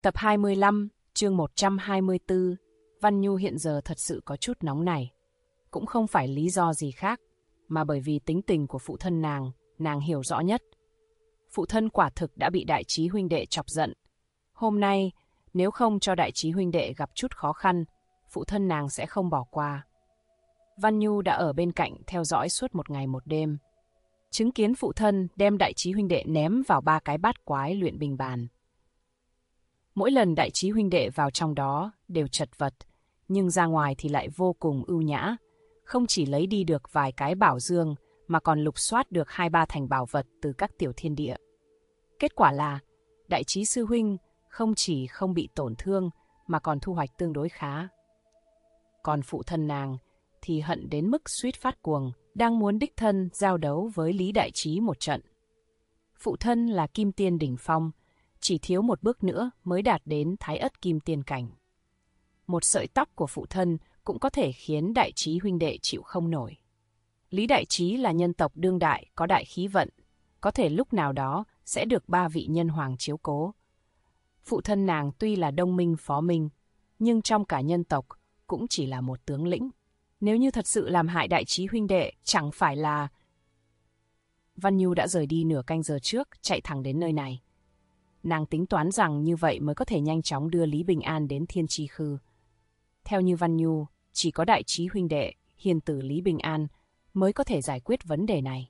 Tập 25, chương 124, Văn Nhu hiện giờ thật sự có chút nóng này. Cũng không phải lý do gì khác, mà bởi vì tính tình của phụ thân nàng hiểu rõ nhất. Phụ thân quả thực đã bị đại trí huynh đệ chọc giận. Hôm nay, nếu không cho đại trí huynh đệ gặp chút khó khăn, phụ thân nàng sẽ không bỏ qua. Văn Nhu đã ở bên cạnh theo dõi suốt một ngày một đêm. Chứng kiến phụ thân đem đại trí huynh đệ ném vào 3 cái bát quái luyện bình bàn. Mỗi lần đại trí huynh đệ vào trong đó đều chật vật, nhưng ra ngoài thì lại vô cùng ưu nhã. Không chỉ lấy đi được vài cái bảo dương, mà còn lục soát được 2-3 thành bảo vật từ các tiểu thiên địa. Kết quả là, đại trí sư huynh không chỉ không bị tổn thương, mà còn thu hoạch tương đối khá. Còn phụ thân nàng thì hận đến mức suýt phát cuồng, đang muốn đích thân giao đấu với Lý Đại Trí một trận. Phụ thân là kim tiên đỉnh phong, chỉ thiếu một bước nữa mới đạt đến thái ất kim tiên cảnh. Một sợi tóc của phụ thân cũng có thể khiến đại trí huynh đệ chịu không nổi. Lý Đại Trí là nhân tộc đương đại có đại khí vận, có thể lúc nào đó sẽ được 3 vị nhân hoàng chiếu cố. Phụ thân nàng tuy là đông minh phó minh, nhưng trong cả nhân tộc cũng chỉ là một tướng lĩnh. Nếu như thật sự làm hại đại trí huynh đệ, chẳng phải là... Văn Nhu đã rời đi nửa canh giờ trước, chạy thẳng đến nơi này. Nàng tính toán rằng như vậy mới có thể nhanh chóng đưa Lý Bình An đến Thiên Chi Khư. Theo như Văn Nhu, chỉ có đại trí huynh đệ, hiền tử Lý Bình An mới có thể giải quyết vấn đề này.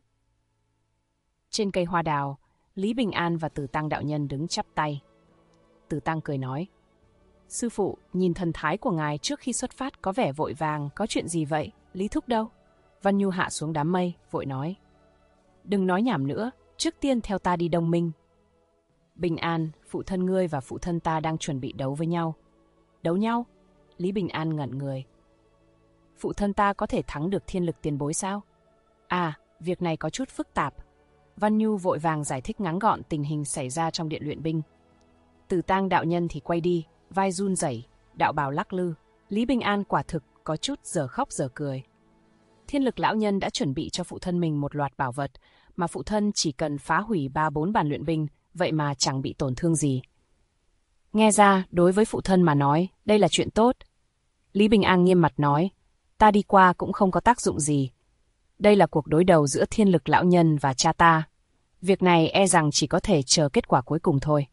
Trên cây hoa đào, Lý Bình An và Tử Tăng đạo nhân đứng chắp tay. Tử Tăng cười nói, sư phụ, nhìn thần thái của ngài trước khi xuất phát có vẻ vội vàng, có chuyện gì vậy? Lý thúc đâu? Văn Nhu hạ xuống đám mây, vội nói, đừng nói nhảm nữa, trước tiên theo ta đi Đông Minh. Bình An, phụ thân ngươi và phụ thân ta đang chuẩn bị đấu với nhau. Đấu nhau? Lý Bình An ngẩn người. Phụ thân ta có thể thắng được thiên lực tiền bối sao? À, việc này có chút phức tạp. Văn Nhu vội vàng giải thích ngắn gọn tình hình xảy ra trong điện luyện binh. Tử Tang đạo nhân thì quay đi, vai run rẩy, đạo bào lắc lư. Lý Bình An quả thực có chút giờ khóc giờ cười. Thiên lực lão nhân đã chuẩn bị cho phụ thân mình một loạt bảo vật, mà phụ thân chỉ cần phá hủy 3-4 bàn luyện binh, vậy mà chẳng bị tổn thương gì. Nghe ra, đối với phụ thân mà nói, đây là chuyện tốt. Lý Bình An nghiêm mặt nói, ta đi qua cũng không có tác dụng gì. Đây là cuộc đối đầu giữa thiên lực lão nhân và cha ta. Việc này e rằng chỉ có thể chờ kết quả cuối cùng thôi.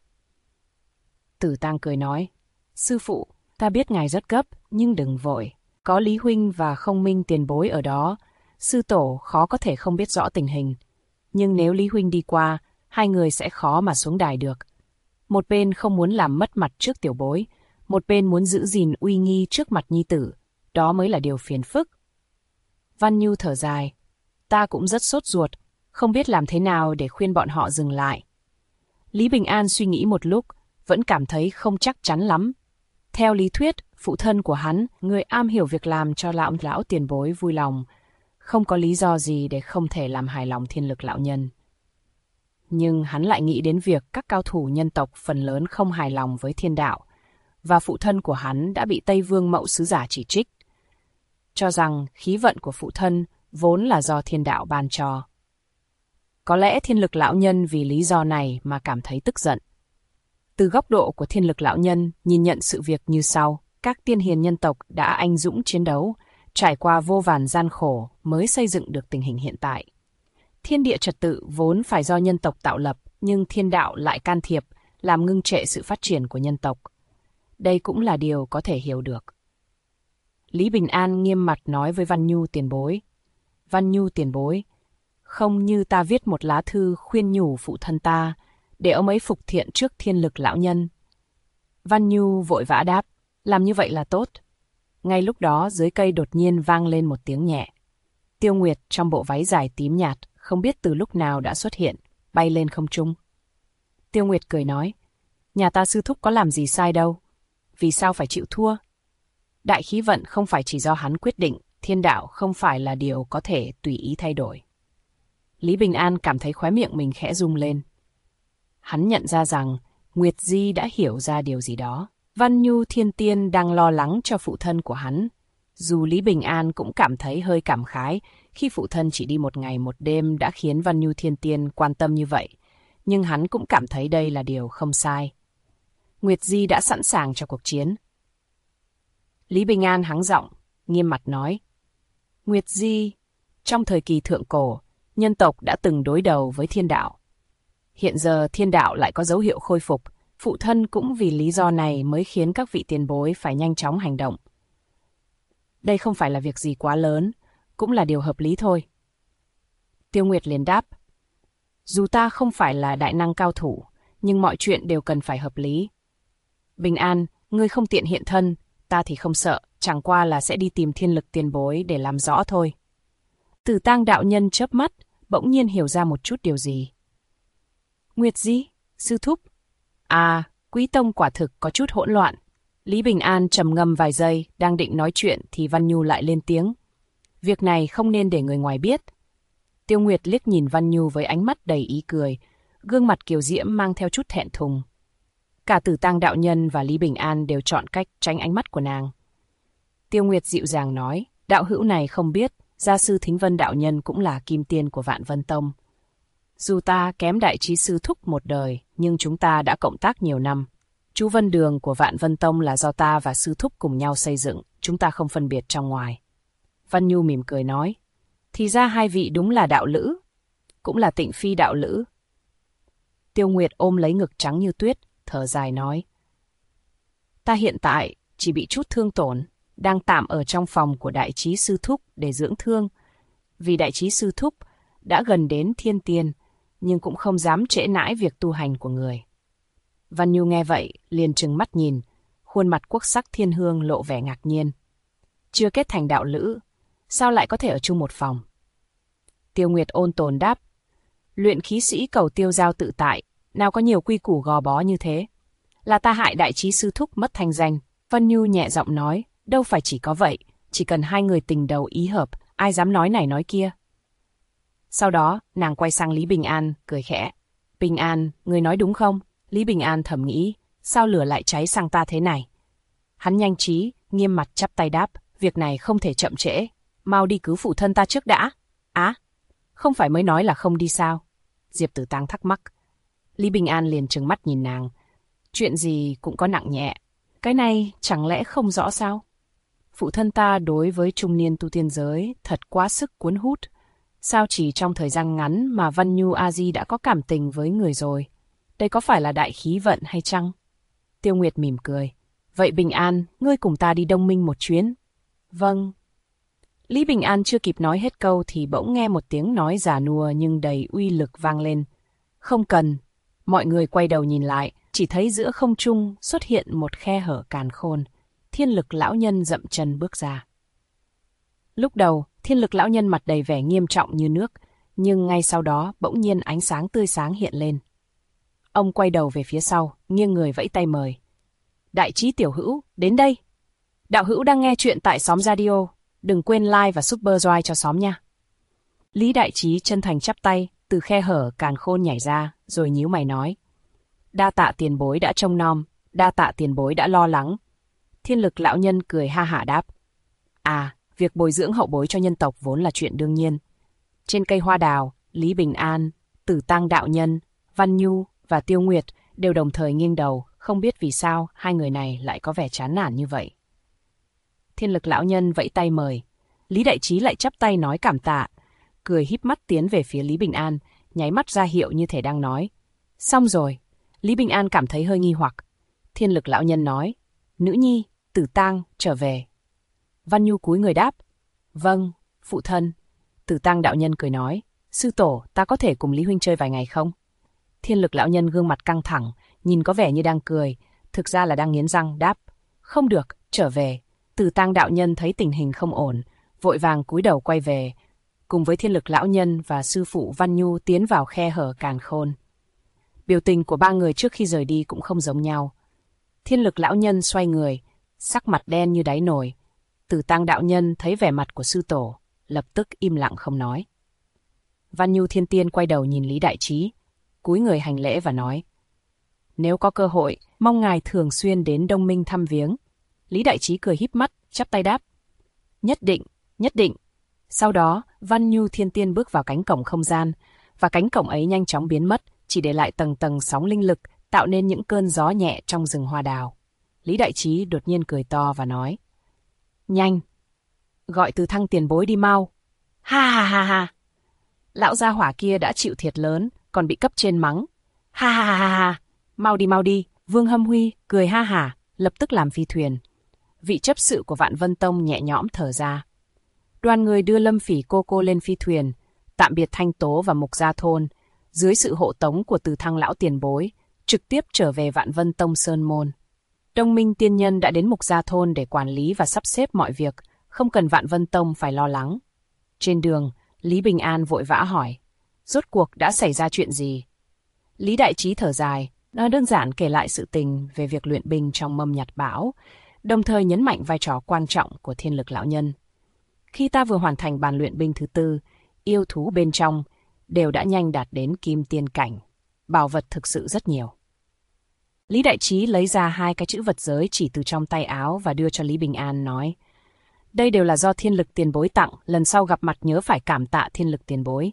Tử Tang cười nói, sư phụ, ta biết ngài rất gấp, nhưng đừng vội. Có Lý Huynh và Không Minh tiền bối ở đó, sư tổ khó có thể không biết rõ tình hình. Nhưng nếu Lý Huynh đi qua, hai người sẽ khó mà xuống đài được. Một bên không muốn làm mất mặt trước tiểu bối, một bên muốn giữ gìn uy nghi trước mặt nhi tử. Đó mới là điều phiền phức. Văn Nhu thở dài, ta cũng rất sốt ruột, không biết làm thế nào để khuyên bọn họ dừng lại. Lý Bình An suy nghĩ một lúc, vẫn cảm thấy không chắc chắn lắm. Theo lý thuyết, phụ thân của hắn, người am hiểu việc làm cho lão tiền bối vui lòng, không có lý do gì để không thể làm hài lòng thiên lực lão nhân. Nhưng hắn lại nghĩ đến việc các cao thủ nhân tộc phần lớn không hài lòng với thiên đạo, và phụ thân của hắn đã bị Tây Vương Mậu sứ giả chỉ trích, cho rằng khí vận của phụ thân vốn là do thiên đạo ban cho. Có lẽ thiên lực lão nhân vì lý do này mà cảm thấy tức giận. Từ góc độ của thiên lực lão nhân, nhìn nhận sự việc như sau, các tiên hiền nhân tộc đã anh dũng chiến đấu, trải qua vô vàn gian khổ mới xây dựng được tình hình hiện tại. Thiên địa trật tự vốn phải do nhân tộc tạo lập, nhưng thiên đạo lại can thiệp, làm ngưng trệ sự phát triển của nhân tộc. Đây cũng là điều có thể hiểu được. Lý Bình An nghiêm mặt nói với Văn Nhu tiền bối. Văn Nhu tiền bối, không như ta viết một lá thư khuyên nhủ phụ thân ta, để ông ấy phục thiện trước thiên lực lão nhân. Văn Nhu vội vã đáp, làm như vậy là tốt. Ngay lúc đó dưới cây đột nhiên vang lên một tiếng nhẹ. Tiêu Nguyệt trong bộ váy dài tím nhạt, không biết từ lúc nào đã xuất hiện, bay lên không trung. Tiêu Nguyệt cười nói, nhà ta sư thúc có làm gì sai đâu, vì sao phải chịu thua? Đại khí vận không phải chỉ do hắn quyết định, thiên đạo không phải là điều có thể tùy ý thay đổi. Lý Bình An cảm thấy khóe miệng mình khẽ rung lên. Hắn nhận ra rằng Nguyệt Di đã hiểu ra điều gì đó. Văn Nhu thiên tiên đang lo lắng cho phụ thân của hắn. Dù Lý Bình An cũng cảm thấy hơi cảm khái khi phụ thân chỉ đi 1 ngày 1 đêm đã khiến Văn Nhu thiên tiên quan tâm như vậy, nhưng hắn cũng cảm thấy đây là điều không sai. Nguyệt Di đã sẵn sàng cho cuộc chiến. Lý Bình An hắng giọng, nghiêm mặt nói. Nguyệt Di, trong thời kỳ thượng cổ, nhân tộc đã từng đối đầu với thiên đạo. Hiện giờ thiên đạo lại có dấu hiệu khôi phục, phụ thân cũng vì lý do này mới khiến các vị tiền bối phải nhanh chóng hành động. Đây không phải là việc gì quá lớn, cũng là điều hợp lý thôi. Tiêu Nguyệt liền đáp. Dù ta không phải là đại năng cao thủ, nhưng mọi chuyện đều cần phải hợp lý. Bình An, ngươi không tiện hiện thân, ta thì không sợ, chẳng qua là sẽ đi tìm thiên lực tiền bối để làm rõ thôi. Tử Tang đạo nhân chớp mắt, bỗng nhiên hiểu ra một chút điều gì. Nguyệt Di, sư thúc. À, Quý tông quả thực có chút hỗn loạn. Lý Bình An trầm ngâm vài giây, đang định nói chuyện thì Văn Nhu lại lên tiếng. Việc này không nên để người ngoài biết. Tiêu Nguyệt liếc nhìn Văn Nhu với ánh mắt đầy ý cười, gương mặt kiều diễm mang theo chút thẹn thùng. Cả Tử Tang đạo nhân và Lý Bình An đều chọn cách tránh ánh mắt của nàng. Tiêu Nguyệt dịu dàng nói, đạo hữu này không biết, gia sư Thính Vân đạo nhân cũng là kim tiên của Vạn Vân Tông. Dù ta kém đại trí sư thúc một đời, nhưng chúng ta đã cộng tác nhiều năm. Chú Vân Đường của Vạn Vân Tông là do ta và sư thúc cùng nhau xây dựng, chúng ta không phân biệt trong ngoài. Văn Nhu mỉm cười nói, thì ra hai vị đúng là đạo lữ, cũng là Tịnh Phi đạo lữ. Tiêu Nguyệt ôm lấy ngực trắng như tuyết, thở dài nói, ta hiện tại chỉ bị chút thương tổn, đang tạm ở trong phòng của đại trí sư thúc để dưỡng thương. Vì đại trí sư thúc đã gần đến thiên tiên, nhưng cũng không dám trễ nãi việc tu hành của người. Văn Nhu nghe vậy, liền trừng mắt nhìn, khuôn mặt quốc sắc thiên hương lộ vẻ ngạc nhiên. Chưa kết thành đạo lữ, sao lại có thể ở chung một phòng? Tiêu Nguyệt ôn tồn đáp, luyện khí sĩ cầu tiêu giao tự tại, nào có nhiều quy củ gò bó như thế. Là ta hại đại trí sư thúc mất thanh danh. Văn Nhu nhẹ giọng nói, đâu phải chỉ có vậy, chỉ cần hai người tình đầu ý hợp, ai dám nói này nói kia. Sau đó, nàng quay sang Lý Bình An, cười khẽ. Bình An, ngươi nói đúng không? Lý Bình An thầm nghĩ, sao lửa lại cháy sang ta thế này? Hắn nhanh trí, nghiêm mặt chắp tay đáp, việc này không thể chậm trễ, mau đi cứu phụ thân ta trước đã. Á, không phải mới nói là không đi sao? Diệp Tử Tang thắc mắc. Lý Bình An liền trừng mắt nhìn nàng. Chuyện gì cũng có nặng nhẹ, cái này chẳng lẽ không rõ sao? Phụ thân ta đối với trung niên tu tiên giới thật quá sức cuốn hút. Sao chỉ trong thời gian ngắn mà Văn Nhu A Di đã có cảm tình với người rồi? Đây có phải là đại khí vận hay chăng? Tiêu Nguyệt mỉm cười. Vậy Bình An, ngươi cùng ta đi Đông Minh một chuyến. Vâng. Lý Bình An chưa kịp nói hết câu thì bỗng nghe một tiếng nói già nua nhưng đầy uy lực vang lên. Không cần. Mọi người quay đầu nhìn lại, chỉ thấy giữa không trung xuất hiện một khe hở càn khôn. Thiên Lực lão nhân dậm chân bước ra. Lúc đầu, Thiên Lực lão nhân mặt đầy vẻ nghiêm trọng như nước, nhưng ngay sau đó bỗng nhiên ánh sáng tươi sáng hiện lên. Ông quay đầu về phía sau, nghiêng người vẫy tay mời. Đại trí tiểu hữu, đến đây. Đạo hữu đang nghe chuyện tại xóm radio, đừng quên like và super joy cho xóm nha. Lý Đại Trí chân thành chắp tay, từ khe hở càn khôn nhảy ra, rồi nhíu mày nói. Đa tạ tiền bối đã trông nom, đa tạ tiền bối đã lo lắng. Thiên Lực lão nhân cười ha hả đáp. À, việc bồi dưỡng hậu bối cho nhân tộc vốn là chuyện đương nhiên. Trên cây hoa đào, Lý Bình An, Tử Tang đạo nhân, Văn Nhu và Tiêu Nguyệt đều đồng thời nghiêng đầu, không biết vì sao hai người này lại có vẻ chán nản như vậy. Thiên Lực lão nhân vẫy tay mời. Lý Đại Trí lại chắp tay nói cảm tạ, cười híp mắt tiến về phía Lý Bình An, nháy mắt ra hiệu như thể đang nói. Xong rồi. Lý Bình An cảm thấy hơi nghi hoặc. Thiên Lực lão nhân nói. Nữ nhi, Tử Tang, trở về. Văn Nhu cúi người đáp. Vâng, phụ thân. Tử Tang đạo nhân cười nói. Sư tổ, ta có thể cùng Lý huynh chơi vài ngày không? Thiên Lực lão nhân gương mặt căng thẳng, nhìn có vẻ như đang cười, thực ra là đang nghiến răng đáp. Không được, trở về. Tử Tang đạo nhân thấy tình hình không ổn, vội vàng cúi đầu quay về, cùng với Thiên Lực lão nhân và sư phụ Văn Nhu tiến vào khe hở càn khôn. Biểu tình của ba người trước khi rời đi cũng không giống nhau. Thiên Lực lão nhân xoay người, sắc mặt đen như đáy nồi. Tử Tang đạo nhân thấy vẻ mặt của sư tổ, lập tức im lặng không nói. Văn Nhu thiên tiên quay đầu nhìn Lý Đại Trí, cúi người hành lễ và nói. Nếu có cơ hội, mong ngài thường xuyên đến Đông Minh thăm viếng. Lý Đại Trí cười híp mắt, chắp tay đáp. Nhất định, nhất định. Sau đó, Văn Nhu thiên tiên bước vào cánh cổng không gian, và cánh cổng ấy nhanh chóng biến mất, chỉ để lại tầng tầng sóng linh lực tạo nên những cơn gió nhẹ trong rừng hoa đào. Lý Đại Trí đột nhiên cười to và nói: Nhanh! Gọi Từ Thăng tiền bối đi mau! Ha ha ha ha! Lão gia hỏa kia đã chịu thiệt lớn, còn bị cấp trên mắng. Ha ha ha ha! Mau đi mau đi! Vương Hâm Huy cười ha hả, lập tức làm phi thuyền. Vị chấp sự của Vạn Vân Tông nhẹ nhõm thở ra. Đoàn người đưa Lâm Phỉ cô lên phi thuyền, tạm biệt Thanh Tố và Mục Gia Thôn, dưới sự hộ tống của Từ Thăng lão tiền bối, trực tiếp trở về Vạn Vân Tông Sơn Môn. Đông Minh tiên nhân đã đến Mục Gia Thôn để quản lý và sắp xếp mọi việc, không cần Vạn Vân Tông phải lo lắng. Trên đường, Lý Bình An vội vã hỏi: Rốt cuộc đã xảy ra chuyện gì? Lý Đại Trí thở dài, nó đơn giản kể lại sự tình về việc luyện binh trong mâm nhặt bão, đồng thời nhấn mạnh vai trò quan trọng của Thiên Lực lão nhân. Khi ta vừa hoàn thành bàn luyện binh thứ 4, yêu thú bên trong đều đã nhanh đạt đến kim tiên cảnh. Bảo vật thực sự rất nhiều. Lý Đại Trí lấy ra 2 cái chữ vật giới chỉ từ trong tay áo và đưa cho Lý Bình An, nói: Đây đều là do Thiên Lực tiền bối tặng, lần sau gặp mặt nhớ phải cảm tạ Thiên Lực tiền bối.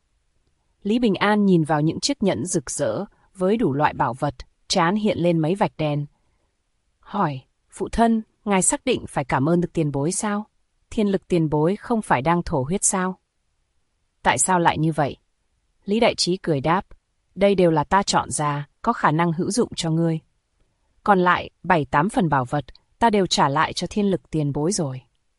Lý Bình An nhìn vào những chiếc nhẫn rực rỡ với đủ loại bảo vật, trán hiện lên mấy vạch đen. Hỏi: Phụ thân, ngài xác định phải cảm ơn được tiền bối sao? Thiên Lực tiền bối không phải đang thổ huyết sao? Tại sao lại như vậy? Lý Đại Trí cười đáp: Đây đều là ta chọn ra, có khả năng hữu dụng cho ngươi. Còn lại 7-8 phần bảo vật, ta đều trả lại cho Thiên Lực tiền bối rồi.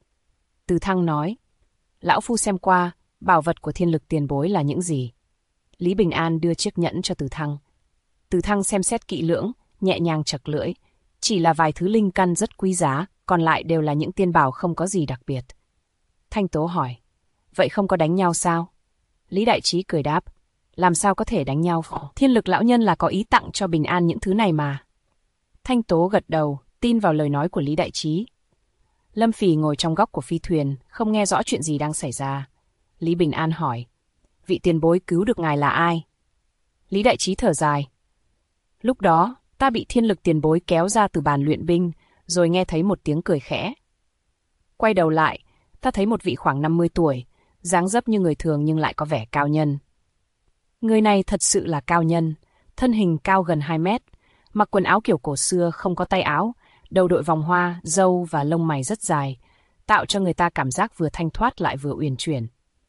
Từ Thăng nói: Lão phu xem qua, bảo vật của Thiên Lực tiền bối là những gì? Lý Bình An đưa chiếc nhẫn cho Từ Thăng. Từ Thăng xem xét kỹ lưỡng, nhẹ nhàng chậc lưỡi. Chỉ là vài thứ linh căn rất quý giá, còn lại đều là những tiên bảo không có gì đặc biệt. Thanh Tố hỏi: Vậy không có đánh nhau sao? Lý Đại Trí cười đáp: Làm sao có thể đánh nhau? Thiên Lực lão nhân là có ý tặng cho Bình An những thứ này mà. Thanh Tố gật đầu, tin vào lời nói của Lý Đại Trí. Lâm Phỉ ngồi trong góc của phi thuyền, không nghe rõ chuyện gì đang xảy ra. Lý Bình An hỏi: Vị tiền bối cứu được ngài là ai? Lý Đại Trí thở dài: Lúc đó, ta bị Thiên Lực tiền bối kéo ra từ bàn luyện binh, rồi nghe thấy một tiếng cười khẽ. Quay đầu lại, ta thấy một vị khoảng 50 tuổi, dáng dấp như người thường nhưng lại có vẻ cao nhân. Người này thật sự là cao nhân, thân hình cao gần 2 mét, mặc quần áo kiểu cổ xưa không có tay áo, đầu đội vòng hoa, râu và lông mày rất dài, tạo cho người ta cảm giác vừa thanh thoát lại vừa uyển chuyển.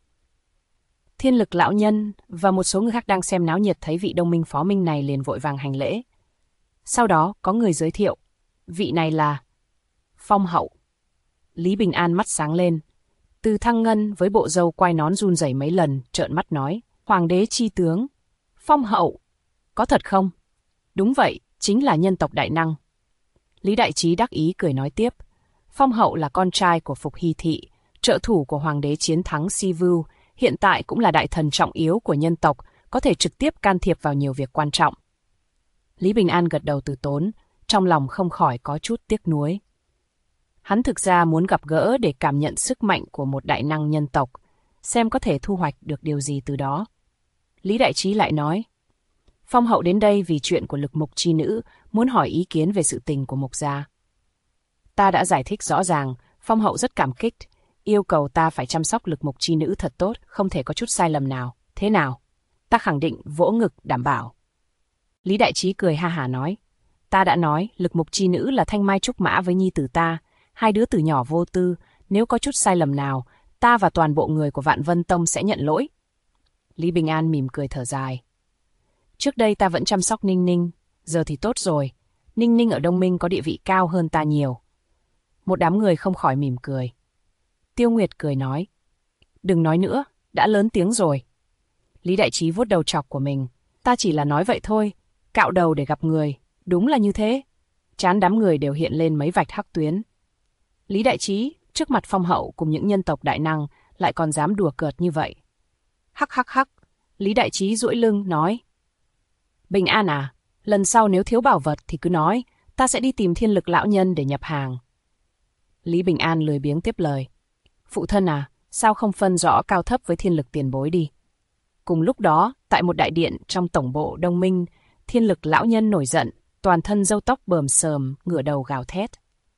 Thiên Lực lão nhân và một số người khác đang xem náo nhiệt thấy vị Đông Minh phó minh này liền vội vàng hành lễ. Sau đó có người giới thiệu: Vị này là Phong Hậu. Lý Bình An mắt sáng lên. Từ Thăng Ngân với bộ râu quai nón run rẩy mấy lần, trợn mắt nói: Hoàng đế chi tướng, Phong Hậu, có thật không? Đúng vậy, chính là nhân tộc đại năng. Lý Đại Trí đắc ý cười nói tiếp: Phong Hậu là con trai của Phục Hy Thị, trợ thủ của Hoàng đế chiến thắng Si Vưu, hiện tại cũng là đại thần trọng yếu của nhân tộc, có thể trực tiếp can thiệp vào nhiều việc quan trọng. Lý Bình An gật đầu từ tốn, trong lòng không khỏi có chút tiếc nuối. Hắn thực ra muốn gặp gỡ để cảm nhận sức mạnh của một đại năng nhân tộc, xem có thể thu hoạch được điều gì từ đó. Lý Đại Trí lại nói: Phong Hậu đến đây vì chuyện của Lực Mục chi nữ, muốn hỏi ý kiến về sự tình của Mục gia. Ta đã giải thích rõ ràng, Phong Hậu rất cảm kích, yêu cầu ta phải chăm sóc Lực Mục chi nữ thật tốt, không thể có chút sai lầm nào. Thế nào? Ta khẳng định, vỗ ngực, đảm bảo. Lý Đại Trí cười ha hả nói: Ta đã nói, Lực Mục chi nữ là thanh mai trúc mã với nhi tử ta, 2 đứa từ nhỏ vô tư, nếu có chút sai lầm nào, ta và toàn bộ người của Vạn Vân Tông sẽ nhận lỗi. Lý Bình An mỉm cười thở dài: Trước đây ta vẫn chăm sóc Ninh Ninh, giờ thì tốt rồi, Ninh Ninh ở Đông Minh có địa vị cao hơn ta nhiều. Một đám người không khỏi mỉm cười. Tiêu Nguyệt cười nói: Đừng nói nữa, đã lớn tiếng rồi. Lý Đại Trí vuốt đầu chọc của mình: Ta chỉ là nói vậy thôi, cạo đầu để gặp người, đúng là như thế. Trán đám người đều hiện lên mấy vạch hắc tuyến. Lý Đại Trí, trước mặt Phong Hậu cùng những nhân tộc đại năng, lại còn dám đùa cợt như vậy. Hắc hắc hắc, Lý Đại Trí duỗi lưng nói: Bình An à, lần sau nếu thiếu bảo vật thì cứ nói, ta sẽ đi tìm Thiên Lực lão nhân để nhập hàng. Lý Bình An lười biếng tiếp lời: Phụ thân à, sao không phân rõ cao thấp với Thiên Lực tiền bối đi? Cùng lúc đó, tại một đại điện trong tổng bộ Đông Minh, Thiên Lực lão nhân nổi giận, toàn thân râu tóc bờm sờm, ngửa đầu gào thét.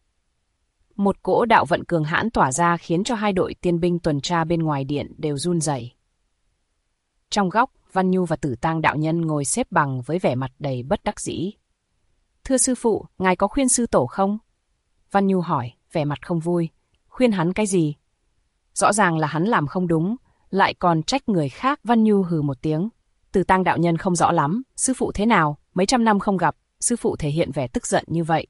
Một cỗ đạo vận cường hãn tỏa ra khiến cho 2 đội tiên binh tuần tra bên ngoài điện đều run rẩy. Trong góc, Văn Nhu và Tử Tang đạo nhân ngồi xếp bằng với vẻ mặt đầy bất đắc dĩ. Thưa sư phụ, ngài có khuyên sư tổ không? Văn Nhu hỏi, vẻ mặt không vui. Khuyên hắn cái gì? Rõ ràng là hắn làm không đúng, lại còn trách người khác. Văn Nhu hừ một tiếng. Tử Tang đạo nhân không rõ lắm, sư phụ thế nào, mấy trăm năm không gặp, sư phụ thể hiện vẻ tức giận như vậy.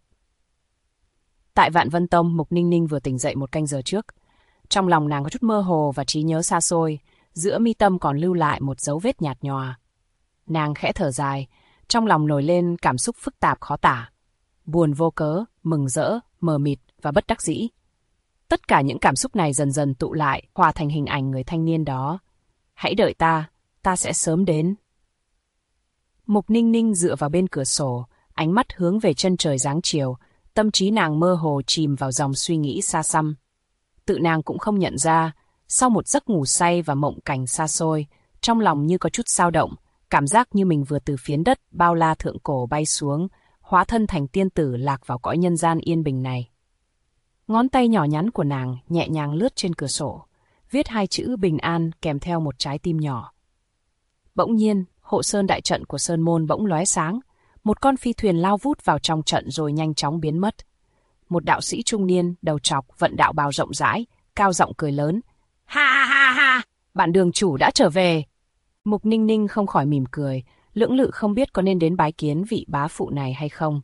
Tại Vạn Vân Tông, Mục Ninh Ninh vừa tỉnh dậy một canh giờ trước. Trong lòng nàng có chút mơ hồ và trí nhớ xa xôi, giữa mi tâm còn lưu lại một dấu vết nhạt nhòa. Nàng khẽ thở dài, trong lòng nổi lên cảm xúc phức tạp khó tả. Buồn vô cớ, mừng rỡ, mờ mịt và bất đắc dĩ. Tất cả những cảm xúc này dần dần tụ lại, hòa thành hình ảnh người thanh niên đó. Hãy đợi ta sẽ sớm đến. Mục Ninh Ninh dựa vào bên cửa sổ, ánh mắt hướng về chân trời giáng chiều, tâm trí nàng mơ hồ chìm vào dòng suy nghĩ xa xăm. Tự nàng cũng không nhận ra, sau một giấc ngủ say và mộng cảnh xa xôi, trong lòng như có chút dao động, cảm giác như mình vừa từ phiến đất bao la thượng cổ bay xuống, hóa thân thành tiên tử lạc vào cõi nhân gian yên bình này. Ngón tay nhỏ nhắn của nàng nhẹ nhàng lướt trên cửa sổ, viết 2 chữ bình an kèm theo một trái tim nhỏ. Bỗng nhiên, hộ sơn đại trận của sơn môn bỗng lóe sáng, một con phi thuyền lao vút vào trong trận rồi nhanh chóng biến mất. Một đạo sĩ trung niên, đầu trọc, vận đạo bào rộng rãi, cao giọng cười lớn. Ha ha ha ha, bản đường chủ đã trở về. Mục Ninh Ninh không khỏi mỉm cười, lưỡng lự không biết có nên đến bái kiến vị bá phụ này hay không.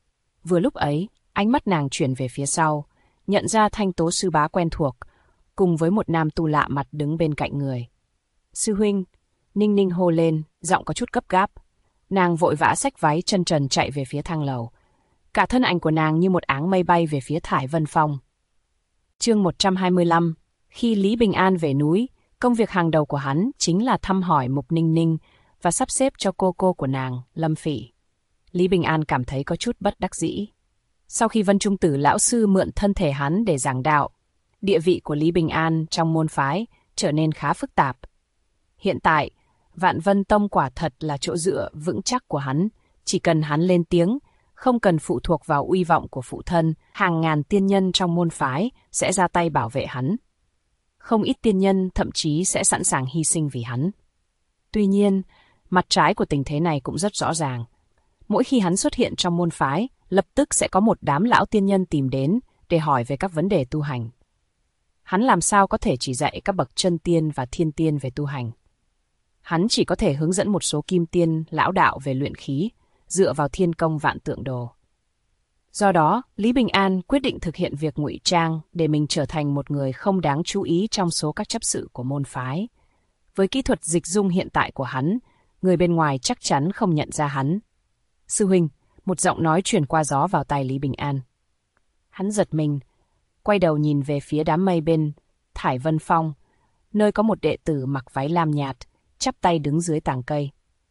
Vừa lúc ấy, ánh mắt nàng chuyển về phía sau, nhận ra Thanh Tố sư bá quen thuộc, cùng với một nam tu lạ mặt đứng bên cạnh người. Sư huynh, Ninh Ninh hô lên, giọng có chút gấp gáp. Nàng vội vã xách váy chân trần chạy về phía thang lầu. Cả thân ảnh của nàng như một áng mây bay về phía Thải Vân Phong. Chương 125. Khi Lý Bình An về núi, công việc hàng đầu của hắn chính là thăm hỏi Mục Ninh Ninh và sắp xếp cho cô của nàng, Lâm Phỉ. Lý Bình An cảm thấy có chút bất đắc dĩ. Sau khi Vân Trung Tử lão sư mượn thân thể hắn để giảng đạo, địa vị của Lý Bình An trong môn phái trở nên khá phức tạp. Hiện tại, Vạn Vân Tông quả thật là chỗ dựa vững chắc của hắn, chỉ cần hắn lên tiếng, không cần phụ thuộc vào uy vọng của phụ thân, hàng ngàn tiên nhân trong môn phái sẽ ra tay bảo vệ hắn. Không ít tiên nhân thậm chí sẽ sẵn sàng hy sinh vì hắn. Tuy nhiên, mặt trái của tình thế này cũng rất rõ ràng. Mỗi khi hắn xuất hiện trong môn phái, lập tức sẽ có một đám lão tiên nhân tìm đến để hỏi về các vấn đề tu hành. Hắn làm sao có thể chỉ dạy các bậc chân tiên và thiên tiên về tu hành? Hắn chỉ có thể hướng dẫn một số kim tiên, lão đạo về luyện khí, dựa vào thiên công vạn tượng đồ. Do đó, Lý Bình An quyết định thực hiện việc ngụy trang để mình trở thành một người không đáng chú ý trong số các chấp sự của môn phái. Với kỹ thuật dịch dung hiện tại của hắn, người bên ngoài chắc chắn không nhận ra hắn. Sư huynh, một giọng nói truyền qua gió vào tai Lý Bình An. Hắn giật mình, quay đầu nhìn về phía đám mây bên Thải Vân Phong, nơi có một đệ tử mặc váy lam nhạt, chắp tay đứng dưới tàng cây.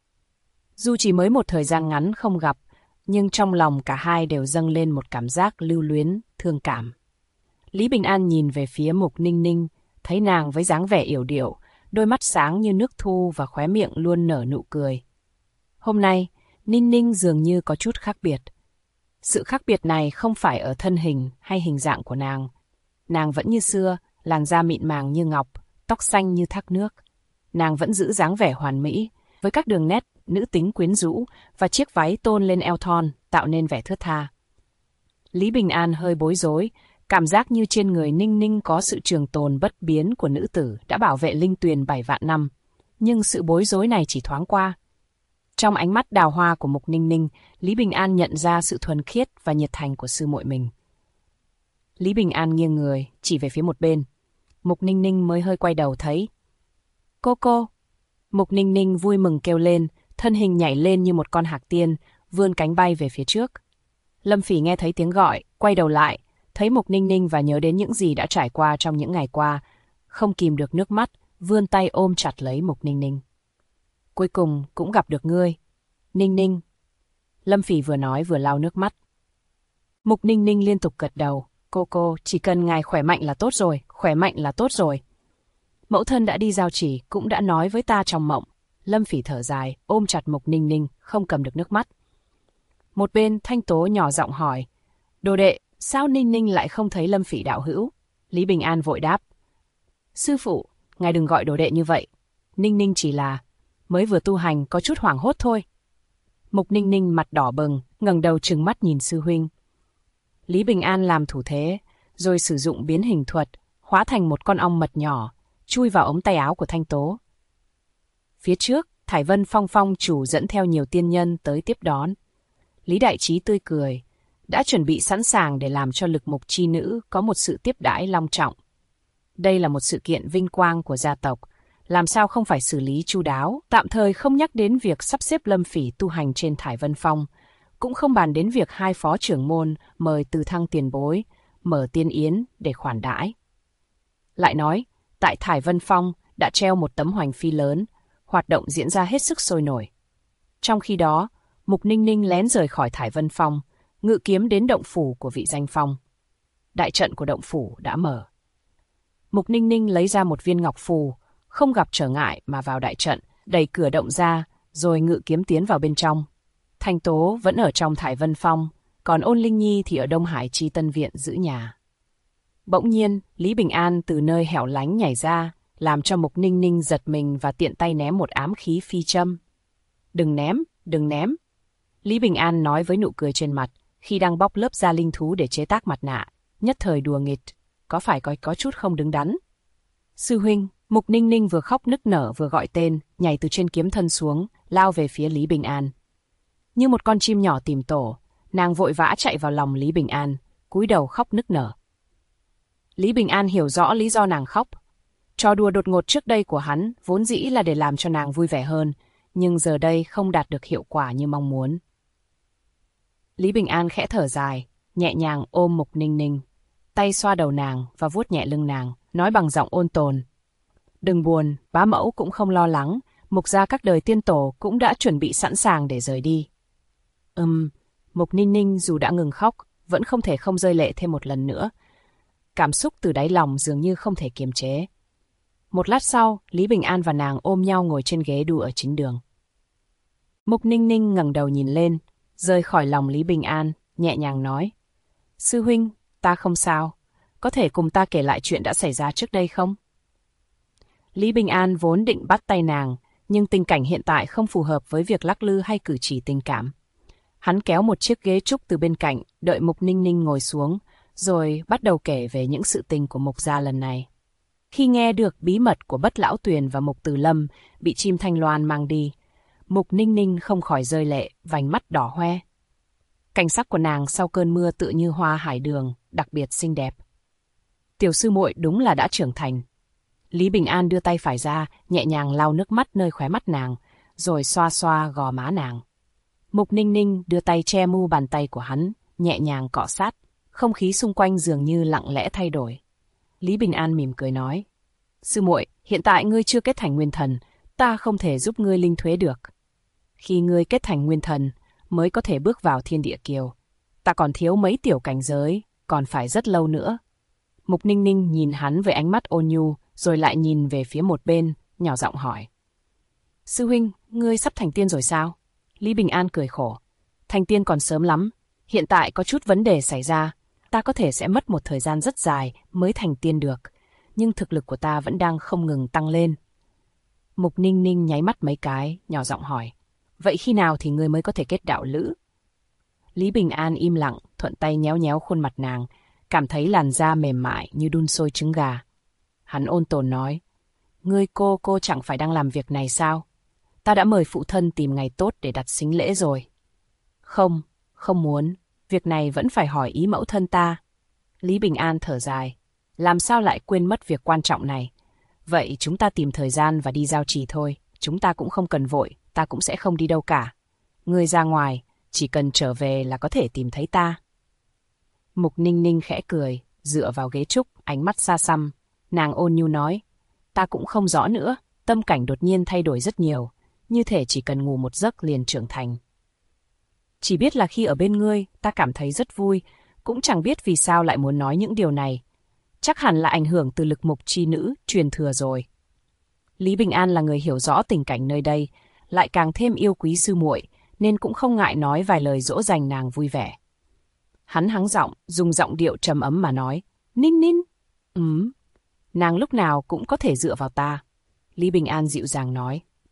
Dù chỉ mới một thời gian ngắn không gặp, nhưng trong lòng cả hai đều dâng lên một cảm giác lưu luyến, thương cảm. Lý Bình An nhìn về phía Mục Ninh Ninh, thấy nàng với dáng vẻ yểu điệu, đôi mắt sáng như nước thu và khóe miệng luôn nở nụ cười. Hôm nay, Ninh Ninh dường như có chút khác biệt. Sự khác biệt này không phải ở thân hình hay hình dạng của nàng. Nàng vẫn như xưa, làn da mịn màng như ngọc, tóc xanh như thác nước. Nàng vẫn giữ dáng vẻ hoàn mỹ, với các đường nét nữ tính quyến rũ và chiếc váy tôn lên eo thon tạo nên vẻ thướt tha. Lý Bình An hơi bối rối, cảm giác như trên người Ninh Ninh có sự trường tồn bất biến của nữ tử đã bảo vệ linh tuyền 7 vạn năm. Nhưng sự bối rối này chỉ thoáng qua. Trong ánh mắt đào hoa của Mục Ninh Ninh, Lý Bình An nhận ra sự thuần khiết và nhiệt thành của sư muội mình. Lý Bình An nghiêng người, chỉ về phía một bên. Mục Ninh Ninh mới hơi quay đầu thấy. Cô. Mục Ninh Ninh vui mừng kêu lên, thân hình nhảy lên như một con hạc tiên, vươn cánh bay về phía trước. Lâm Phỉ nghe thấy tiếng gọi, quay đầu lại, thấy Mục Ninh Ninh và nhớ đến những gì đã trải qua trong những ngày qua, không kìm được nước mắt, vươn tay ôm chặt lấy Mục Ninh Ninh. Cuối cùng cũng gặp được ngươi. Ninh Ninh. Lâm Phỉ vừa nói vừa lau nước mắt. Mục Ninh Ninh liên tục gật đầu. Cô, chỉ cần ngài khỏe mạnh là tốt rồi, khỏe mạnh là tốt rồi. Mẫu thân đã đi giao chỉ, cũng đã nói với ta trong mộng. Lâm Phỉ thở dài, ôm chặt Mục Ninh Ninh, không cầm được nước mắt. Một bên Thanh Tố nhỏ giọng hỏi. Đồ đệ, sao Ninh Ninh lại không thấy Lâm Phỉ đạo hữu? Lý Bình An vội đáp. Sư phụ, ngài đừng gọi đồ đệ như vậy. Ninh Ninh chỉ là... mới vừa tu hành có chút hoảng hốt thôi. Mục Ninh Ninh mặt đỏ bừng, ngẩng đầu trừng mắt nhìn sư huynh. Lý Bình An làm thủ thế, rồi sử dụng biến hình thuật, hóa thành một con ong mật nhỏ, chui vào ống tay áo của Thanh Tố. Phía trước, Thải Vân Phong phong chủ dẫn theo nhiều tiên nhân tới tiếp đón. Lý Đại Trí tươi cười, đã chuẩn bị sẵn sàng để làm cho Lực Mục chi nữ có một sự tiếp đãi long trọng. Đây là một sự kiện vinh quang của gia tộc, làm sao không phải xử lý chu đáo, tạm thời không nhắc đến việc sắp xếp Lâm Phỉ tu hành trên Thải Vân Phong, cũng không bàn đến việc hai phó trưởng môn mời Từ Thăng tiền bối, mở tiên yến để khoản đãi. Lại nói, tại Thải Vân Phong đã treo một tấm hoành phi lớn, hoạt động diễn ra hết sức sôi nổi. Trong khi đó, Mục Ninh Ninh lén rời khỏi Thải Vân Phong, ngự kiếm đến động phủ của vị danh phong. Đại trận của động phủ đã mở. Mục Ninh Ninh lấy ra một viên ngọc phù, không gặp trở ngại mà vào đại trận, đẩy cửa động ra, rồi ngự kiếm tiến vào bên trong. Thanh Tố vẫn ở trong Thải Vân Phong, còn Ôn Linh Nhi thì ở Đông Hải Chi Tân Viện giữ nhà. Bỗng nhiên, Lý Bình An từ nơi hẻo lánh nhảy ra, làm cho Mục Ninh Ninh giật mình và tiện tay ném một ám khí phi châm. Đừng ném, đừng ném. Lý Bình An nói với nụ cười trên mặt, khi đang bóc lớp da linh thú để chế tác mặt nạ, nhất thời đùa nghịch, có phải có chút không đứng đắn. Sư huynh, Mục Ninh Ninh vừa khóc nức nở vừa gọi tên, nhảy từ trên kiếm thân xuống, lao về phía Lý Bình An. Như một con chim nhỏ tìm tổ, nàng vội vã chạy vào lòng Lý Bình An, cúi đầu khóc nức nở. Lý Bình An hiểu rõ lý do nàng khóc. Trò đùa đột ngột trước đây của hắn vốn dĩ là để làm cho nàng vui vẻ hơn, nhưng giờ đây không đạt được hiệu quả như mong muốn. Lý Bình An khẽ thở dài, nhẹ nhàng ôm Mục Ninh Ninh, tay xoa đầu nàng và vuốt nhẹ lưng nàng, nói bằng giọng ôn tồn. Đừng buồn, bá mẫu cũng không lo lắng, Mục gia các đời tiên tổ cũng đã chuẩn bị sẵn sàng để rời đi. Mục Ninh Ninh dù đã ngừng khóc, vẫn không thể không rơi lệ thêm một lần nữa. Cảm xúc từ đáy lòng dường như không thể kiềm chế. Một lát sau, Lý Bình An và nàng ôm nhau ngồi trên ghế đu ở chính đường. Mục Ninh Ninh ngẩng đầu nhìn lên, rời khỏi lòng Lý Bình An, nhẹ nhàng nói. Sư huynh, ta không sao, có thể cùng ta kể lại chuyện đã xảy ra trước đây không? Lý Bình An vốn định bắt tay nàng, nhưng tình cảnh hiện tại không phù hợp với việc lắc lư hay cử chỉ tình cảm. Hắn kéo một chiếc ghế trúc từ bên cạnh, đợi Mục Ninh Ninh ngồi xuống, rồi bắt đầu kể về những sự tình của Mục gia lần này. Khi nghe được bí mật của Bất Lão Tuyền và Mục Từ Lâm bị chim Thanh Loan mang đi, Mục Ninh Ninh không khỏi rơi lệ, vành mắt đỏ hoe. Cảnh sắc của nàng sau cơn mưa tựa như hoa hải đường, đặc biệt xinh đẹp. Tiểu sư muội đúng là đã trưởng thành. Lý Bình An đưa tay phải ra, nhẹ nhàng lau nước mắt nơi khóe mắt nàng, rồi xoa xoa gò má nàng. Mục Ninh Ninh đưa tay che mu bàn tay của hắn, nhẹ nhàng cọ sát, không khí xung quanh dường như lặng lẽ thay đổi. Lý Bình An mỉm cười nói, sư muội, hiện tại ngươi chưa kết thành nguyên thần, ta không thể giúp ngươi linh thuế được. Khi ngươi kết thành nguyên thần, mới có thể bước vào thiên địa kiều. Ta còn thiếu mấy tiểu cảnh giới, còn phải rất lâu nữa. Mục Ninh Ninh nhìn hắn với ánh mắt ôn nhu, rồi lại nhìn về phía một bên, nhỏ giọng hỏi. Sư huynh, ngươi sắp thành tiên rồi sao? Lý Bình An cười khổ. Thành tiên còn sớm lắm, hiện tại có chút vấn đề xảy ra. Ta có thể sẽ mất một thời gian rất dài mới thành tiên được, nhưng thực lực của ta vẫn đang không ngừng tăng lên. Mục Ninh Ninh nháy mắt mấy cái, nhỏ giọng hỏi. Vậy khi nào thì ngươi mới có thể kết đạo lữ? Lý Bình An im lặng, thuận tay nhéo nhéo khuôn mặt nàng, cảm thấy làn da mềm mại như đun sôi trứng gà. Hắn ôn tồn nói, ngươi cô chẳng phải đang làm việc này sao? Ta đã mời phụ thân tìm ngày tốt để đặt sính lễ rồi. Không muốn, việc này vẫn phải hỏi ý mẫu thân ta. Lý Bình An thở dài, làm sao lại quên mất việc quan trọng này? Vậy chúng ta tìm thời gian và đi giao trì thôi, chúng ta cũng không cần vội, ta cũng sẽ không đi đâu cả. Ngươi ra ngoài, chỉ cần trở về là có thể tìm thấy ta. Mục Ninh Ninh khẽ cười, dựa vào ghế trúc, ánh mắt xa xăm. Nàng ôn nhu nói, ta cũng không rõ nữa, tâm cảnh đột nhiên thay đổi rất nhiều, như thể chỉ cần ngủ một giấc liền trưởng thành. Chỉ biết là khi ở bên ngươi, ta cảm thấy rất vui, cũng chẳng biết vì sao lại muốn nói những điều này. Chắc hẳn là ảnh hưởng từ Lực Mục chi nữ truyền thừa rồi. Lý Bình An là người hiểu rõ tình cảnh nơi đây, lại càng thêm yêu quý sư muội, nên cũng không ngại nói vài lời dỗ dành nàng vui vẻ. Hắn hắng giọng, dùng giọng điệu trầm ấm mà nói, Ninh Ninh. Nàng lúc nào cũng có thể dựa vào ta. Lý Bình An dịu dàng nói,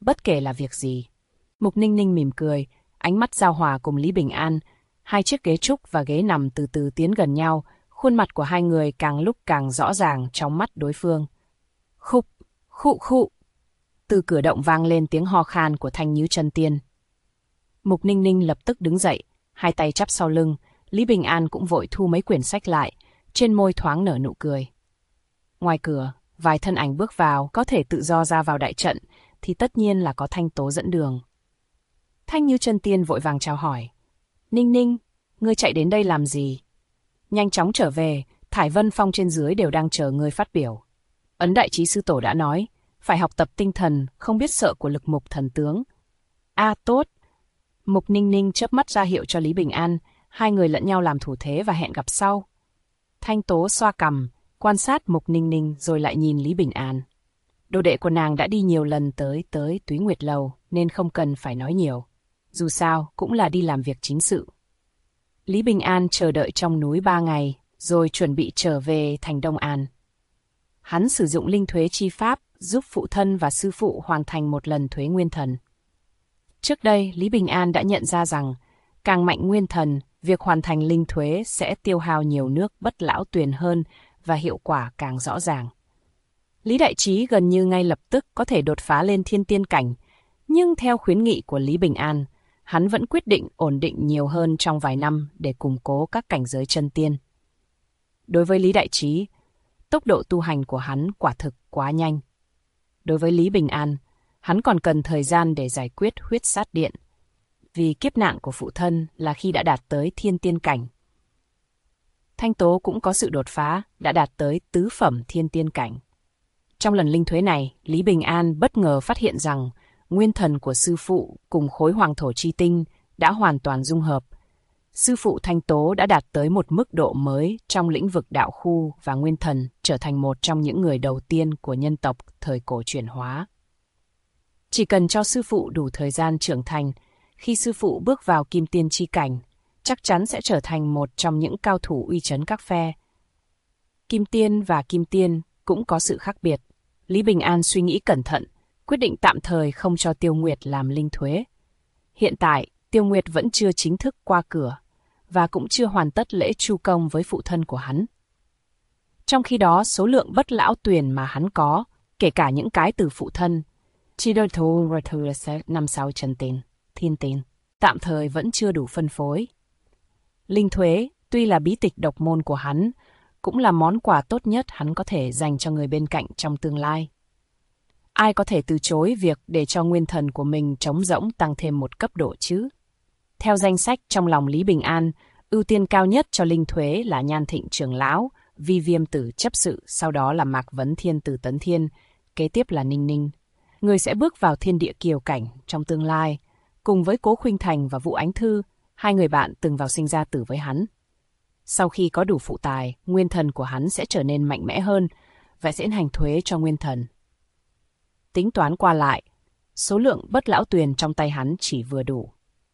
bất kể là việc gì. Mục Ninh Ninh mỉm cười, ánh mắt giao hòa cùng Lý Bình An. Hai chiếc ghế trúc và ghế nằm từ từ tiến gần nhau, khuôn mặt của hai người càng lúc càng rõ ràng trong mắt đối phương. Khục, khụ khụ. Từ cửa động vang lên tiếng ho khan của Thanh Nhứ Chân Tiên. Mục Ninh Ninh lập tức đứng dậy, hai tay chắp sau lưng. Lý Bình An cũng vội thu mấy quyển sách lại, trên môi thoáng nở nụ cười. Ngoài cửa, vài thân ảnh bước vào, có thể tự do ra vào đại trận, thì tất nhiên là có Thanh Tố dẫn đường. Thanh Như Chân Tiên vội vàng chào hỏi. Ninh Ninh, ngươi chạy đến đây làm gì? Nhanh chóng trở về, Thải Vân Phong trên dưới đều đang chờ ngươi phát biểu. Ấn Đại Chí Sư Tổ đã nói, phải học tập tinh thần, không biết sợ của Lực Mục thần tướng. Tốt. Mục Ninh Ninh chớp mắt ra hiệu cho Lý Bình An, hai người lẫn nhau làm thủ thế và hẹn gặp sau. Thanh Tố xoa cằm, quan sát Mục Ninh Ninh rồi lại nhìn Lý Bình An. Đồ đệ của nàng đã đi nhiều lần tới Túy Nguyệt Lầu nên không cần phải nói nhiều. Dù sao cũng là đi làm việc chính sự. Lý Bình An chờ đợi trong núi 3 ngày rồi chuẩn bị trở về thành Đông An. Hắn sử dụng linh thuế chi pháp giúp phụ thân và sư phụ hoàn thành một lần thuế nguyên thần. Trước đây, Lý Bình An đã nhận ra rằng càng mạnh nguyên thần, việc hoàn thành linh thuế sẽ tiêu hao nhiều nước Bất Lão Tuyền hơn và hiệu quả càng rõ ràng. Lý Đại Trí gần như ngay lập tức có thể đột phá lên thiên tiên cảnh, nhưng theo khuyến nghị của Lý Bình An, hắn vẫn quyết định ổn định nhiều hơn trong vài năm để củng cố các cảnh giới chân tiên. Đối với Lý Đại Trí, tốc độ tu hành của hắn quả thực quá nhanh. Đối với Lý Bình An, hắn còn cần thời gian để giải quyết huyết sát điện, vì kiếp nạn của phụ thân là khi đã đạt tới thiên tiên cảnh. Thanh Tố cũng có sự đột phá, đã đạt tới tứ phẩm thiên tiên cảnh. Trong lần linh thuế này, Lý Bình An bất ngờ phát hiện rằng nguyên thần của sư phụ cùng khối hoàng thổ chi tinh đã hoàn toàn dung hợp. Sư phụ Thanh Tố đã đạt tới một mức độ mới trong lĩnh vực đạo khu và nguyên thần, trở thành một trong những người đầu tiên của nhân tộc thời cổ chuyển hóa. Chỉ cần cho sư phụ đủ thời gian trưởng thành, khi sư phụ bước vào kim tiên chi cảnh, chắc chắn sẽ trở thành một trong những cao thủ uy chấn các phe. Kim tiên và kim tiên cũng có sự khác biệt. Lý Bình An suy nghĩ cẩn thận, quyết định tạm thời không cho Tiêu Nguyệt làm linh thuế. Hiện tại, Tiêu Nguyệt vẫn chưa chính thức qua cửa, và cũng chưa hoàn tất lễ chu công với phụ thân của hắn. Trong khi đó, số lượng Bất Lão Tuyền mà hắn có, kể cả những cái từ phụ thân, chỉ đôi thu 5-6 chân tiên, thiên tiên, tạm thời vẫn chưa đủ phân phối. Linh thuế, tuy là bí tịch độc môn của hắn, cũng là món quà tốt nhất hắn có thể dành cho người bên cạnh trong tương lai. Ai có thể từ chối việc để cho nguyên thần của mình trống rỗng tăng thêm một cấp độ chứ? Theo danh sách trong lòng Lý Bình An, ưu tiên cao nhất cho linh thuế là Nhan Thịnh trưởng lão, Vi Viêm Tử chấp sự, sau đó là Mạc Vấn Thiên Tử Tấn Thiên, kế tiếp là Ninh Ninh. Người sẽ bước vào thiên địa kiều cảnh trong tương lai, cùng với Cố Khuynh Thành và Vũ Ánh Thư, hai người bạn từng vào sinh ra tử với hắn. Sau khi có đủ phụ tài, nguyên thần của hắn sẽ trở nên mạnh mẽ hơn và sẽ hành thuế cho nguyên thần. Tính toán qua lại, số lượng Bất Lão Tuyền trong tay hắn chỉ vừa đủ.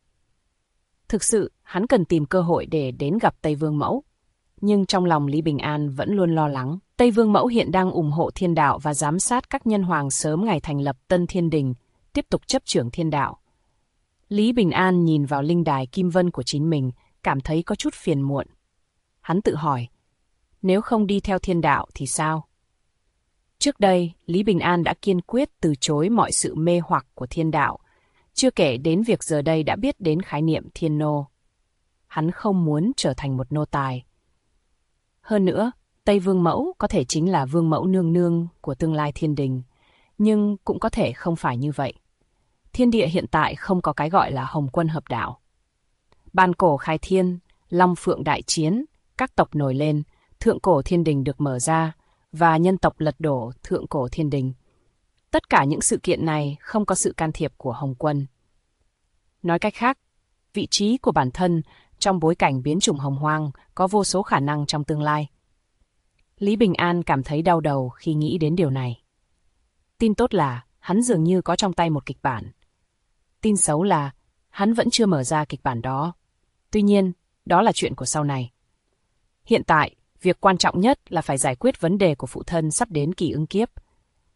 Thực sự, hắn cần tìm cơ hội để đến gặp Tây Vương Mẫu. Nhưng trong lòng Lý Bình An vẫn luôn lo lắng. Tây Vương Mẫu hiện đang ủng hộ thiên đạo và giám sát các nhân hoàng sớm ngày thành lập Tân Thiên Đình, tiếp tục chấp trưởng thiên đạo. Lý Bình An nhìn vào linh đài kim vân của chính mình, cảm thấy có chút phiền muộn. Hắn tự hỏi, nếu không đi theo thiên đạo thì sao? Trước đây, Lý Bình An đã kiên quyết từ chối mọi sự mê hoặc của thiên đạo, chưa kể đến việc giờ đây đã biết đến khái niệm thiên nô. Hắn không muốn trở thành một nô tài. Hơn nữa, Tây Vương Mẫu có thể chính là Vương Mẫu nương nương của tương lai thiên đình, nhưng cũng có thể không phải như vậy. Thiên địa hiện tại không có cái gọi là Hồng Quân hợp đạo. Bàn cổ khai thiên, Long Phượng đại chiến, các tộc nổi lên, thượng cổ thiên đình được mở ra, và nhân tộc lật đổ thượng cổ thiên đình. Tất cả những sự kiện này không có sự can thiệp của Hồng Quân. Nói cách khác, vị trí của bản thân trong bối cảnh biến chủng hồng hoang có vô số khả năng trong tương lai. Lý Bình An cảm thấy đau đầu khi nghĩ đến điều này. Tin tốt là hắn dường như có trong tay một kịch bản. Tin xấu là hắn vẫn chưa mở ra kịch bản đó. Tuy nhiên, đó là chuyện của sau này. Hiện tại, việc quan trọng nhất là phải giải quyết vấn đề của phụ thân sắp đến kỳ ưng kiếp.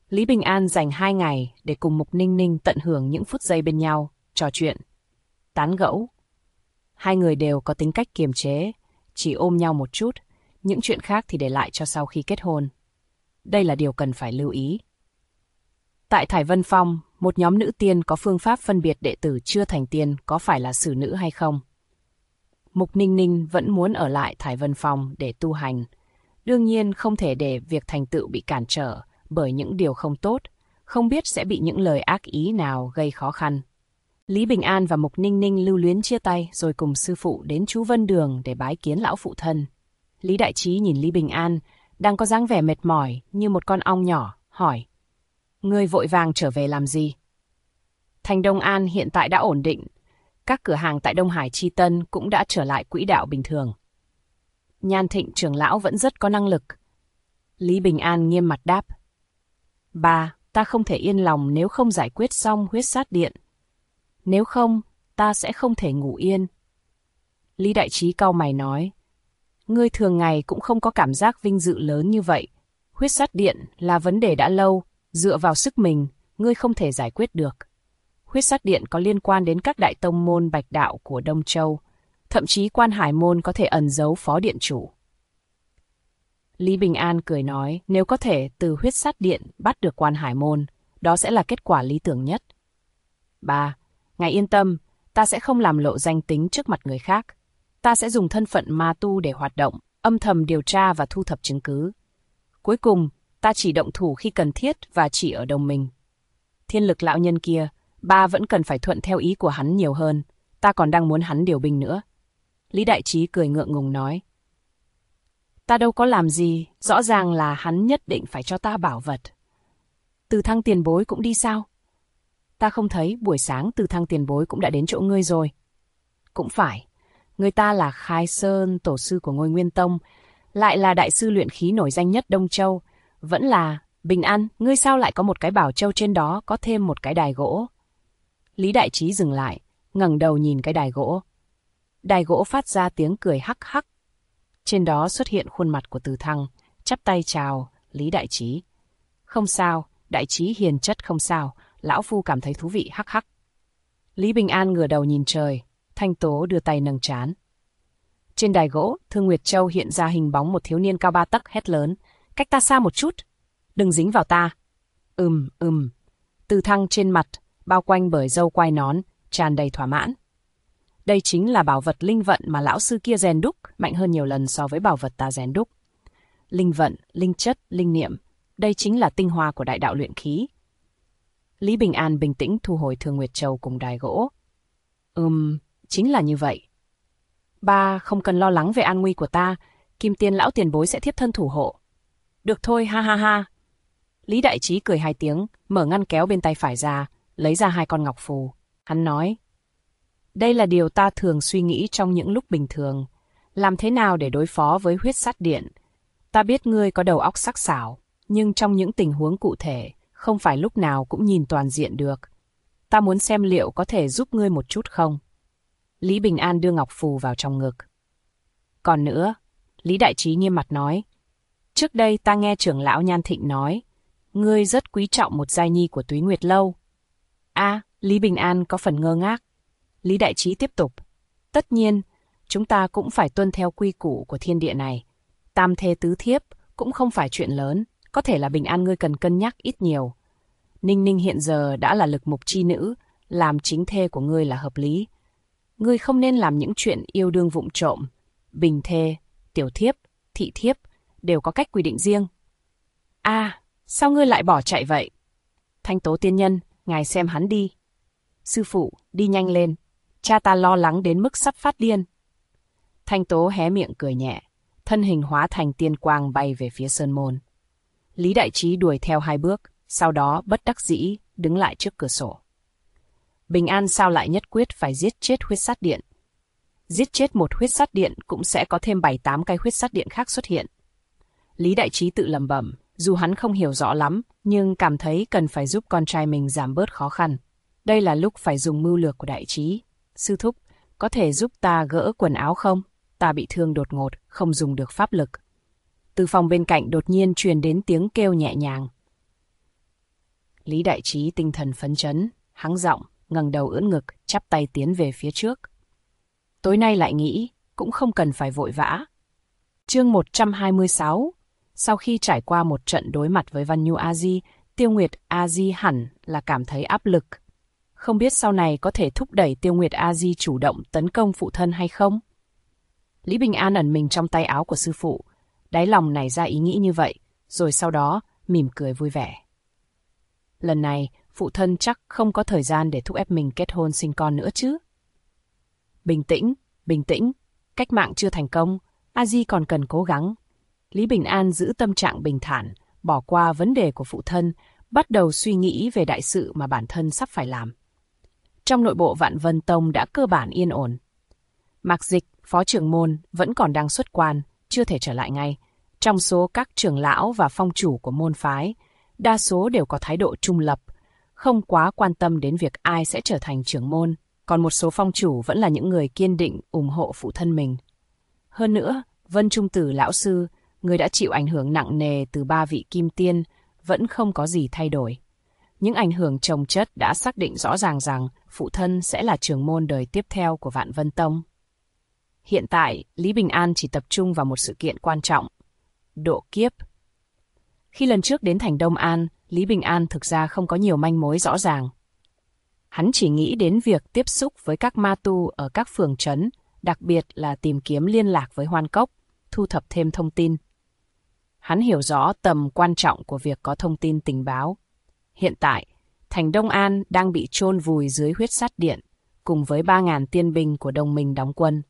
Lý Bình An dành 2 ngày để cùng Mục Ninh Ninh tận hưởng những phút giây bên nhau, trò chuyện, tán gẫu. Hai người đều có tính cách kiềm chế, chỉ ôm nhau một chút, những chuyện khác thì để lại cho sau khi kết hôn. Đây là điều cần phải lưu ý. Tại Thải Vân Phong, một nhóm nữ tiên có phương pháp phân biệt đệ tử chưa thành tiên có phải là xử nữ hay không. Mục Ninh Ninh vẫn muốn ở lại Thải Vân Phong để tu hành. Đương nhiên không thể để việc thành tựu bị cản trở bởi những điều không tốt, không biết sẽ bị những lời ác ý nào gây khó khăn. Lý Bình An và Mục Ninh Ninh lưu luyến chia tay rồi cùng sư phụ đến chú Vân Đường để bái kiến lão phụ thân. Lý Đại Trí nhìn Lý Bình An, đang có dáng vẻ mệt mỏi như một con ong nhỏ, hỏi: Ngươi vội vàng trở về làm gì? Thành Đông An hiện tại đã ổn định, các cửa hàng tại Đông Hải Chi Tân cũng đã trở lại quỹ đạo bình thường. Nhan Thịnh trưởng lão vẫn rất có năng lực. Lý Bình An nghiêm mặt đáp: Ba, ta không thể yên lòng nếu không giải quyết xong huyết sát điện. Nếu không, ta sẽ không thể ngủ yên. Lý Đại Trí cau mày nói: Ngươi thường ngày cũng không có cảm giác vinh dự lớn như vậy. Huyết sát điện là vấn đề đã lâu, dựa vào sức mình, ngươi không thể giải quyết được. Huyết sát điện có liên quan đến các đại tông môn bạch đạo của Đông Châu, thậm chí Quan Hải môn có thể ẩn giấu phó điện chủ. Lý Bình An cười nói: Nếu có thể từ huyết sát điện bắt được Quan Hải môn, đó sẽ là kết quả lý tưởng nhất. Ba, ngài yên tâm, ta sẽ không làm lộ danh tính trước mặt người khác. Ta sẽ dùng thân phận ma tu để hoạt động, âm thầm điều tra và thu thập chứng cứ. Cuối cùng, ta chỉ động thủ khi cần thiết và chỉ ở đồng mình. Thiên Lực lão nhân kia, ba vẫn cần phải thuận theo ý của hắn nhiều hơn. Ta còn đang muốn hắn điều binh nữa. Lý Đại Trí cười ngượng ngùng nói: Ta đâu có làm gì, rõ ràng là hắn nhất định phải cho ta bảo vật. Từ Thăng tiền bối cũng đi sao? Ta không thấy buổi sáng Từ Thăng tiền bối cũng đã đến chỗ ngươi rồi. Cũng phải, người ta là Khai Sơn tổ sư của Ngôi Nguyên Tông, lại là đại sư luyện khí nổi danh nhất Đông Châu. Vẫn là, Bình An, ngươi sao lại có một cái bảo châu trên đó có thêm một cái đài gỗ? Lý Đại Trí dừng lại, ngẩng đầu nhìn cái đài gỗ. Đài gỗ phát ra tiếng cười hắc hắc. Trên đó xuất hiện khuôn mặt của Từ Thăng, chắp tay chào Lý Đại Trí. Không sao, Đại Trí hiền chất không sao, lão phu cảm thấy thú vị hắc hắc. Lý Bình An ngửa đầu nhìn trời, Thanh Tố đưa tay nâng trán. Trên đài gỗ, Thương Nguyệt Châu hiện ra hình bóng một thiếu niên cao 3 tấc hét lớn: Cách ta xa một chút, đừng dính vào ta. Từ Thăng trên mặt, bao quanh bởi râu quai nón, tràn đầy thỏa mãn. Đây chính là bảo vật linh vận mà lão sư kia rèn đúc, mạnh hơn nhiều lần so với bảo vật ta rèn đúc. Linh vận, linh chất, linh niệm, đây chính là tinh hoa của đại đạo luyện khí. Lý Bình An bình tĩnh thu hồi Thương Nguyệt Châu cùng đài gỗ. Chính là như vậy. Ba không cần lo lắng về an nguy của ta, Kim Tiên lão tiền bối sẽ thiếp thân thủ hộ. Được thôi, ha ha ha. Lý Đại Trí cười 2 tiếng, mở ngăn kéo bên tay phải ra, lấy ra 2 con ngọc phù. Hắn nói: Đây là điều ta thường suy nghĩ trong những lúc bình thường. Làm thế nào để đối phó với huyết sát điện? Ta biết ngươi có đầu óc sắc sảo, nhưng trong những tình huống cụ thể, không phải lúc nào cũng nhìn toàn diện được. Ta muốn xem liệu có thể giúp ngươi một chút không? Lý Bình An đưa ngọc phù vào trong ngực. Còn nữa, Lý Đại Trí nghiêm mặt nói: Trước đây ta nghe trưởng lão Nhan Thịnh nói, ngươi rất quý trọng một giai nhi của Túy Nguyệt Lâu. Lý Bình An có phần ngơ ngác. Lý Đại Trí tiếp tục: Tất nhiên, chúng ta cũng phải tuân theo quy củ của thiên địa này. Tam thê tứ thiếp cũng không phải chuyện lớn, có thể là Bình An ngươi cần cân nhắc ít nhiều. Ninh Ninh hiện giờ đã là lực mục chi nữ, làm chính thê của ngươi là hợp lý. Ngươi không nên làm những chuyện yêu đương vụng trộm. Bình thê, tiểu thiếp, thị thiếp đều có cách quy định riêng. Sao ngươi lại bỏ chạy vậy? Thanh Tố tiên nhân, ngài xem hắn đi. Sư phụ, đi nhanh lên, cha ta lo lắng đến mức sắp phát điên. Thanh Tố hé miệng cười nhẹ, thân hình hóa thành tiên quang bay về phía sơn môn. Lý Đại Trí đuổi theo 2 bước, sau đó bất đắc dĩ đứng lại trước cửa sổ. Bình An sao lại nhất quyết phải giết chết huyết sát điện? Giết chết một huyết sát điện cũng sẽ có thêm 7-8 cái huyết sát điện khác xuất hiện. Lý Đại Trí tự lẩm bẩm, dù hắn không hiểu rõ lắm, nhưng cảm thấy cần phải giúp con trai mình giảm bớt khó khăn. Đây là lúc phải dùng mưu lược của Đại Trí. Sư thúc, có thể giúp ta gỡ quần áo không? Ta bị thương đột ngột, không dùng được pháp lực. Từ phòng bên cạnh đột nhiên truyền đến tiếng kêu nhẹ nhàng. Lý Đại Trí tinh thần phấn chấn, hắng giọng, ngẩng đầu ưỡn ngực, chắp tay tiến về phía trước. Tối nay lại nghĩ, cũng không cần phải vội vã. Chương 126. Sau khi trải qua một trận đối mặt với Văn Nhu A-di, Tiêu Nguyệt A-di hẳn là cảm thấy áp lực. Không biết sau này có thể thúc đẩy Tiêu Nguyệt A-di chủ động tấn công phụ thân hay không? Lý Bình An ẩn mình trong tay áo của sư phụ, đáy lòng nảy ra ý nghĩ như vậy, rồi sau đó mỉm cười vui vẻ. Lần này, phụ thân chắc không có thời gian để thúc ép mình kết hôn sinh con nữa chứ. Bình tĩnh, cách mạng chưa thành công, A-di còn cần cố gắng. Lý Bình An giữ tâm trạng bình thản, bỏ qua vấn đề của phụ thân, bắt đầu suy nghĩ về đại sự mà bản thân sắp phải làm. Trong nội bộ Vạn Vân Tông đã cơ bản yên ổn. Mạc Dịch, phó trưởng môn, vẫn còn đang xuất quan, chưa thể trở lại ngay. Trong số các trưởng lão và phong chủ của môn phái, đa số đều có thái độ trung lập, không quá quan tâm đến việc ai sẽ trở thành trưởng môn, còn một số phong chủ vẫn là những người kiên định ủng hộ phụ thân mình. Hơn nữa, Vân Trung Tử lão sư, người đã chịu ảnh hưởng nặng nề từ 3 vị kim tiên, vẫn không có gì thay đổi. Những ảnh hưởng chồng chất đã xác định rõ ràng rằng phụ thân sẽ là trưởng môn đời tiếp theo của Vạn Vân Tông. Hiện tại, Lý Bình An chỉ tập trung vào một sự kiện quan trọng, độ kiếp. Khi lần trước đến thành Đông An, Lý Bình An thực ra không có nhiều manh mối rõ ràng. Hắn chỉ nghĩ đến việc tiếp xúc với các ma tu ở các phường trấn, đặc biệt là tìm kiếm liên lạc với Hoan Cốc, thu thập thêm thông tin. Hắn hiểu rõ tầm quan trọng của việc có thông tin tình báo. Hiện tại, thành Đông An đang bị chôn vùi dưới huyết sát điện, cùng với 3.000 tiên binh của đồng minh đóng quân.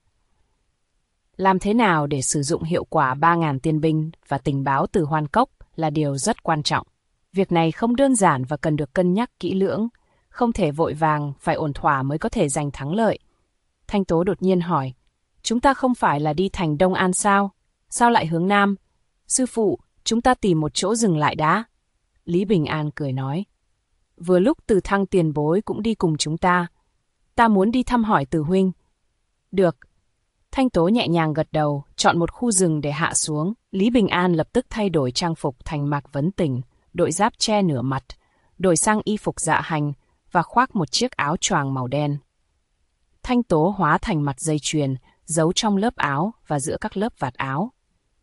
Làm thế nào để sử dụng hiệu quả 3.000 tiên binh và tình báo từ Hoan Cốc là điều rất quan trọng. Việc này không đơn giản và cần được cân nhắc kỹ lưỡng, không thể vội vàng, phải ổn thỏa mới có thể giành thắng lợi. Thanh Tố đột nhiên hỏi, chúng ta không phải là đi thành Đông An sao? Sao lại hướng Nam? Sư phụ, chúng ta tìm một chỗ dừng lại đã. Lý Bình An cười nói, vừa lúc Từ Thăng tiền bối cũng đi cùng chúng ta. Ta muốn đi thăm hỏi Từ huynh. Được. Thanh Tố nhẹ nhàng gật đầu, chọn một khu rừng để hạ xuống. Lý Bình An lập tức thay đổi trang phục thành Mạc Vấn Tình, đội giáp che nửa mặt, đổi sang y phục dạ hành và khoác một chiếc áo choàng màu đen. Thanh Tố hóa thành mặt dây chuyền, giấu trong lớp áo và giữa các lớp vạt áo.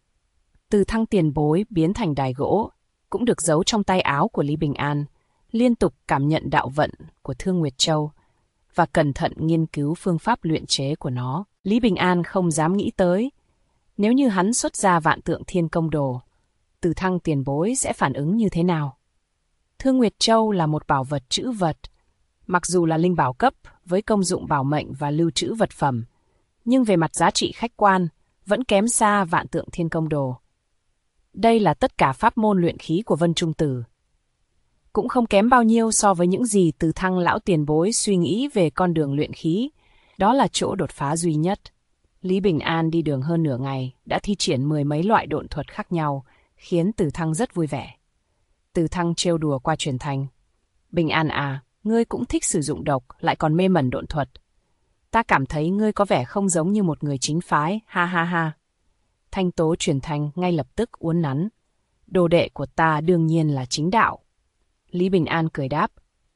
Từ Thăng tiền bối biến thành đài gỗ, cũng được giấu trong tay áo của Lý Bình An, liên tục cảm nhận đạo vận của Thương Nguyệt Châu và cẩn thận nghiên cứu phương pháp luyện chế của nó. Lý Bình An không dám nghĩ tới, nếu như hắn xuất ra Vạn Tượng Thiên Công Đồ, Từ Thăng tiền bối sẽ phản ứng như thế nào? Thương Nguyệt Châu là một bảo vật trữ vật, mặc dù là linh bảo cấp với công dụng bảo mệnh và lưu trữ vật phẩm, nhưng về mặt giá trị khách quan vẫn kém xa Vạn Tượng Thiên Công Đồ. Đây là tất cả pháp môn luyện khí của Vân Trung Tử. Cũng không kém bao nhiêu so với những gì Từ Thăng lão tiền bối suy nghĩ về con đường luyện khí. Đó là chỗ đột phá duy nhất. Lý Bình An đi đường hơn nửa ngày, đã thi triển 10 mấy loại độn thuật khác nhau, khiến Từ Thăng rất vui vẻ. Từ Thăng trêu đùa qua truyền thanh. Bình An à, ngươi cũng thích sử dụng độc, lại còn mê mẩn độn thuật. Ta cảm thấy ngươi có vẻ không giống như một người chính phái, ha ha ha. Thanh Tố truyền thanh ngay lập tức uốn nắn. Đồ đệ của ta đương nhiên là chính đạo. Lý Bình An cười đáp.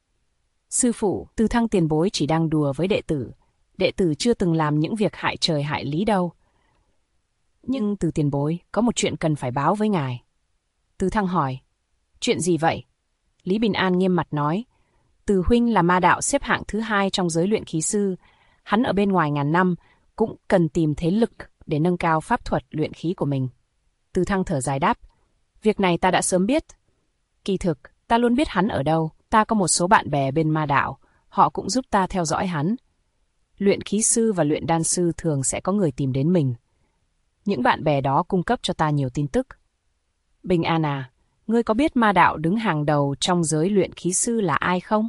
Sư phụ, Từ Thăng tiền bối chỉ đang đùa với đệ tử. Đệ tử chưa từng làm những việc hại trời hại lý đâu. Nhưng Từ tiền bối, có một chuyện cần phải báo với ngài. Từ Thăng hỏi. Chuyện gì vậy? Lý Bình An nghiêm mặt nói. Từ huynh là ma đạo xếp hạng thứ 2 trong giới luyện khí sư. Hắn ở bên ngoài ngàn năm, cũng cần tìm thế lực để nâng cao pháp thuật luyện khí của mình. Từ Thăng thở dài đáp. Việc này ta đã sớm biết. Kỳ thực, ta luôn biết hắn ở đâu. Ta có một số bạn bè bên ma đạo, họ cũng giúp ta theo dõi hắn. Luyện khí sư và luyện đan sư thường sẽ có người tìm đến mình. Những bạn bè đó cung cấp cho ta nhiều tin tức. Bình An à, ngươi có biết ma đạo đứng hàng đầu trong giới luyện khí sư là ai không?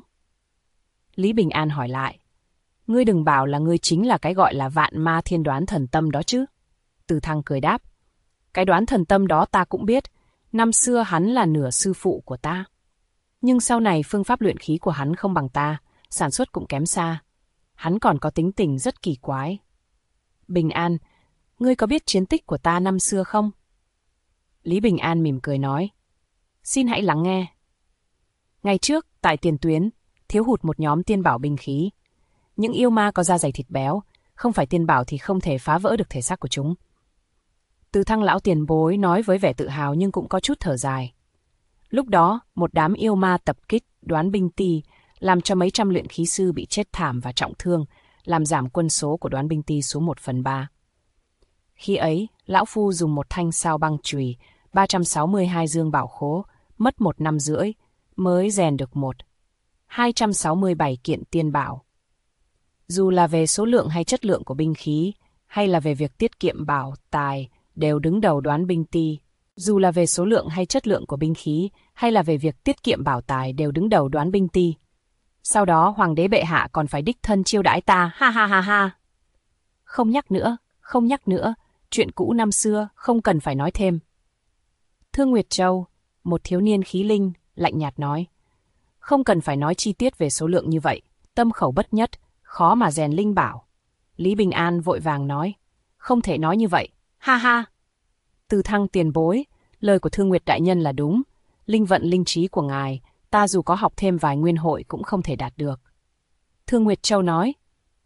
Lý Bình An hỏi lại. Ngươi đừng bảo là ngươi chính là cái gọi là Vạn Ma Thiên Đoán Thần Tâm đó chứ. Từ Thăng cười đáp. Cái đoán thần tâm đó ta cũng biết. Năm xưa hắn là nửa sư phụ của ta. Nhưng sau này phương pháp luyện khí của hắn không bằng ta, sản xuất cũng kém xa. Hắn còn có tính tình rất kỳ quái. Bình An, ngươi có biết chiến tích của ta năm xưa không? Lý Bình An mỉm cười nói. Xin hãy lắng nghe. Ngày trước, tại tiền tuyến, thiếu hụt một nhóm tiên bảo binh khí. Những yêu ma có da dày thịt béo, không phải tiên bảo thì không thể phá vỡ được thể xác của chúng. Từ Thăng lão tiền bối nói với vẻ tự hào nhưng cũng có chút thở dài. Lúc đó, một đám yêu ma tập kích Đoán Binh Ti, làm cho mấy trăm luyện khí sư bị chết thảm và trọng thương, làm giảm quân số của Đoán Binh Ti xuống 1/3. Khi ấy, lão phu dùng một thanh sao băng chùy, 362 dương bảo khố, mất 1 năm rưỡi, mới rèn được 267 kiện tiên bảo. Dù là về số lượng hay chất lượng của binh khí, hay là về việc tiết kiệm bảo tài, đều đứng đầu Đoán Binh Ti. Dù là về số lượng hay chất lượng của binh khí, hay là về việc tiết kiệm bảo tài đều đứng đầu Đoán Binh Ti. Sau đó hoàng đế bệ hạ còn phải đích thân chiêu đãi ta, ha ha ha ha. Không nhắc nữa, chuyện cũ năm xưa không cần phải nói thêm. Thương Nguyệt Châu, một thiếu niên khí linh, lạnh nhạt nói. Không cần phải nói chi tiết về số lượng như vậy, tâm khẩu bất nhất, khó mà rèn linh bảo. Lý Bình An vội vàng nói. Không thể nói như vậy, ha ha. Từ Thăng tiền bối, lời của Thương Nguyệt đại nhân là đúng. Linh vận linh trí của ngài, ta dù có học thêm vài nguyên hội cũng không thể đạt được. Thương Nguyệt Châu nói.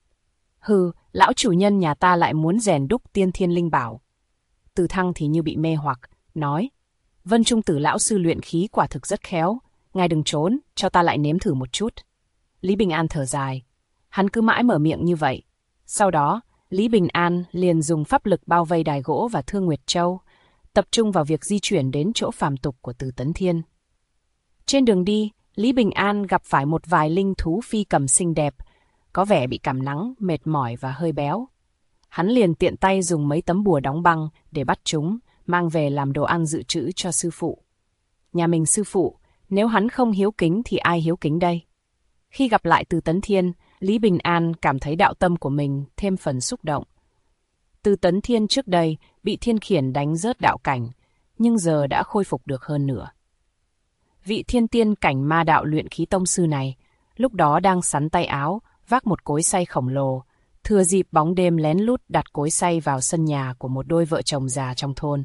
Hừ, lão chủ nhân nhà ta lại muốn rèn đúc tiên thiên linh bảo. Từ Thăng thì như bị mê hoặc, nói. Vân Trung Tử lão sư luyện khí quả thực rất khéo, ngài đừng trốn, cho ta lại nếm thử một chút. Lý Bình An thở dài, hắn cứ mãi mở miệng như vậy. Sau đó, Lý Bình An liền dùng pháp lực bao vây đài gỗ và Thương Nguyệt Châu, tập trung vào việc di chuyển đến chỗ phàm tục của Từ Tấn Thiên. Trên đường đi, Lý Bình An gặp phải một vài linh thú phi cầm xinh đẹp, có vẻ bị cảm nắng, mệt mỏi và hơi béo. Hắn liền tiện tay dùng mấy tấm bùa đóng băng để bắt chúng, mang về làm đồ ăn dự trữ cho sư phụ. Nhà mình sư phụ, nếu hắn không hiếu kính thì ai hiếu kính đây? Khi gặp lại Từ Tấn Thiên, Lý Bình An cảm thấy đạo tâm của mình thêm phần xúc động. Từ Tấn Thiên trước đây bị Thiên Khiển đánh rớt đạo cảnh, nhưng giờ đã khôi phục được hơn nửa. Vị thiên tiên cảnh ma đạo luyện khí tông sư này, lúc đó đang sắn tay áo, vác một cối xay khổng lồ, thừa dịp bóng đêm lén lút đặt cối xay vào sân nhà của một đôi vợ chồng già trong thôn.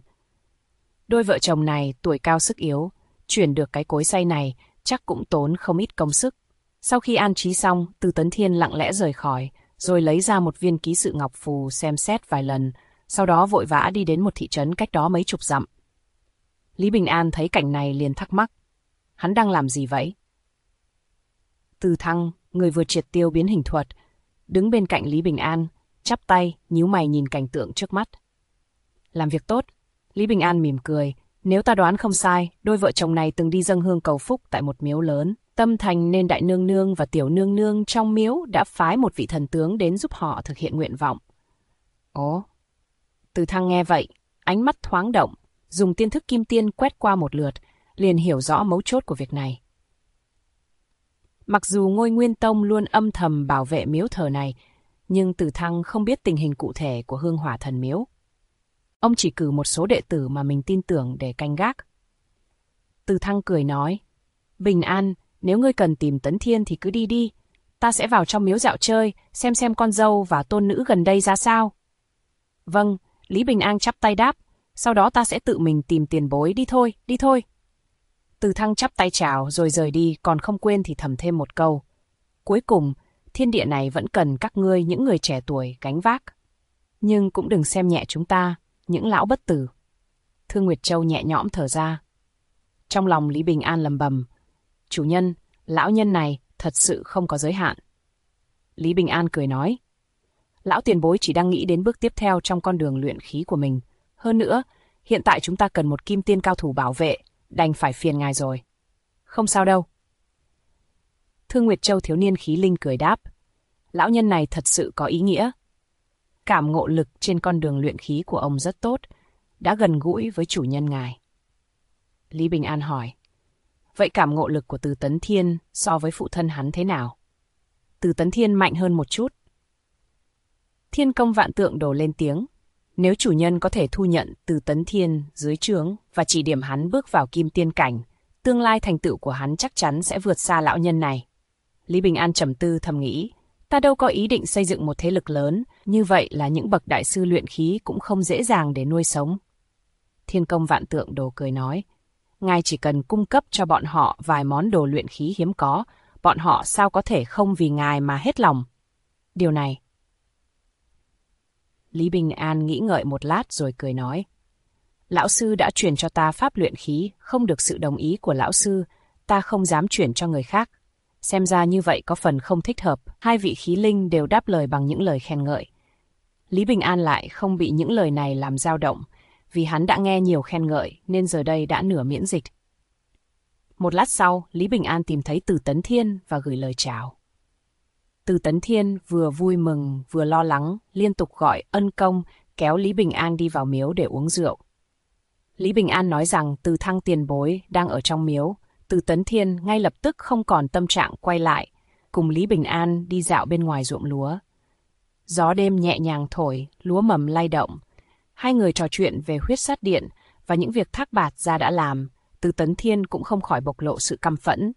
Đôi vợ chồng này tuổi cao sức yếu, chuyển được cái cối xay này chắc cũng tốn không ít công sức. Sau khi an trí xong, Từ Tấn Thiên lặng lẽ rời khỏi, rồi lấy ra một viên ký sự ngọc phù xem xét vài lần, sau đó vội vã đi đến một thị trấn cách đó mấy chục dặm. Lý Bình An thấy cảnh này liền thắc mắc. Hắn đang làm gì vậy? Từ Thăng, người vừa triệt tiêu biến hình thuật, đứng bên cạnh Lý Bình An, chắp tay, nhíu mày nhìn cảnh tượng trước mắt. Làm việc tốt. Lý Bình An mỉm cười. Nếu ta đoán không sai, đôi vợ chồng này từng đi dâng hương cầu phúc tại một miếu lớn. Tâm thành nên đại nương nương và tiểu nương nương trong miếu đã phái một vị thần tướng đến giúp họ thực hiện nguyện vọng. Ồ! Từ Thăng nghe vậy, ánh mắt thoáng động, dùng tiên thức kim tiên quét qua một lượt, liền hiểu rõ mấu chốt của việc này. Mặc dù Ngôi Nguyên Tông luôn âm thầm bảo vệ miếu thờ này, nhưng Từ Thăng không biết tình hình cụ thể của hương hỏa thần miếu. Ông chỉ cử một số đệ tử mà mình tin tưởng để canh gác. Từ Thăng cười nói, Bình An, nếu ngươi cần tìm Tấn Thiên thì cứ đi đi. Ta sẽ vào trong miếu dạo chơi, xem con dâu và tôn nữ gần đây ra sao. Vâng, Lý Bình An chắp tay đáp, sau đó ta sẽ tự mình tìm tiền bối, đi thôi. Từ Thăng chắp tay chào rồi rời đi, còn không quên thì thầm thêm một câu. Cuối cùng, thiên địa này vẫn cần các ngươi những người trẻ tuổi gánh vác. Nhưng cũng đừng xem nhẹ chúng ta, những lão bất tử. Thương Nguyệt Châu nhẹ nhõm thở ra. Trong lòng Lý Bình An lầm bầm. Chủ nhân, lão nhân này thật sự không có giới hạn. Lý Bình An cười nói. Lão tiền bối chỉ đang nghĩ đến bước tiếp theo trong con đường luyện khí của mình. Hơn nữa, hiện tại chúng ta cần một kim tiên cao thủ bảo vệ, đành phải phiền ngài rồi. Không sao đâu. Thương Nguyệt Châu thiếu niên khí linh cười đáp. Lão nhân này thật sự có ý nghĩa. Cảm ngộ lực trên con đường luyện khí của ông rất tốt, đã gần gũi với chủ nhân ngài. Lý Bình An hỏi. Vậy cảm ngộ lực của Từ Tấn Thiên so với phụ thân hắn thế nào? Từ Tấn Thiên mạnh hơn một chút. Thiên Công Vạn Tượng đổ lên tiếng. Nếu chủ nhân có thể thu nhận Từ Tấn Thiên dưới trướng và chỉ điểm hắn bước vào kim tiên cảnh, tương lai thành tựu của hắn chắc chắn sẽ vượt xa lão nhân này. Lý Bình An trầm tư thầm nghĩ, ta đâu có ý định xây dựng một thế lực lớn, như vậy là những bậc đại sư luyện khí cũng không dễ dàng để nuôi sống. Thiên Công Vạn Tượng đồ cười nói, ngài chỉ cần cung cấp cho bọn họ vài món đồ luyện khí hiếm có, bọn họ sao có thể không vì ngài mà hết lòng. Điều này. Lý Bình An nghĩ ngợi một lát rồi cười nói. Lão sư đã truyền cho ta pháp luyện khí, không được sự đồng ý của lão sư, ta không dám chuyển cho người khác. Xem ra như vậy có phần không thích hợp, hai vị khí linh đều đáp lời bằng những lời khen ngợi. Lý Bình An lại không bị những lời này làm dao động, vì hắn đã nghe nhiều khen ngợi nên giờ đây đã nửa miễn dịch. Một lát sau, Lý Bình An tìm thấy Từ Tấn Thiên và gửi lời chào. Từ Tấn Thiên vừa vui mừng vừa lo lắng, liên tục gọi ân công, kéo Lý Bình An đi vào miếu để uống rượu. Lý Bình An nói rằng Từ Thăng tiền bối đang ở trong miếu. Từ Tấn Thiên ngay lập tức không còn tâm trạng quay lại, cùng Lý Bình An đi dạo bên ngoài ruộng lúa. Gió đêm nhẹ nhàng thổi, lúa mầm lay động. Hai người trò chuyện về huyết sát điện và những việc Thác Bạt gia đã làm. Từ Tấn Thiên cũng không khỏi bộc lộ sự căm phẫn.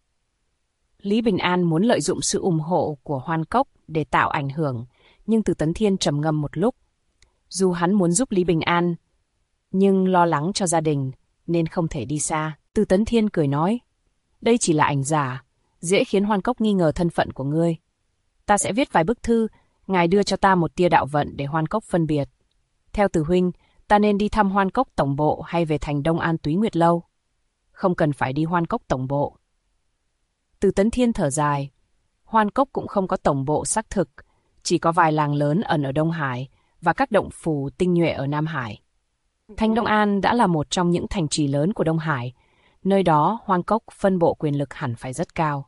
Lý Bình An muốn lợi dụng sự ủng hộ của Hoan Cốc để tạo ảnh hưởng, nhưng Từ Tấn Thiên trầm ngâm một lúc. Dù hắn muốn giúp Lý Bình An, nhưng lo lắng cho gia đình nên không thể đi xa. Từ Tấn Thiên cười nói, đây chỉ là ảnh giả, dễ khiến Hoan Cốc nghi ngờ thân phận của ngươi. Ta sẽ viết vài bức thư, ngài đưa cho ta một tia đạo vận để Hoan Cốc phân biệt. Theo Từ huynh, ta nên đi thăm Hoan Cốc tổng bộ hay về thành Đông An Túy Nguyệt Lâu? Không cần phải đi Hoan Cốc tổng bộ. Từ Tấn Thiên thở dài, Hoan Cốc cũng không có tổng bộ xác thực, chỉ có vài làng lớn ẩn ở Đông Hải và các động phủ tinh nhuệ ở Nam Hải. Thành Đông An đã là một trong những thành trì lớn của Đông Hải, nơi đó Hoan Cốc phân bộ quyền lực hẳn phải rất cao.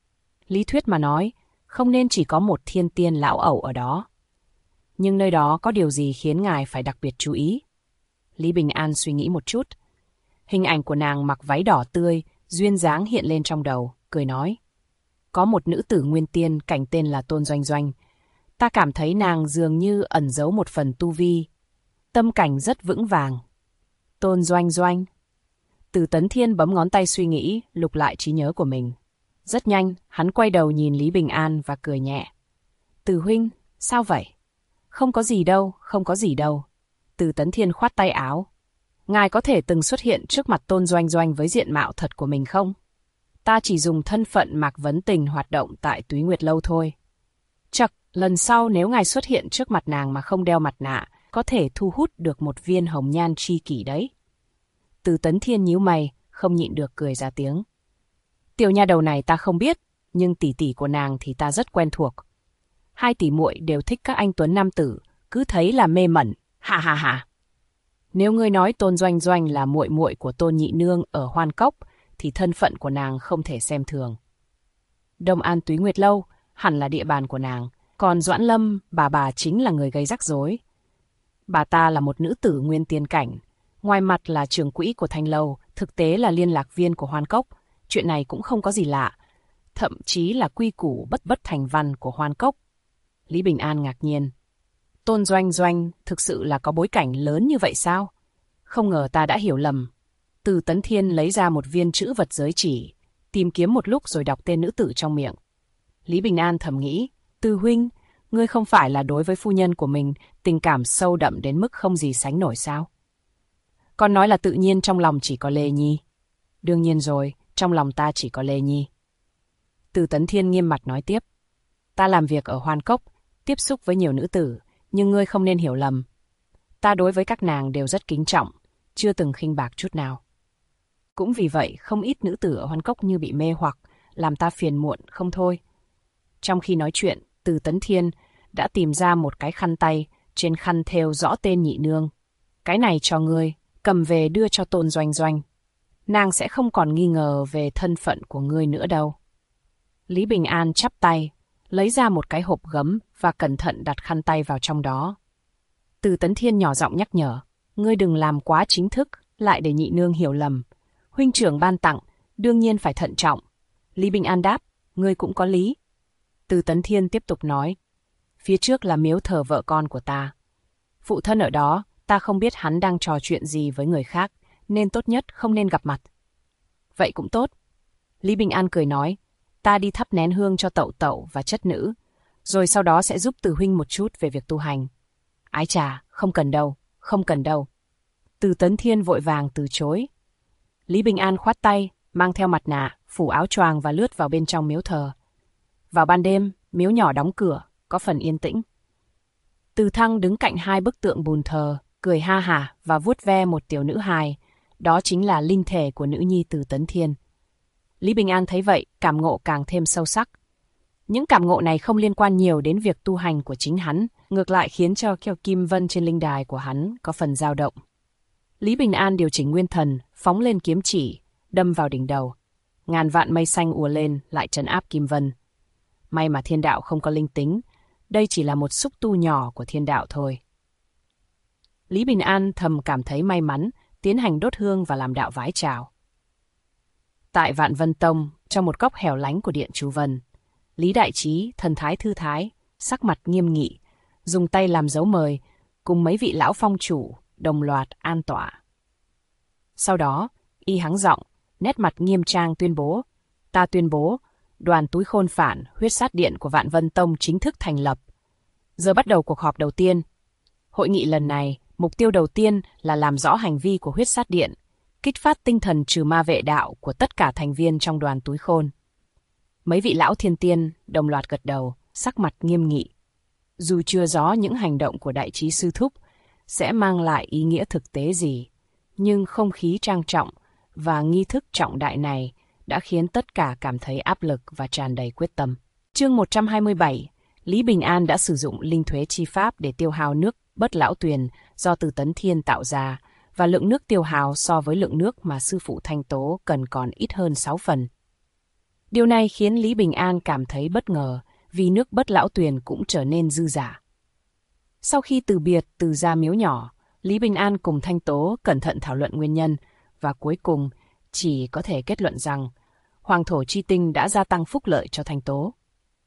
Lý thuyết mà nói, không nên chỉ có một thiên tiên lão ẩu ở đó. Nhưng nơi đó có điều gì khiến ngài phải đặc biệt chú ý? Lý Bình An suy nghĩ một chút. Hình ảnh của nàng mặc váy đỏ tươi, duyên dáng hiện lên trong đầu, cười nói. Có một nữ tử nguyên tiên cảnh tên là Tôn Doanh Doanh. Ta cảm thấy nàng dường như ẩn giấu một phần tu vi. Tâm cảnh rất vững vàng. Tôn Doanh Doanh. Từ Tấn Thiên bấm ngón tay suy nghĩ, lục lại trí nhớ của mình. Rất nhanh, hắn quay đầu nhìn Lý Bình An và cười nhẹ. Từ huynh, sao vậy? Không có gì đâu, không có gì đâu. Từ Tấn Thiên khoát tay áo. Ngài có thể từng xuất hiện trước mặt Tôn Doanh Doanh với diện mạo thật của mình không? Ta chỉ dùng thân phận Mạc Vấn Tình hoạt động tại Túy Nguyệt Lâu thôi. Chậc, lần sau nếu ngài xuất hiện trước mặt nàng mà không đeo mặt nạ, có thể thu hút được một viên hồng nhan tri kỷ đấy. Từ Tấn Thiên nhíu mày, không nhịn được cười ra tiếng. Tiểu nha đầu này ta không biết, nhưng tỷ tỷ của nàng thì ta rất quen thuộc. Hai tỷ muội đều thích các anh tuấn nam tử, cứ thấy là mê mẩn, ha ha ha. Nếu ngươi nói Tôn Doanh Doanh là muội muội của Tôn nhị nương ở Hoan Cốc, thì thân phận của nàng không thể xem thường. Đông An Túy Nguyệt Lâu hẳn là địa bàn của nàng, còn Doãn Lâm, bà chính là người gây rắc rối. Bà ta là một nữ tử nguyên tiên cảnh, ngoài mặt là trưởng quỹ của Thanh Lâu, thực tế là liên lạc viên của Hoan Cốc. Chuyện này cũng không có gì lạ, thậm chí là quy củ bất thành văn của Hoan Cốc. Lý Bình An ngạc nhiên. Tôn Doanh Doanh thực sự là có bối cảnh lớn như vậy sao? Không ngờ ta đã hiểu lầm. Từ Tấn Thiên lấy ra một viên chữ vật giới chỉ, tìm kiếm một lúc rồi đọc tên nữ tử trong miệng. Lý Bình An thầm nghĩ, Từ huynh, ngươi không phải là đối với phu nhân của mình tình cảm sâu đậm đến mức không gì sánh nổi sao? Con nói là tự nhiên trong lòng chỉ có Lê Nhi. Đương nhiên rồi, trong lòng ta chỉ có Lê Nhi. Từ Tấn Thiên nghiêm mặt nói tiếp. Ta làm việc ở Hoan Cốc, tiếp xúc với nhiều nữ tử, nhưng ngươi không nên hiểu lầm. Ta đối với các nàng đều rất kính trọng, chưa từng khinh bạc chút nào. Cũng vì vậy, không ít nữ tử ở Hoan Cốc như bị mê hoặc, làm ta phiền muộn không thôi. Trong khi nói chuyện, Từ Tấn Thiên đã tìm ra một cái khăn tay, trên khăn thêu rõ tên nhị nương. Cái này cho ngươi, cầm về đưa cho Tôn Doanh Doanh. Nàng sẽ không còn nghi ngờ về thân phận của ngươi nữa đâu. Lý Bình An chắp tay, lấy ra một cái hộp gấm và cẩn thận đặt khăn tay vào trong đó. Từ Tấn Thiên nhỏ giọng nhắc nhở, ngươi đừng làm quá chính thức, lại để nhị nương hiểu lầm. Huynh trưởng ban tặng, đương nhiên phải thận trọng. Lý Bình An đáp, ngươi cũng có lý. Từ Tấn Thiên tiếp tục nói, phía trước là miếu thờ vợ con của ta. Phụ thân ở đó, ta không biết hắn đang trò chuyện gì với người khác, nên tốt nhất không nên gặp mặt. Vậy cũng tốt. Lý Bình An cười nói, ta đi thắp nén hương cho tẩu tẩu và chất nữ, rồi sau đó sẽ giúp Từ huynh một chút về việc tu hành. Ái chà, không cần đâu, không cần đâu. Từ Tấn Thiên vội vàng từ chối. Lý Bình An khoát tay, mang theo mặt nạ, phủ áo choàng và lướt vào bên trong miếu thờ. Vào ban đêm, miếu nhỏ đóng cửa, có phần yên tĩnh. Từ Thăng đứng cạnh hai bức tượng bùn thờ, cười ha hả và vuốt ve một tiểu nữ hài. Đó chính là linh thể của nữ nhi Từ Tấn Thiên. Lý Bình An thấy vậy, cảm ngộ càng thêm sâu sắc. Những cảm ngộ này không liên quan nhiều đến việc tu hành của chính hắn, ngược lại khiến cho keo kim vân trên linh đài của hắn có phần dao động. Lý Bình An điều chỉnh nguyên thần, phóng lên kiếm chỉ, đâm vào đỉnh đầu. Ngàn vạn mây xanh ùa lên, lại trấn áp kim vân. May mà thiên đạo không có linh tính, đây chỉ là một xúc tu nhỏ của thiên đạo thôi. Lý Bình An thầm cảm thấy may mắn, tiến hành đốt hương và làm đạo vái chào. Tại Vạn Vân Tông, trong một góc hẻo lánh của điện Chú Vân, Lý Đại Trí, thần thái thư thái, sắc mặt nghiêm nghị, dùng tay làm dấu mời, cùng mấy vị lão phong chủ, đồng loạt an tọa. Sau đó, y hắng giọng, nét mặt nghiêm trang tuyên bố, ta tuyên bố, đoàn túi khôn phản, huyết sát điện của Vạn Vân Tông chính thức thành lập. Giờ bắt đầu cuộc họp đầu tiên. Hội nghị lần này, mục tiêu đầu tiên là làm rõ hành vi của huyết sát điện, kích phát tinh thần trừ ma vệ đạo của tất cả thành viên trong đoàn túi khôn. Mấy vị lão thiên tiên đồng loạt gật đầu, sắc mặt nghiêm nghị. Dù chưa rõ những hành động của Đại Trí sư thúc sẽ mang lại ý nghĩa thực tế gì, nhưng không khí trang trọng và nghi thức trọng đại này đã khiến tất cả cảm thấy áp lực và tràn đầy quyết tâm. Chương 127, Lý Bình An đã sử dụng linh thuế chi pháp để tiêu hao nước Bất Lão Tuyền do Từ Tấn Thiên tạo ra, và lượng nước tiêu hao so với lượng nước mà sư phụ Thanh Tố cần còn ít hơn 6 phần. Điều này khiến Lý Bình An cảm thấy bất ngờ, vì nước Bất Lão Tuyền cũng trở nên dư dả. Sau khi từ biệt từ gia miếu nhỏ, Lý Bình An cùng Thanh Tố cẩn thận thảo luận nguyên nhân, và cuối cùng chỉ có thể kết luận rằng Hoàng thổ chi tinh đã gia tăng phúc lợi cho Thanh Tố.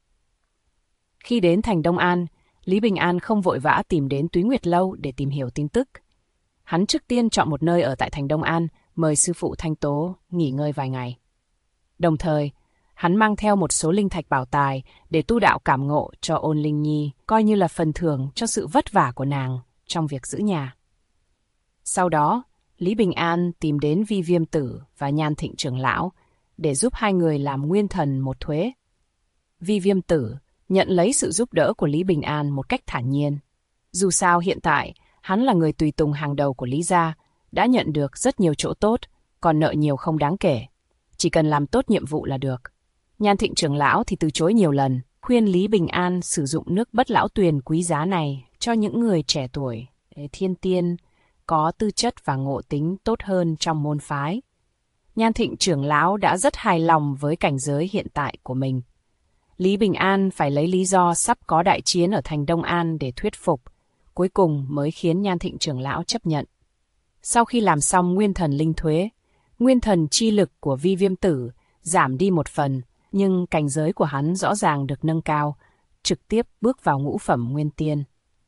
Khi đến thành Đông An, Lý Bình An không vội vã tìm đến Túy Nguyệt Lâu để tìm hiểu tin tức. Hắn trước tiên chọn một nơi ở tại thành Đông An, mời sư phụ Thanh Tố nghỉ ngơi vài ngày. Đồng thời, hắn mang theo một số linh thạch bảo tài để tu đạo cảm ngộ cho Ôn Linh Nhi, coi như là phần thưởng cho sự vất vả của nàng trong việc giữ nhà. Sau đó, Lý Bình An tìm đến Vi Viêm Tử và Nhan Thịnh trưởng lão để giúp hai người làm nguyên thần một thuế. Vi Viêm Tử nhận lấy sự giúp đỡ của Lý Bình An một cách thản nhiên. Dù sao hiện tại, hắn là người tùy tùng hàng đầu của Lý gia, đã nhận được rất nhiều chỗ tốt, còn nợ nhiều không đáng kể. Chỉ cần làm tốt nhiệm vụ là được. Nhan Thịnh trưởng lão thì từ chối nhiều lần, khuyên Lý Bình An sử dụng nước Bất Lão Tuyền quý giá này cho những người trẻ tuổi, thiên tiên, có tư chất và ngộ tính tốt hơn trong môn phái. Nhan Thịnh trưởng lão đã rất hài lòng với cảnh giới hiện tại của mình. Lý Bình An phải lấy lý do sắp có đại chiến ở thành Đông An để thuyết phục, cuối cùng mới khiến Nhan Thịnh trưởng lão chấp nhận. Sau khi làm xong nguyên thần linh thuế, nguyên thần chi lực của Vi Viêm Tử giảm đi một phần, nhưng cảnh giới của hắn rõ ràng được nâng cao, trực tiếp bước vào ngũ phẩm nguyên tiên.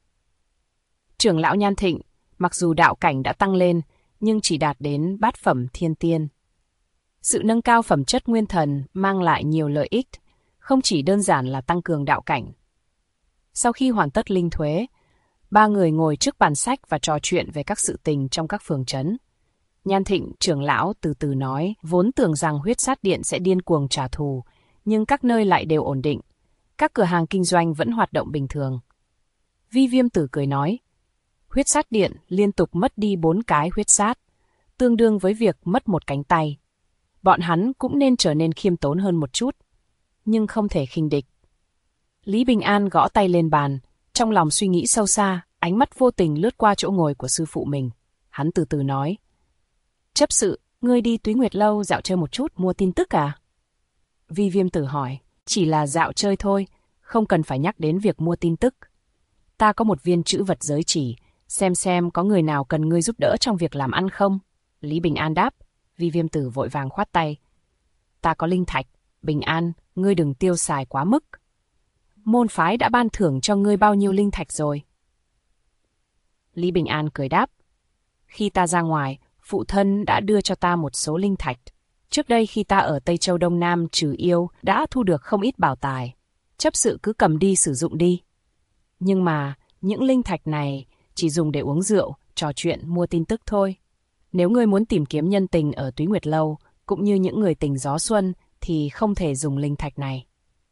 Trưởng lão Nhan Thịnh, mặc dù đạo cảnh đã tăng lên, nhưng chỉ đạt đến bát phẩm thiên tiên. Sự nâng cao phẩm chất nguyên thần mang lại nhiều lợi ích, không chỉ đơn giản là tăng cường đạo cảnh. Sau khi hoàn tất linh thuế, ba người ngồi trước bàn sách và trò chuyện về các sự tình trong các phường trấn. Nhan Thịnh trưởng lão từ từ nói, vốn tưởng rằng huyết sát điện sẽ điên cuồng trả thù, nhưng các nơi lại đều ổn định. Các cửa hàng kinh doanh vẫn hoạt động bình thường. Vi Viêm Tử cười nói, huyết sát điện liên tục mất đi 4 cái huyết sát, tương đương với việc mất một cánh tay. Bọn hắn cũng nên trở nên khiêm tốn hơn một chút, nhưng không thể khinh địch. Lý Bình An gõ tay lên bàn, trong lòng suy nghĩ sâu xa, ánh mắt vô tình lướt qua chỗ ngồi của sư phụ mình. Hắn từ từ nói, chấp sự, ngươi đi Túy Nguyệt Lâu dạo chơi một chút mua tin tức à? Vi Viêm Tử hỏi, chỉ là dạo chơi thôi, không cần phải nhắc đến việc mua tin tức. Ta có một viên trữ vật giới chỉ, xem có người nào cần ngươi giúp đỡ trong việc làm ăn không? Lý Bình An đáp. Vi Viêm Tử vội vàng khoát tay. Ta có linh thạch, Bình An, ngươi đừng tiêu xài quá mức. Môn phái đã ban thưởng cho ngươi bao nhiêu linh thạch rồi? Lý Bình An cười đáp. Khi ta ra ngoài, phụ thân đã đưa cho ta một số linh thạch. Trước đây khi ta ở Tây Châu Đông Nam trừ yêu, đã thu được không ít bảo tài. Chấp sự cứ cầm đi sử dụng đi. Nhưng mà, những linh thạch này chỉ dùng để uống rượu, trò chuyện, mua tin tức thôi. Nếu ngươi muốn tìm kiếm nhân tình ở Túy Nguyệt Lâu, cũng như những người tình gió xuân, thì không thể dùng linh thạch này.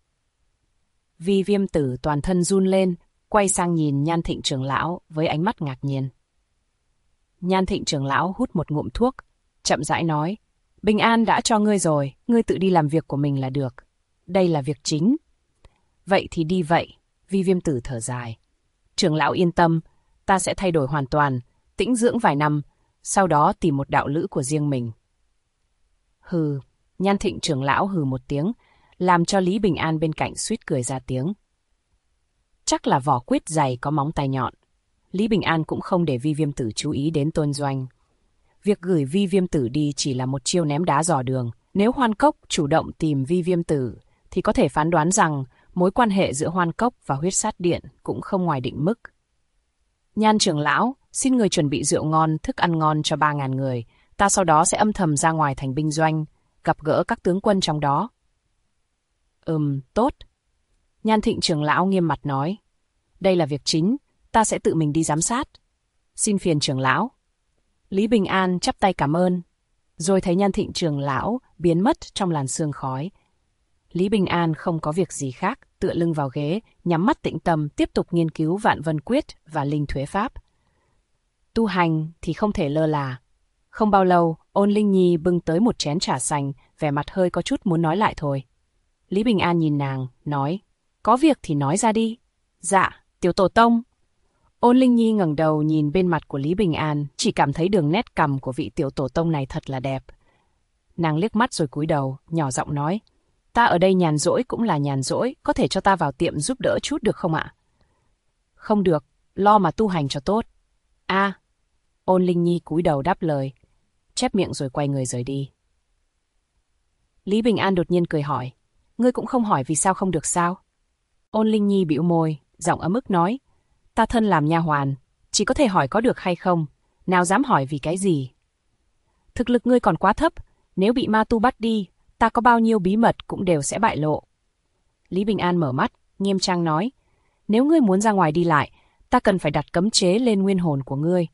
Vi Viêm Tử toàn thân run lên, quay sang nhìn Nhan Thịnh trưởng lão với ánh mắt ngạc nhiên. Nhan Thịnh trưởng lão hút một ngụm thuốc, chậm rãi nói, bình an đã cho ngươi rồi, ngươi tự đi làm việc của mình là được. Đây là việc chính. Vậy thì đi vậy, Vi Viêm Tử thở dài. Trưởng lão yên tâm, ta sẽ thay đổi hoàn toàn, tĩnh dưỡng vài năm, sau đó tìm một đạo lữ của riêng mình. Hừ, Nhan Thịnh trưởng lão hừ một tiếng, làm cho Lý Bình An bên cạnh suýt cười ra tiếng. Chắc là vỏ quýt dày có móng tay nhọn. Lý Bình An cũng không để Vi Viêm Tử chú ý đến Tôn Doanh. Việc gửi Vi Viêm Tử đi chỉ là một chiêu ném đá dò đường. Nếu Hoan Cốc chủ động tìm Vi Viêm Tử, thì có thể phán đoán rằng mối quan hệ giữa Hoan Cốc và Huyết Sát Điện cũng không ngoài định mức. Nhan trưởng lão, xin người chuẩn bị rượu ngon, thức ăn ngon cho 3.000 người. Ta sau đó sẽ âm thầm ra ngoài thành binh doanh, gặp gỡ các tướng quân trong đó. Tốt. Nhan Thịnh trưởng lão nghiêm mặt nói. Đây là việc chính, ta sẽ tự mình đi giám sát. Xin phiền trưởng lão. Lý Bình An chắp tay cảm ơn, rồi thấy Nhan Thịnh trưởng lão biến mất trong làn sương khói. Lý Bình An không có việc gì khác, tựa lưng vào ghế, nhắm mắt tĩnh tâm tiếp tục nghiên cứu Vạn Vân Quyết và Linh Thuế Pháp. Tu hành thì không thể lơ là. Không bao lâu, Ôn Linh Nhi bưng tới một chén trà xanh, vẻ mặt hơi có chút muốn nói lại thôi. Lý Bình An nhìn nàng, nói, có việc thì nói ra đi. Dạ, tiểu tổ tông. Ôn Linh Nhi ngẩng đầu nhìn bên mặt của Lý Bình An, chỉ cảm thấy đường nét cằm của vị tiểu tổ tông này thật là đẹp. Nàng liếc mắt rồi cúi đầu, nhỏ giọng nói, ta ở đây nhàn rỗi cũng là nhàn rỗi, có thể cho ta vào tiệm giúp đỡ chút được không ạ? Không được, lo mà tu hành cho tốt. Ôn Linh Nhi cúi đầu đáp lời, chép miệng rồi quay người rời đi. Lý Bình An đột nhiên cười hỏi, ngươi cũng không hỏi vì sao không được sao? Ôn Linh Nhi bĩu môi, giọng ấm ức nói, ta thân làm nha hoàn, chỉ có thể hỏi có được hay không, nào dám hỏi vì cái gì. Thực lực ngươi còn quá thấp, nếu bị ma tu bắt đi, ta có bao nhiêu bí mật cũng đều sẽ bại lộ. Lý Bình An mở mắt, nghiêm trang nói, nếu ngươi muốn ra ngoài đi lại, ta cần phải đặt cấm chế lên nguyên hồn của ngươi.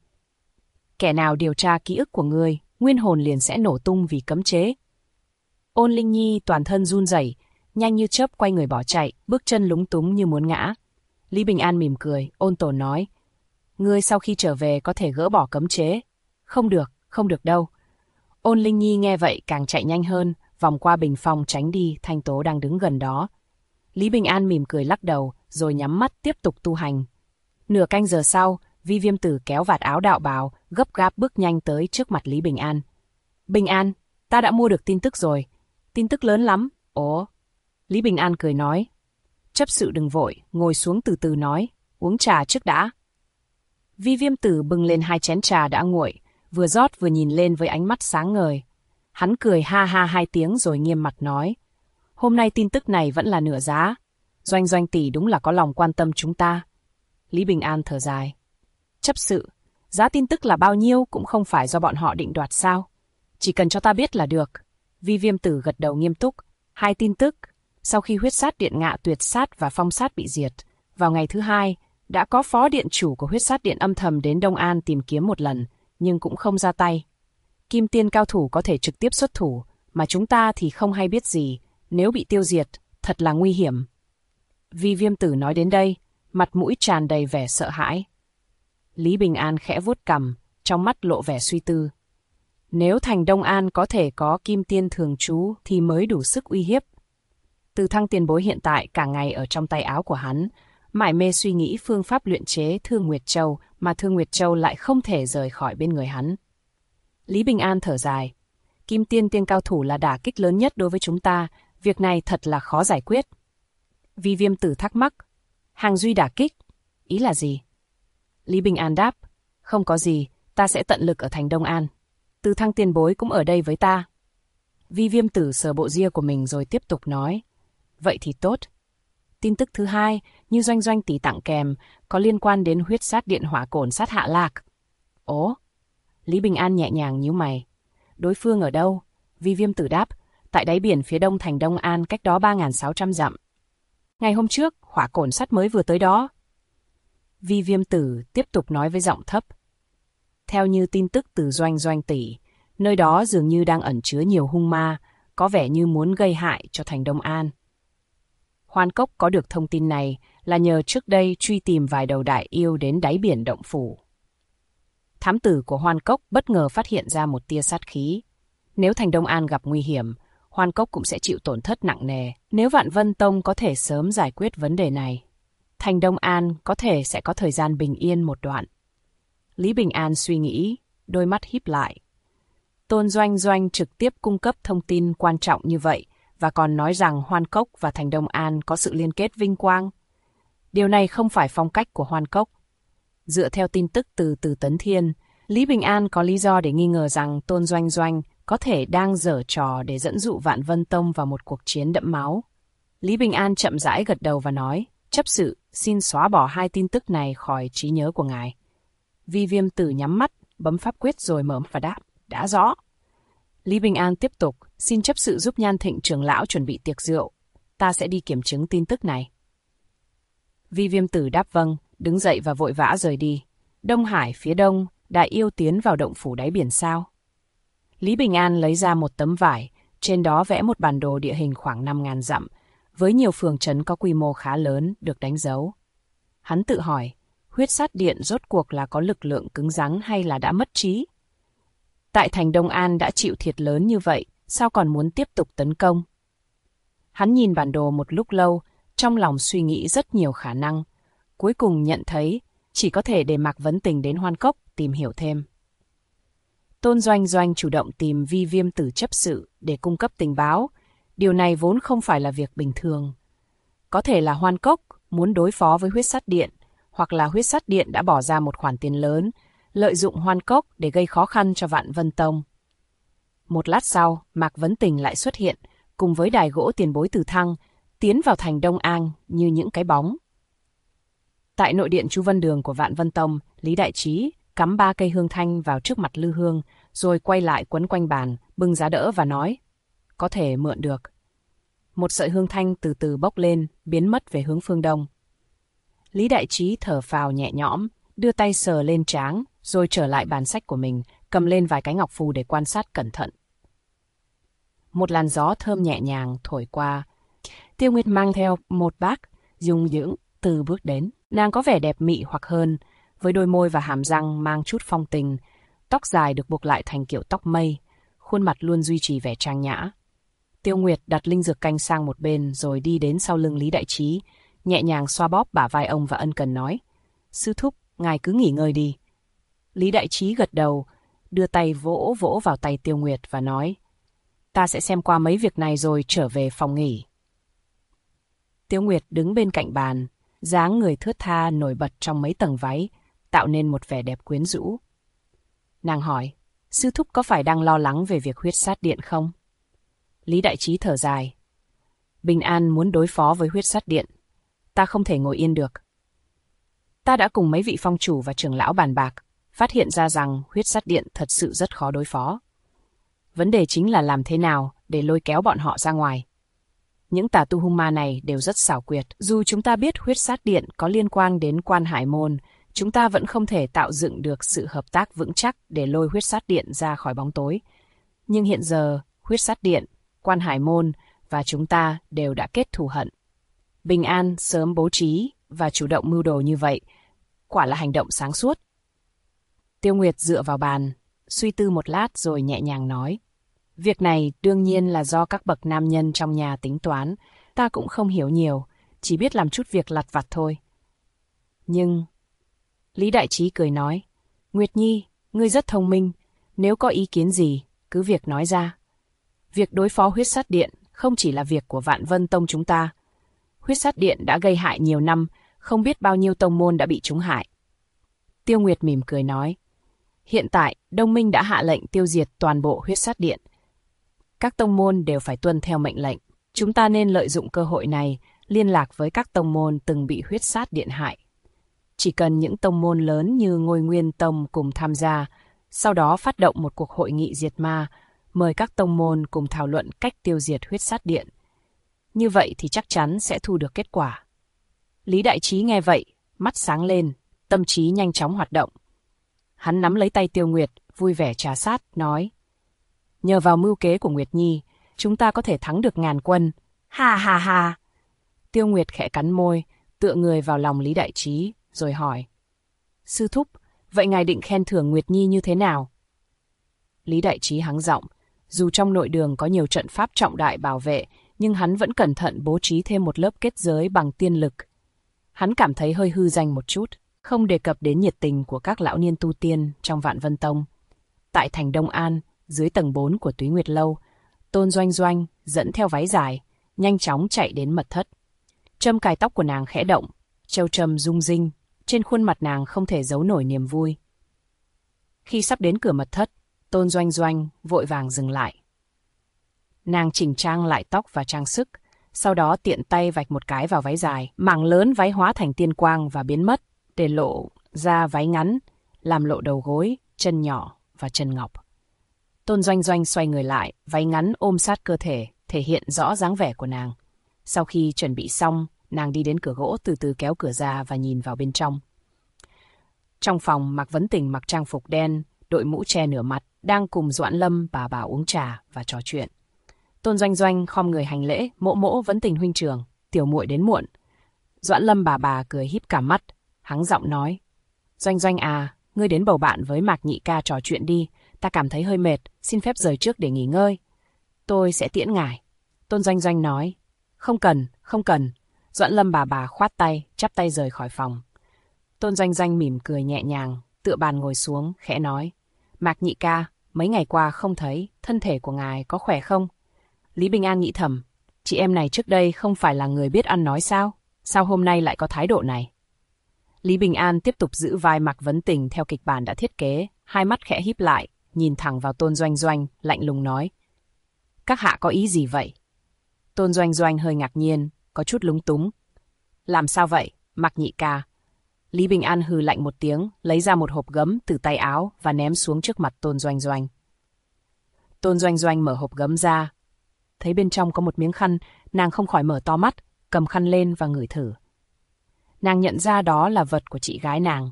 Kẻ nào điều tra ký ức của ngươi, nguyên hồn liền sẽ nổ tung vì cấm chế. Ôn Linh Nhi toàn thân run rẩy, nhanh như chớp quay người bỏ chạy, bước chân lúng túng như muốn ngã. Lý Bình An mỉm cười, ôn tồn nói, ngươi sau khi trở về có thể gỡ bỏ cấm chế. Không được đâu. Ôn Linh Nhi nghe vậy càng chạy nhanh hơn, vòng qua bình phong tránh đi Thanh Tố đang đứng gần đó. Lý Bình An mỉm cười lắc đầu, rồi nhắm mắt tiếp tục tu hành. Nửa canh giờ sau, Vi Viêm Tử kéo vạt áo đạo bào, gấp gáp bước nhanh tới trước mặt Lý Bình An. Bình An, ta đã mua được tin tức rồi. Tin tức lớn lắm. Ồ. Lý Bình An cười nói. Chấp sự đừng vội, ngồi xuống từ từ nói, uống trà trước đã. Vi Viêm Tử bưng lên 2 chén trà đã nguội, vừa rót vừa nhìn lên với ánh mắt sáng ngời. Hắn cười ha ha 2 tiếng rồi nghiêm mặt nói. Hôm nay tin tức này vẫn là nửa giá. Doanh tỷ đúng là có lòng quan tâm chúng ta. Lý Bình An thở dài. Chấp sự, giá tin tức là bao nhiêu cũng không phải do bọn họ định đoạt sao. Chỉ cần cho ta biết là được. Vi Viêm Tử gật đầu nghiêm túc. 2 tin tức. Sau khi Huyết Sát Điện Ngạ Tuyệt Sát và Phong Sát bị diệt, vào ngày thứ 2, đã có phó điện chủ của Huyết Sát Điện âm thầm đến Đông An tìm kiếm một lần, nhưng cũng không ra tay. Kim Tiên cao thủ có thể trực tiếp xuất thủ, mà chúng ta thì không hay biết gì, nếu bị tiêu diệt, thật là nguy hiểm. Vi Viêm Tử nói đến đây, mặt mũi tràn đầy vẻ sợ hãi. Lý Bình An khẽ vuốt cằm, trong mắt lộ vẻ suy tư. Nếu thành Đông An có thể có Kim Tiên thường trú thì mới đủ sức uy hiếp. Từ Thăng tiền bối hiện tại cả ngày ở trong tay áo của hắn, mải mê suy nghĩ phương pháp luyện chế Thương Nguyệt Châu mà Thương Nguyệt Châu lại không thể rời khỏi bên người hắn. Lý Bình An thở dài. Kim Tiên tiên cao thủ là đả kích lớn nhất đối với chúng ta, việc này thật là khó giải quyết. Vi Viêm Tử thắc mắc. Hàng duy đả kích? Ý là gì? Lý Bình An đáp. Không có gì, ta sẽ tận lực ở thành Đông An. Từ Thăng tiền bối cũng ở đây với ta. Vi Viêm Tử sờ bộ ria của mình rồi tiếp tục nói. Vậy thì tốt. Tin tức thứ 2, như Doanh tỷ tặng kèm, có liên quan đến Huyết Sát Điện Hỏa Cổn sát Hạ Lạc. Ồ? Lý Bình An nhẹ nhàng nhíu mày. Đối phương ở đâu? Vi Viêm Tử đáp. Tại đáy biển phía đông thành Đông An cách đó 3.600 dặm. Ngày hôm trước, Hỏa Cổn sát mới vừa tới đó. Vi Viêm Tử tiếp tục nói với giọng thấp. Theo như tin tức từ Doanh Doanh tỷ, nơi đó dường như đang ẩn chứa nhiều hung ma, có vẻ như muốn gây hại cho thành Đông An. Hoan Cốc có được thông tin này là nhờ trước đây truy tìm vài đầu đại yêu đến đáy biển động phủ. Thám tử của Hoan Cốc bất ngờ phát hiện ra một tia sát khí. Nếu thành Đông An gặp nguy hiểm, Hoan Cốc cũng sẽ chịu tổn thất nặng nề. Nếu Vạn Vân Tông có thể sớm giải quyết vấn đề này, thành Đông An có thể sẽ có thời gian bình yên một đoạn. Lý Bình An suy nghĩ, đôi mắt híp lại. Tôn Doanh Doanh trực tiếp cung cấp thông tin quan trọng như vậy và còn nói rằng Hoan Cốc và thành Đông An có sự liên kết vinh quang. Điều này không phải phong cách của Hoan Cốc. Dựa theo tin tức từ Từ Tấn Thiên, Lý Bình An có lý do để nghi ngờ rằng Tôn Doanh Doanh có thể đang giở trò để dẫn dụ Vạn Vân Tông vào một cuộc chiến đẫm máu. Lý Bình An chậm rãi gật đầu và nói, chấp sự, xin xóa bỏ hai tin tức này khỏi trí nhớ của ngài. Vi Viêm Tử nhắm mắt, bấm pháp quyết rồi mở và đáp, đã rõ. Lý Bình An tiếp tục, xin chấp sự giúp Nhan Thịnh trưởng lão chuẩn bị tiệc rượu. Ta sẽ đi kiểm chứng tin tức này. Vi Viêm Tử đáp vâng, đứng dậy và vội vã rời đi. Đông Hải phía đông, đại yêu tiến vào động phủ đáy biển sao? Lý Bình An lấy ra một tấm vải, trên đó vẽ một bản đồ địa hình khoảng 5.000 dặm, với nhiều phường trấn có quy mô khá lớn được đánh dấu. Hắn tự hỏi, huyết sát điện rốt cuộc là có lực lượng cứng rắn hay là đã mất trí? Tại thành Đông An đã chịu thiệt lớn như vậy, sao còn muốn tiếp tục tấn công? Hắn nhìn bản đồ một lúc lâu, trong lòng suy nghĩ rất nhiều khả năng. Cuối cùng nhận thấy, chỉ có thể để Mạc Vấn Tình đến Hoan Cốc tìm hiểu thêm. Tôn Doanh Doanh chủ động tìm Vi Viêm Tử chấp sự để cung cấp tình báo. Điều này vốn không phải là việc bình thường. Có thể là Hoan Cốc muốn đối phó với huyết sát điện, hoặc là huyết sát điện đã bỏ ra một khoản tiền lớn, lợi dụng Hoan Cốc để gây khó khăn cho Vạn Vân Tông. Một lát sau, Mạc Vấn Tình lại xuất hiện, cùng với đài gỗ tiền bối Từ Thăng, tiến vào thành Đông An như những cái bóng. Tại nội điện Chu Vân Đường của Vạn Vân Tông, Lý Đại Trí cắm 3 cây hương thanh vào trước mặt lư hương, rồi quay lại quấn quanh bàn, bưng giá đỡ và nói, có thể mượn được. Một sợi hương thanh từ từ bốc lên, biến mất về hướng phương đông. Lý Đại Trí thở phào nhẹ nhõm, đưa tay sờ lên trán, rồi trở lại bàn sách của mình, cầm lên vài cái ngọc phù để quan sát cẩn thận. Một làn gió thơm nhẹ nhàng thổi qua. Tiêu Nguyệt mang theo một bác, dung dưỡng, từ bước đến. Nàng có vẻ đẹp mị hoặc hơn, với đôi môi và hàm răng mang chút phong tình, tóc dài được buộc lại thành kiểu tóc mây, khuôn mặt luôn duy trì vẻ trang nhã. Tiêu Nguyệt đặt linh dược canh sang một bên rồi đi đến sau lưng Lý Đại Trí, nhẹ nhàng xoa bóp bả vai ông và ân cần nói, sư thúc, ngài cứ nghỉ ngơi đi. Lý Đại Trí gật đầu, đưa tay vỗ vỗ vào tay Tiêu Nguyệt và nói, ta sẽ xem qua mấy việc này rồi trở về phòng nghỉ. Tiêu Nguyệt đứng bên cạnh bàn, dáng người thướt tha nổi bật trong mấy tầng váy, tạo nên một vẻ đẹp quyến rũ. Nàng hỏi, sư thúc có phải đang lo lắng về việc huyết sát điện không? Lý Đại Trí thở dài. Bình An muốn đối phó với huyết sát điện. Ta không thể ngồi yên được. Ta đã cùng mấy vị phong chủ và trưởng lão bàn bạc, phát hiện ra rằng huyết sát điện thật sự rất khó đối phó. Vấn đề chính là làm thế nào để lôi kéo bọn họ ra ngoài. Những tà tu hung ma này đều rất xảo quyệt. Dù chúng ta biết huyết sát điện có liên quan đến Quan Hải Môn, chúng ta vẫn không thể tạo dựng được sự hợp tác vững chắc để lôi huyết sát điện ra khỏi bóng tối. Nhưng hiện giờ, huyết sát điện, Quan Hải Môn và chúng ta đều đã kết thù hận. Bình An sớm bố trí và chủ động mưu đồ như vậy, quả là hành động sáng suốt. Tiêu Nguyệt dựa vào bàn, suy tư một lát rồi nhẹ nhàng nói. Việc này đương nhiên là do các bậc nam nhân trong nhà tính toán, ta cũng không hiểu nhiều, chỉ biết làm chút việc lặt vặt thôi. Nhưng... Lý Đại Trí cười nói, Nguyệt Nhi, ngươi rất thông minh, nếu có ý kiến gì, cứ việc nói ra. Việc đối phó huyết sát điện không chỉ là việc của Vạn Vân Tông chúng ta. Huyết sát điện đã gây hại nhiều năm, không biết bao nhiêu tông môn đã bị chúng hại. Tiêu Nguyệt mỉm cười nói, hiện tại Đông Minh đã hạ lệnh tiêu diệt toàn bộ huyết sát điện. Các tông môn đều phải tuân theo mệnh lệnh. Chúng ta nên lợi dụng cơ hội này, liên lạc với các tông môn từng bị huyết sát điện hại. Chỉ cần những tông môn lớn như Ngôi Nguyên Tông cùng tham gia, sau đó phát động một cuộc hội nghị diệt ma, mời các tông môn cùng thảo luận cách tiêu diệt huyết sát điện. Như vậy thì chắc chắn sẽ thu được kết quả. Lý Đại Trí nghe vậy, mắt sáng lên, tâm trí nhanh chóng hoạt động. Hắn nắm lấy tay Tiêu Nguyệt, vui vẻ trà sát, nói. Nhờ vào mưu kế của Nguyệt Nhi, chúng ta có thể thắng được 1000 quân. Ha ha ha. Tiêu Nguyệt khẽ cắn môi, tựa người vào lòng Lý Đại Trí, rồi hỏi. Sư thúc, vậy ngài định khen thưởng Nguyệt Nhi như thế nào? Lý Đại Trí hắng giọng, dù trong nội đường có nhiều trận pháp trọng đại bảo vệ, nhưng hắn vẫn cẩn thận bố trí thêm một lớp kết giới bằng tiên lực. Hắn cảm thấy hơi hư danh một chút, không đề cập đến nhiệt tình của các lão niên tu tiên trong Vạn Vân Tông. Tại thành Đông An, dưới tầng 4 của Túy Nguyệt Lâu, Tôn Doanh Doanh dẫn theo váy dài, nhanh chóng chạy đến mật thất. Châm cài tóc của nàng khẽ động, châu châm rung rinh, trên khuôn mặt nàng không thể giấu nổi niềm vui. Khi sắp đến cửa mật thất, Tôn Doanh Doanh vội vàng dừng lại. Nàng chỉnh trang lại tóc và trang sức, sau đó tiện tay vạch một cái vào váy dài, mảng lớn váy hóa thành tiên quang và biến mất, để lộ ra váy ngắn, làm lộ đầu gối, chân nhỏ và chân ngọc. Tôn Doanh Doanh xoay người lại, váy ngắn ôm sát cơ thể, thể hiện rõ dáng vẻ của nàng. Sau khi chuẩn bị xong, nàng đi đến cửa gỗ từ từ kéo cửa ra và nhìn vào bên trong. Trong phòng, Mạc Vấn Tình mặc trang phục đen, đội mũ che nửa mặt, đang cùng Doãn Lâm bà uống trà và trò chuyện. Tôn Doanh Doanh khom người hành lễ, mỗ mỗ Vấn Tình huynh trưởng, tiểu muội đến muộn. Doãn Lâm bà cười híp cả mắt, hắng giọng nói. Doanh Doanh à, ngươi đến bầu bạn với Mạc nhị ca trò chuyện đi, ta cảm thấy hơi mệt, xin phép rời trước để nghỉ ngơi. Tôi sẽ tiễn ngài. Tôn Doanh Doanh nói. Không cần, không cần. Doãn Lâm bà khoát tay, chắp tay rời khỏi phòng. Tôn Doanh Doanh mỉm cười nhẹ nhàng, tựa bàn ngồi xuống, khẽ nói. Mạc nhị ca, mấy ngày qua không thấy, thân thể của ngài có khỏe không? Lý Bình An nghĩ thầm, chị em này trước đây không phải là người biết ăn nói sao? Sao hôm nay lại có thái độ này? Lý Bình An tiếp tục giữ vai Mạc Vấn Tình theo kịch bản đã thiết kế, hai mắt khẽ híp lại, nhìn thẳng vào Tôn Doanh Doanh, lạnh lùng nói. Các hạ có ý gì vậy? Tôn Doanh Doanh hơi ngạc nhiên, có chút lúng túng. Làm sao vậy, Mạc nhị ca? Lý Bình An hừ lạnh một tiếng, lấy ra một hộp gấm từ tay áo và ném xuống trước mặt Tôn Doanh Doanh. Tôn Doanh Doanh mở hộp gấm ra. Thấy bên trong có một miếng khăn, nàng không khỏi mở to mắt, cầm khăn lên và ngửi thử. Nàng nhận ra đó là vật của chị gái nàng.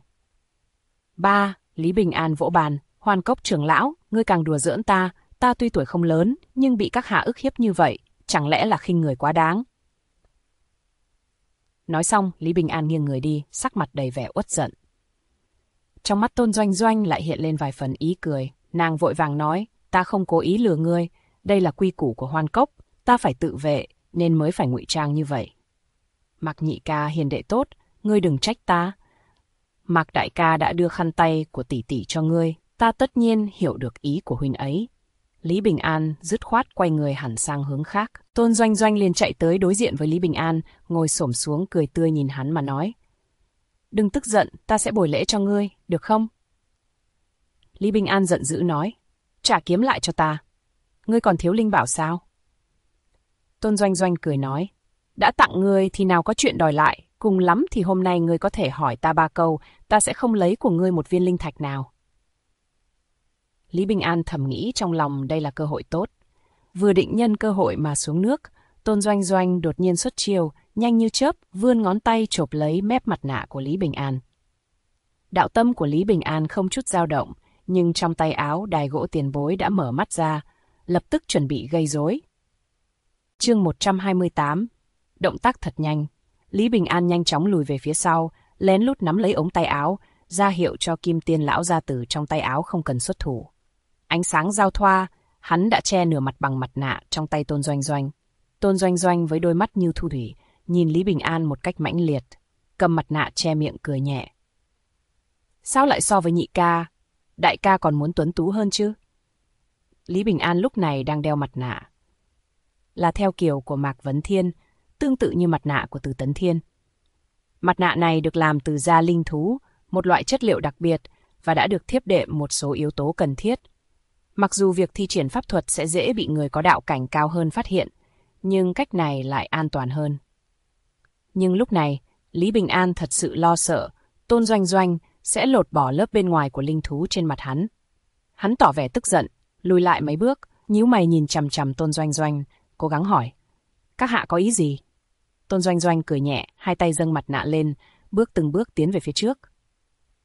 Ba, Lý Bình An vỗ bàn, Hoan Cốc trưởng lão, ngươi càng đùa giỡn ta tuy tuổi không lớn, nhưng bị các hạ ức hiếp như vậy, chẳng lẽ là khinh người quá đáng. Nói xong, Lý Bình An nghiêng người đi, sắc mặt đầy vẻ uất giận. Trong mắt Tôn Doanh Doanh lại hiện lên vài phần ý cười, nàng vội vàng nói, ta không cố ý lừa ngươi, đây là quy củ của Hoan Cốc, ta phải tự vệ, nên mới phải ngụy trang như vậy. Mạc nhị ca hiền đệ tốt, ngươi đừng trách ta. Mạc đại ca đã đưa khăn tay của tỷ tỷ cho ngươi, ta tất nhiên hiểu được ý của huynh ấy. Lý Bình An dứt khoát quay người hẳn sang hướng khác. Tôn Doanh Doanh liền chạy tới đối diện với Lý Bình An, ngồi xổm xuống cười tươi nhìn hắn mà nói. Đừng tức giận, ta sẽ bồi lễ cho ngươi, được không? Lý Bình An giận dữ nói. Trả kiếm lại cho ta. Ngươi còn thiếu linh bảo sao? Tôn Doanh Doanh cười nói. Đã tặng ngươi thì nào có chuyện đòi lại, cùng lắm thì hôm nay ngươi có thể hỏi ta 3 câu, ta sẽ không lấy của ngươi một viên linh thạch nào. Lý Bình An thầm nghĩ trong lòng đây là cơ hội tốt. Vừa định nhân cơ hội mà xuống nước, Tôn Doanh Doanh đột nhiên xuất chiêu, nhanh như chớp, vươn ngón tay chộp lấy mép mặt nạ của Lý Bình An. Đạo tâm của Lý Bình An không chút dao động, nhưng trong tay áo đài gỗ tiền bối đã mở mắt ra, lập tức chuẩn bị gây rối. Chương 128. Động tác thật nhanh. Lý Bình An nhanh chóng lùi về phía sau, lén lút nắm lấy ống tay áo, ra hiệu cho Kim Tiên lão gia tử trong tay áo không cần xuất thủ. Ánh sáng giao thoa, hắn đã che nửa mặt bằng mặt nạ trong tay Tôn Doanh Doanh. Tôn Doanh Doanh với đôi mắt như thu thủy, nhìn Lý Bình An một cách mãnh liệt, cầm mặt nạ che miệng cười nhẹ. Sao lại so với nhị ca? Đại ca còn muốn tuấn tú hơn chứ? Lý Bình An lúc này đang đeo mặt nạ. Là theo kiểu của Mạc Vấn Thiên, tương tự như mặt nạ của Từ Tấn Thiên. Mặt nạ này được làm từ da linh thú, một loại chất liệu đặc biệt, và đã được thiếp đệm một số yếu tố cần thiết. Mặc dù việc thi triển pháp thuật sẽ dễ bị người có đạo cảnh cao hơn phát hiện, nhưng cách này lại an toàn hơn. Nhưng lúc này, Lý Bình An thật sự lo sợ Tôn Doanh Doanh sẽ lột bỏ lớp bên ngoài của linh thú trên mặt hắn. Hắn tỏ vẻ tức giận, lùi lại mấy bước, nhíu mày nhìn chằm chằm Tôn Doanh Doanh, cố gắng hỏi. Các hạ có ý gì? Tôn Doanh Doanh cười nhẹ, hai tay dâng mặt nạ lên, bước từng bước tiến về phía trước.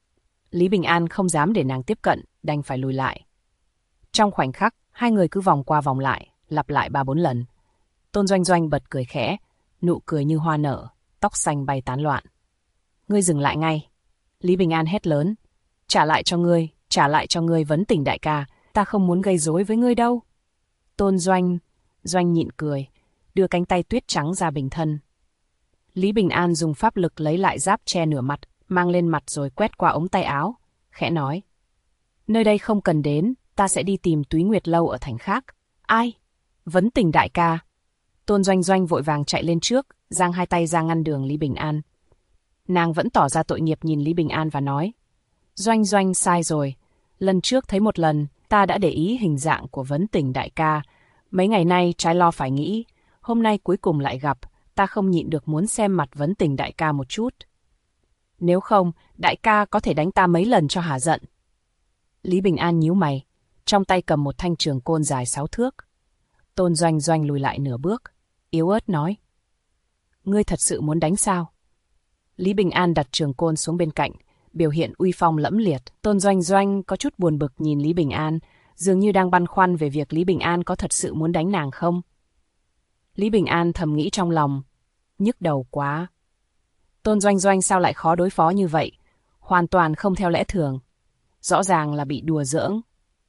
Lý Bình An không dám để nàng tiếp cận, đành phải lùi lại. Trong khoảnh khắc, hai người cứ vòng qua vòng lại, lặp lại 3-4 lần. Tôn Doanh Doanh bật cười khẽ, nụ cười như hoa nở, tóc xanh bay tán loạn. Ngươi dừng lại ngay. Lý Bình An hét lớn. Trả lại cho ngươi Vấn Tình đại ca, ta không muốn gây rối với ngươi đâu. Tôn Doanh nhịn cười, đưa cánh tay tuyết trắng ra bình thân. Lý Bình An dùng pháp lực lấy lại giáp che nửa mặt, mang lên mặt rồi quét qua ống tay áo, khẽ nói. Nơi đây không cần đến, ta sẽ đi tìm Túy Nguyệt Lâu ở thành khác. Ai? Vấn Tình đại ca. Tôn Doanh Doanh vội vàng chạy lên trước, giang hai tay ra ngăn đường Lý Bình An. Nàng vẫn tỏ ra tội nghiệp nhìn Lý Bình An và nói. Doanh Doanh sai rồi. Lần trước thấy một lần, ta đã để ý hình dạng của Vấn Tình đại ca. Mấy ngày nay trái lo phải nghĩ, hôm nay cuối cùng lại gặp, ta không nhịn được muốn xem mặt Vấn Tình đại ca một chút. Nếu không, đại ca có thể đánh ta mấy lần cho hả giận. Lý Bình An nhíu mày, trong tay cầm một thanh trường côn dài 6 thước. Tôn Doanh Doanh lùi lại nửa bước, yếu ớt nói. Ngươi thật sự muốn đánh sao? Lý Bình An đặt trường côn xuống bên cạnh, biểu hiện uy phong lẫm liệt. Tôn Doanh Doanh có chút buồn bực nhìn Lý Bình An, dường như đang băn khoăn về việc Lý Bình An có thật sự muốn đánh nàng không. Lý Bình An thầm nghĩ trong lòng, nhức đầu quá. Tôn Doanh Doanh sao lại khó đối phó như vậy, hoàn toàn không theo lẽ thường. Rõ ràng là bị đùa giỡn.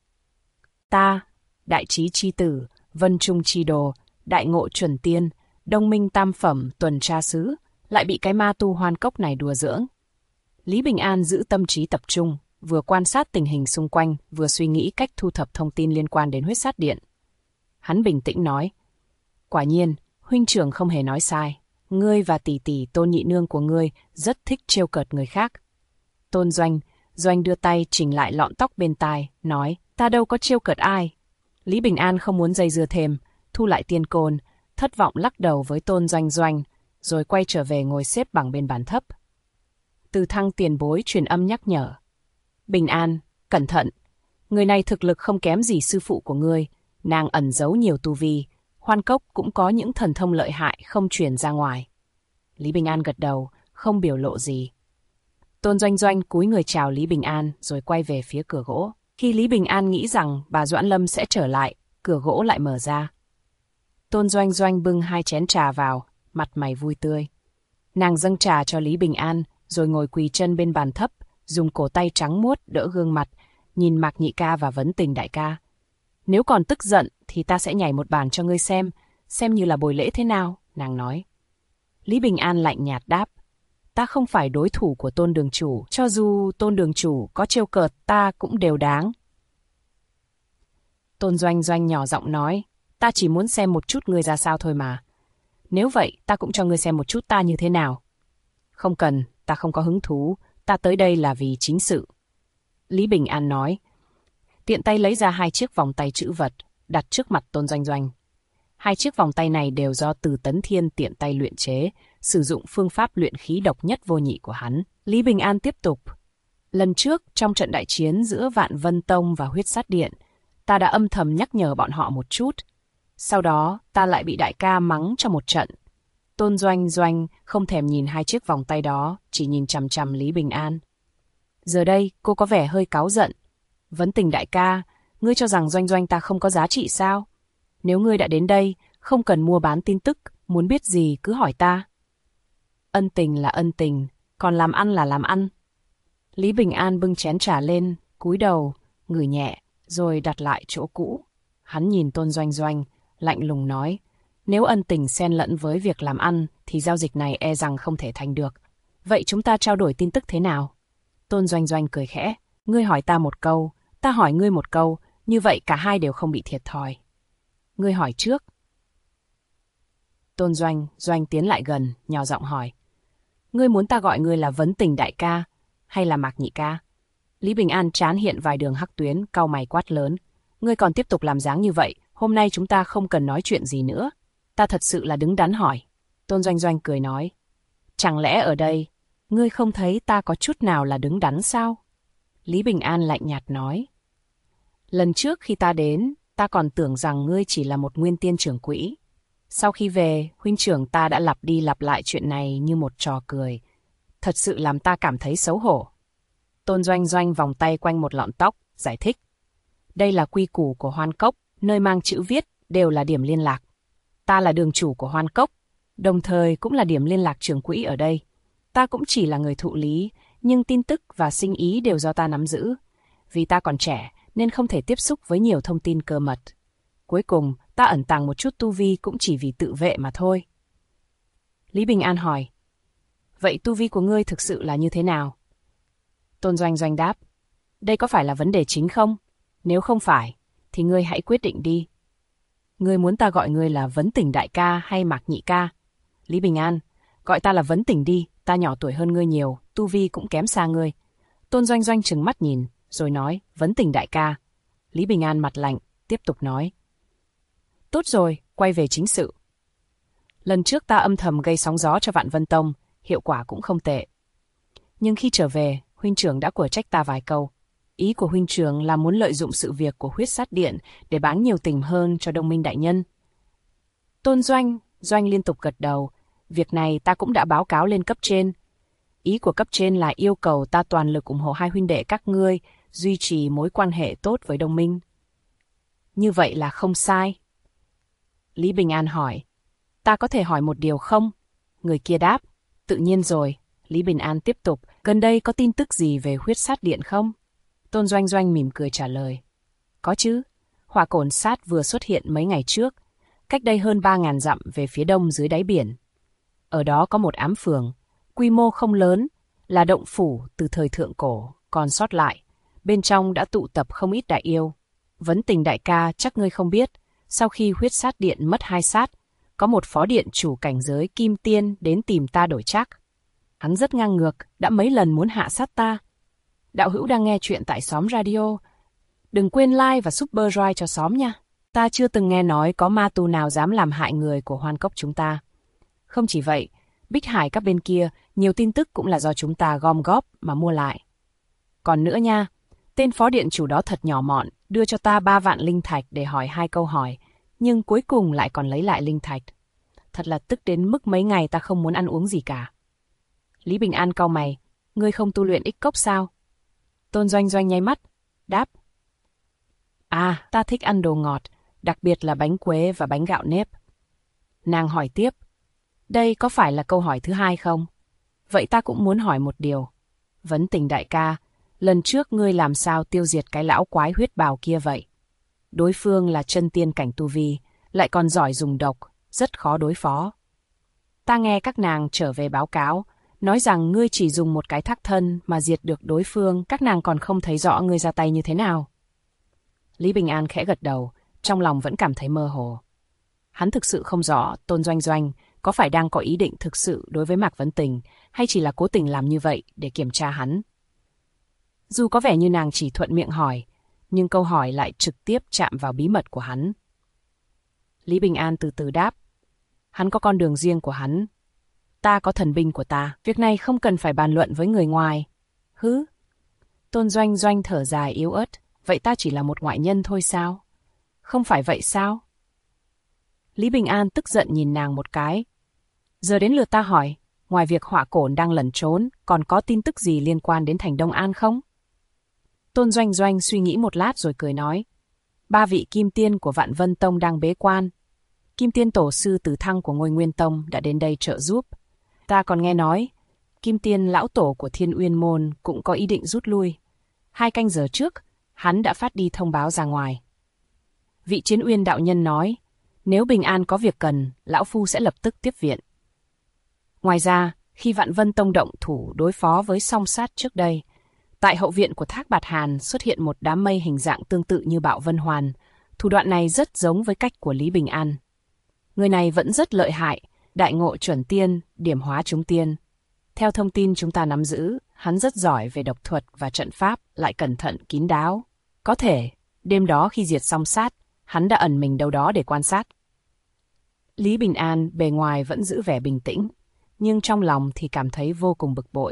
Ta, Đại Trí chi tử, Vân Trung chi đồ, Đại Ngộ chuẩn tiên, Đông Minh tam phẩm tuần tra sứ, lại bị cái ma tu Hoan Cốc này đùa giỡn. Lý Bình An giữ tâm trí tập trung, vừa quan sát tình hình xung quanh, vừa suy nghĩ cách thu thập thông tin liên quan đến Huyết Sát Điện. Hắn bình tĩnh nói. Quả nhiên, huynh trưởng không hề nói sai. Ngươi và tỷ tỷ Tôn nhị nương của ngươi rất thích trêu cợt người khác. Tôn Doanh đưa tay chỉnh lại lọn tóc bên tai, nói, ta đâu có trêu cợt ai. Lý Bình An không muốn dây dưa thêm, thu lại tiên côn, thất vọng lắc đầu với Tôn Doanh, rồi quay trở về ngồi xếp bằng bên bàn thấp. Từ Thăng tiền bối truyền âm nhắc nhở. Bình An, cẩn thận. Người này thực lực không kém gì sư phụ của ngươi, nàng ẩn giấu nhiều tu vi. Hoan Cốc cũng có những thần thông lợi hại không truyền ra ngoài. Lý Bình An gật đầu, không biểu lộ gì. Tôn Doanh cúi người chào Lý Bình An rồi quay về phía cửa gỗ. Khi Lý Bình An nghĩ rằng bà Doãn Lâm sẽ trở lại, cửa gỗ lại mở ra. Tôn Doanh bưng 2 chén trà vào, mặt mày vui tươi. Nàng dâng trà cho Lý Bình An, rồi ngồi quỳ chân bên bàn thấp, dùng cổ tay trắng muốt đỡ gương mặt, nhìn Mạc Nhị ca và Vấn Tình đại ca. Nếu còn tức giận thì ta sẽ nhảy một bàn cho ngươi xem như là bồi lễ thế nào, nàng nói. Lý Bình An lạnh nhạt đáp. Ta không phải đối thủ của Tôn đường chủ, cho dù Tôn đường chủ có trêu cợt ta cũng đều đáng. Tôn Doanh nhỏ giọng nói, ta chỉ muốn xem một chút ngươi ra sao thôi mà. Nếu vậy, ta cũng cho ngươi xem một chút ta như thế nào. Không cần, ta không có hứng thú, ta tới đây là vì chính sự. Lý Bình An nói, tiện tay lấy ra 2 chiếc vòng tay trữ vật, đặt trước mặt Tôn Doanh. 2 chiếc vòng tay này đều do Từ Tấn Thiên tiện tay luyện chế, sử dụng phương pháp luyện khí độc nhất vô nhị của hắn. Lý Bình An tiếp tục. Lần trước, trong trận đại chiến giữa Vạn Vân Tông và Huyết Sát Điện, ta đã âm thầm nhắc nhở bọn họ một chút. Sau đó, ta lại bị đại ca mắng cho một trận. Tôn Doanh không thèm nhìn 2 chiếc vòng tay đó, chỉ nhìn chằm chằm Lý Bình An. Giờ đây, cô có vẻ hơi cáu giận. Vấn Tình đại ca, ngươi cho rằng Doanh ta không có giá trị sao? Nếu ngươi đã đến đây, không cần mua bán tin tức, muốn biết gì cứ hỏi ta. Ân tình là ân tình, còn làm ăn là làm ăn. Lý Bình An bưng chén trà lên, cúi đầu, ngửi nhẹ, rồi đặt lại chỗ cũ. Hắn nhìn Tôn Doanh, lạnh lùng nói, nếu ân tình xen lẫn với việc làm ăn, thì giao dịch này e rằng không thể thành được. Vậy chúng ta trao đổi tin tức thế nào? Tôn Doanh cười khẽ, ngươi hỏi ta một câu, ta hỏi ngươi một câu, như vậy cả hai đều không bị thiệt thòi. Ngươi hỏi trước. Tôn Doanh tiến lại gần, nhỏ giọng hỏi. Ngươi muốn ta gọi ngươi là Vấn Tình đại ca, hay là Mạc Nhị ca? Lý Bình An trán hiện vài đường hắc tuyến, cau mày quát lớn. Ngươi còn tiếp tục làm dáng như vậy, hôm nay chúng ta không cần nói chuyện gì nữa. Ta thật sự là đứng đắn hỏi. Tôn Doanh cười nói. Chẳng lẽ ở đây, ngươi không thấy ta có chút nào là đứng đắn sao? Lý Bình An lạnh nhạt nói. Lần trước khi ta đến, ta còn tưởng rằng ngươi chỉ là một nguyên tiên trưởng quỹ. Sau khi về, huynh trưởng ta đã lặp đi lặp lại chuyện này như một trò cười. Thật sự làm ta cảm thấy xấu hổ. Tôn Doanh Doanh vòng tay quanh một lọn tóc, giải thích. Đây là quy củ của Hoan Cốc, nơi mang chữ viết đều là điểm liên lạc. Ta là đường chủ của Hoan Cốc, đồng thời cũng là điểm liên lạc trưởng quỹ ở đây. Ta cũng chỉ là người thụ lý, nhưng tin tức và sinh ý đều do ta nắm giữ. Vì ta còn trẻ nên không thể tiếp xúc với nhiều thông tin cơ mật. Cuối cùng, ta ẩn tàng một chút tu vi cũng chỉ vì tự vệ mà thôi. Lý Bình An hỏi. Vậy tu vi của ngươi thực sự là như thế nào? Tôn Doanh Doanh đáp. Đây có phải là vấn đề chính không? Nếu không phải, thì ngươi hãy quyết định đi. Ngươi muốn ta gọi ngươi là Vấn Tỉnh đại ca hay Mạc Nhị ca? Lý Bình An. Gọi ta là Vấn Tỉnh đi, ta nhỏ tuổi hơn ngươi nhiều, tu vi cũng kém xa ngươi. Tôn Doanh Doanh trừng mắt nhìn, rồi nói, Vấn Tỉnh đại ca. Lý Bình An mặt lạnh, tiếp tục nói. Tốt rồi, quay về chính sự. Lần trước ta âm thầm gây sóng gió cho Vạn Vân Tông, hiệu quả cũng không tệ. Nhưng khi trở về, huynh trưởng đã quở trách ta vài câu. Ý của huynh trưởng là muốn lợi dụng sự việc của Huyết Sát Điện để bán nhiều tình hơn cho Đông Minh đại nhân. Tôn Doanh liên tục gật đầu. Việc này ta cũng đã báo cáo lên cấp trên. Ý của cấp trên là yêu cầu ta toàn lực ủng hộ hai huynh đệ các ngươi, duy trì mối quan hệ tốt với Đông Minh. Như vậy là không sai. Lý Bình An hỏi. Ta có thể hỏi một điều không? Người kia đáp. Tự nhiên rồi. Lý Bình An tiếp tục. Gần đây có tin tức gì về Huyết Sát Điện không? Tôn Doanh Doanh mỉm cười trả lời. Có chứ. Hỏa cổn sát vừa xuất hiện mấy ngày trước, cách đây hơn 3.000 dặm về phía đông dưới đáy biển. Ở đó có một ám phường, quy mô không lớn, là động phủ từ thời thượng cổ, còn sót lại. Bên trong đã tụ tập không ít đại yêu. Vấn Tình đại ca chắc ngươi không biết, sau khi Huyết Sát Điện mất 2 sát, có một phó điện chủ cảnh giới Kim Tiên đến tìm ta đổi trác. Hắn rất ngang ngược, đã mấy lần muốn hạ sát ta. Đạo hữu đang nghe chuyện tại Xóm Radio. Đừng quên like và subscribe cho Xóm nha. Ta chưa từng nghe nói có ma tu nào dám làm hại người của Hoan Cốc chúng ta. Không chỉ vậy, Bích Hải các bên kia, nhiều tin tức cũng là do chúng ta gom góp mà mua lại. Còn nữa nha, tên phó điện chủ đó thật nhỏ mọn, đưa cho ta 3 vạn linh thạch để hỏi 2 câu hỏi, nhưng cuối cùng lại còn lấy lại linh thạch. Thật là tức đến mức mấy ngày ta không muốn ăn uống gì cả. Lý Bình An cau mày, ngươi không tu luyện ích cốc sao? Tôn Doanh Doanh nháy mắt, đáp. À, ta thích ăn đồ ngọt, đặc biệt là bánh quế và bánh gạo nếp. Nàng hỏi tiếp, đây có phải là câu hỏi thứ 2 không? Vậy ta cũng muốn hỏi một điều. Vấn Tình đại ca, lần trước ngươi làm sao tiêu diệt cái lão quái huyết bào kia vậy? Đối phương là chân tiên cảnh tu vi, lại còn giỏi dùng độc, rất khó đối phó. Ta nghe các nàng trở về báo cáo, nói rằng ngươi chỉ dùng một cái thác thân mà diệt được đối phương, các nàng còn không thấy rõ ngươi ra tay như thế nào. Lý Bình An khẽ gật đầu, trong lòng vẫn cảm thấy mơ hồ. Hắn thực sự không rõ Tôn Doanh Doanh có phải đang có ý định thực sự đối với Mạc Vấn Tình, hay chỉ là cố tình làm như vậy để kiểm tra hắn. Dù có vẻ như nàng chỉ thuận miệng hỏi, nhưng câu hỏi lại trực tiếp chạm vào bí mật của hắn. Lý Bình An từ từ đáp. Hắn có con đường riêng của hắn. Ta có thần binh của ta. Việc này không cần phải bàn luận với người ngoài. Hứ? Tôn Doanh Doanh thở dài yếu ớt. Vậy ta chỉ là một ngoại nhân thôi sao? Không phải vậy sao? Lý Bình An tức giận nhìn nàng một cái. Giờ đến lượt ta hỏi, ngoài việc Hỏa Cổn đang lẩn trốn, còn có tin tức gì liên quan đến thành Đông An không? Tôn Doanh Doanh suy nghĩ một lát rồi cười nói. 3 vị kim tiên của Vạn Vân Tông đang bế quan. Kim tiên tổ sư Từ Thăng của Ngôi Nguyên Tông đã đến đây trợ giúp. Ta còn nghe nói, kim tiên lão tổ của Thiên Uyên Môn cũng có ý định rút lui. 2 canh giờ trước, hắn đã phát đi thông báo ra ngoài. Vị Chiến Uyên đạo nhân nói, nếu Bình An có việc cần, lão phu sẽ lập tức tiếp viện. Ngoài ra, khi Vạn Vân Tông động thủ đối phó với song sát trước đây, tại hậu viện của Thác Bạt Hàn xuất hiện một đám mây hình dạng tương tự như bạo vân hoàn. Thủ đoạn này rất giống với cách của Lý Bình An. Người này vẫn rất lợi hại, đại ngộ chuẩn tiên, điểm hóa chúng tiên. Theo thông tin chúng ta nắm giữ, hắn rất giỏi về độc thuật và trận pháp, lại cẩn thận kín đáo. Có thể, đêm đó khi diệt song sát, hắn đã ẩn mình đâu đó để quan sát. Lý Bình An bề ngoài vẫn giữ vẻ bình tĩnh, nhưng trong lòng thì cảm thấy vô cùng bực bội.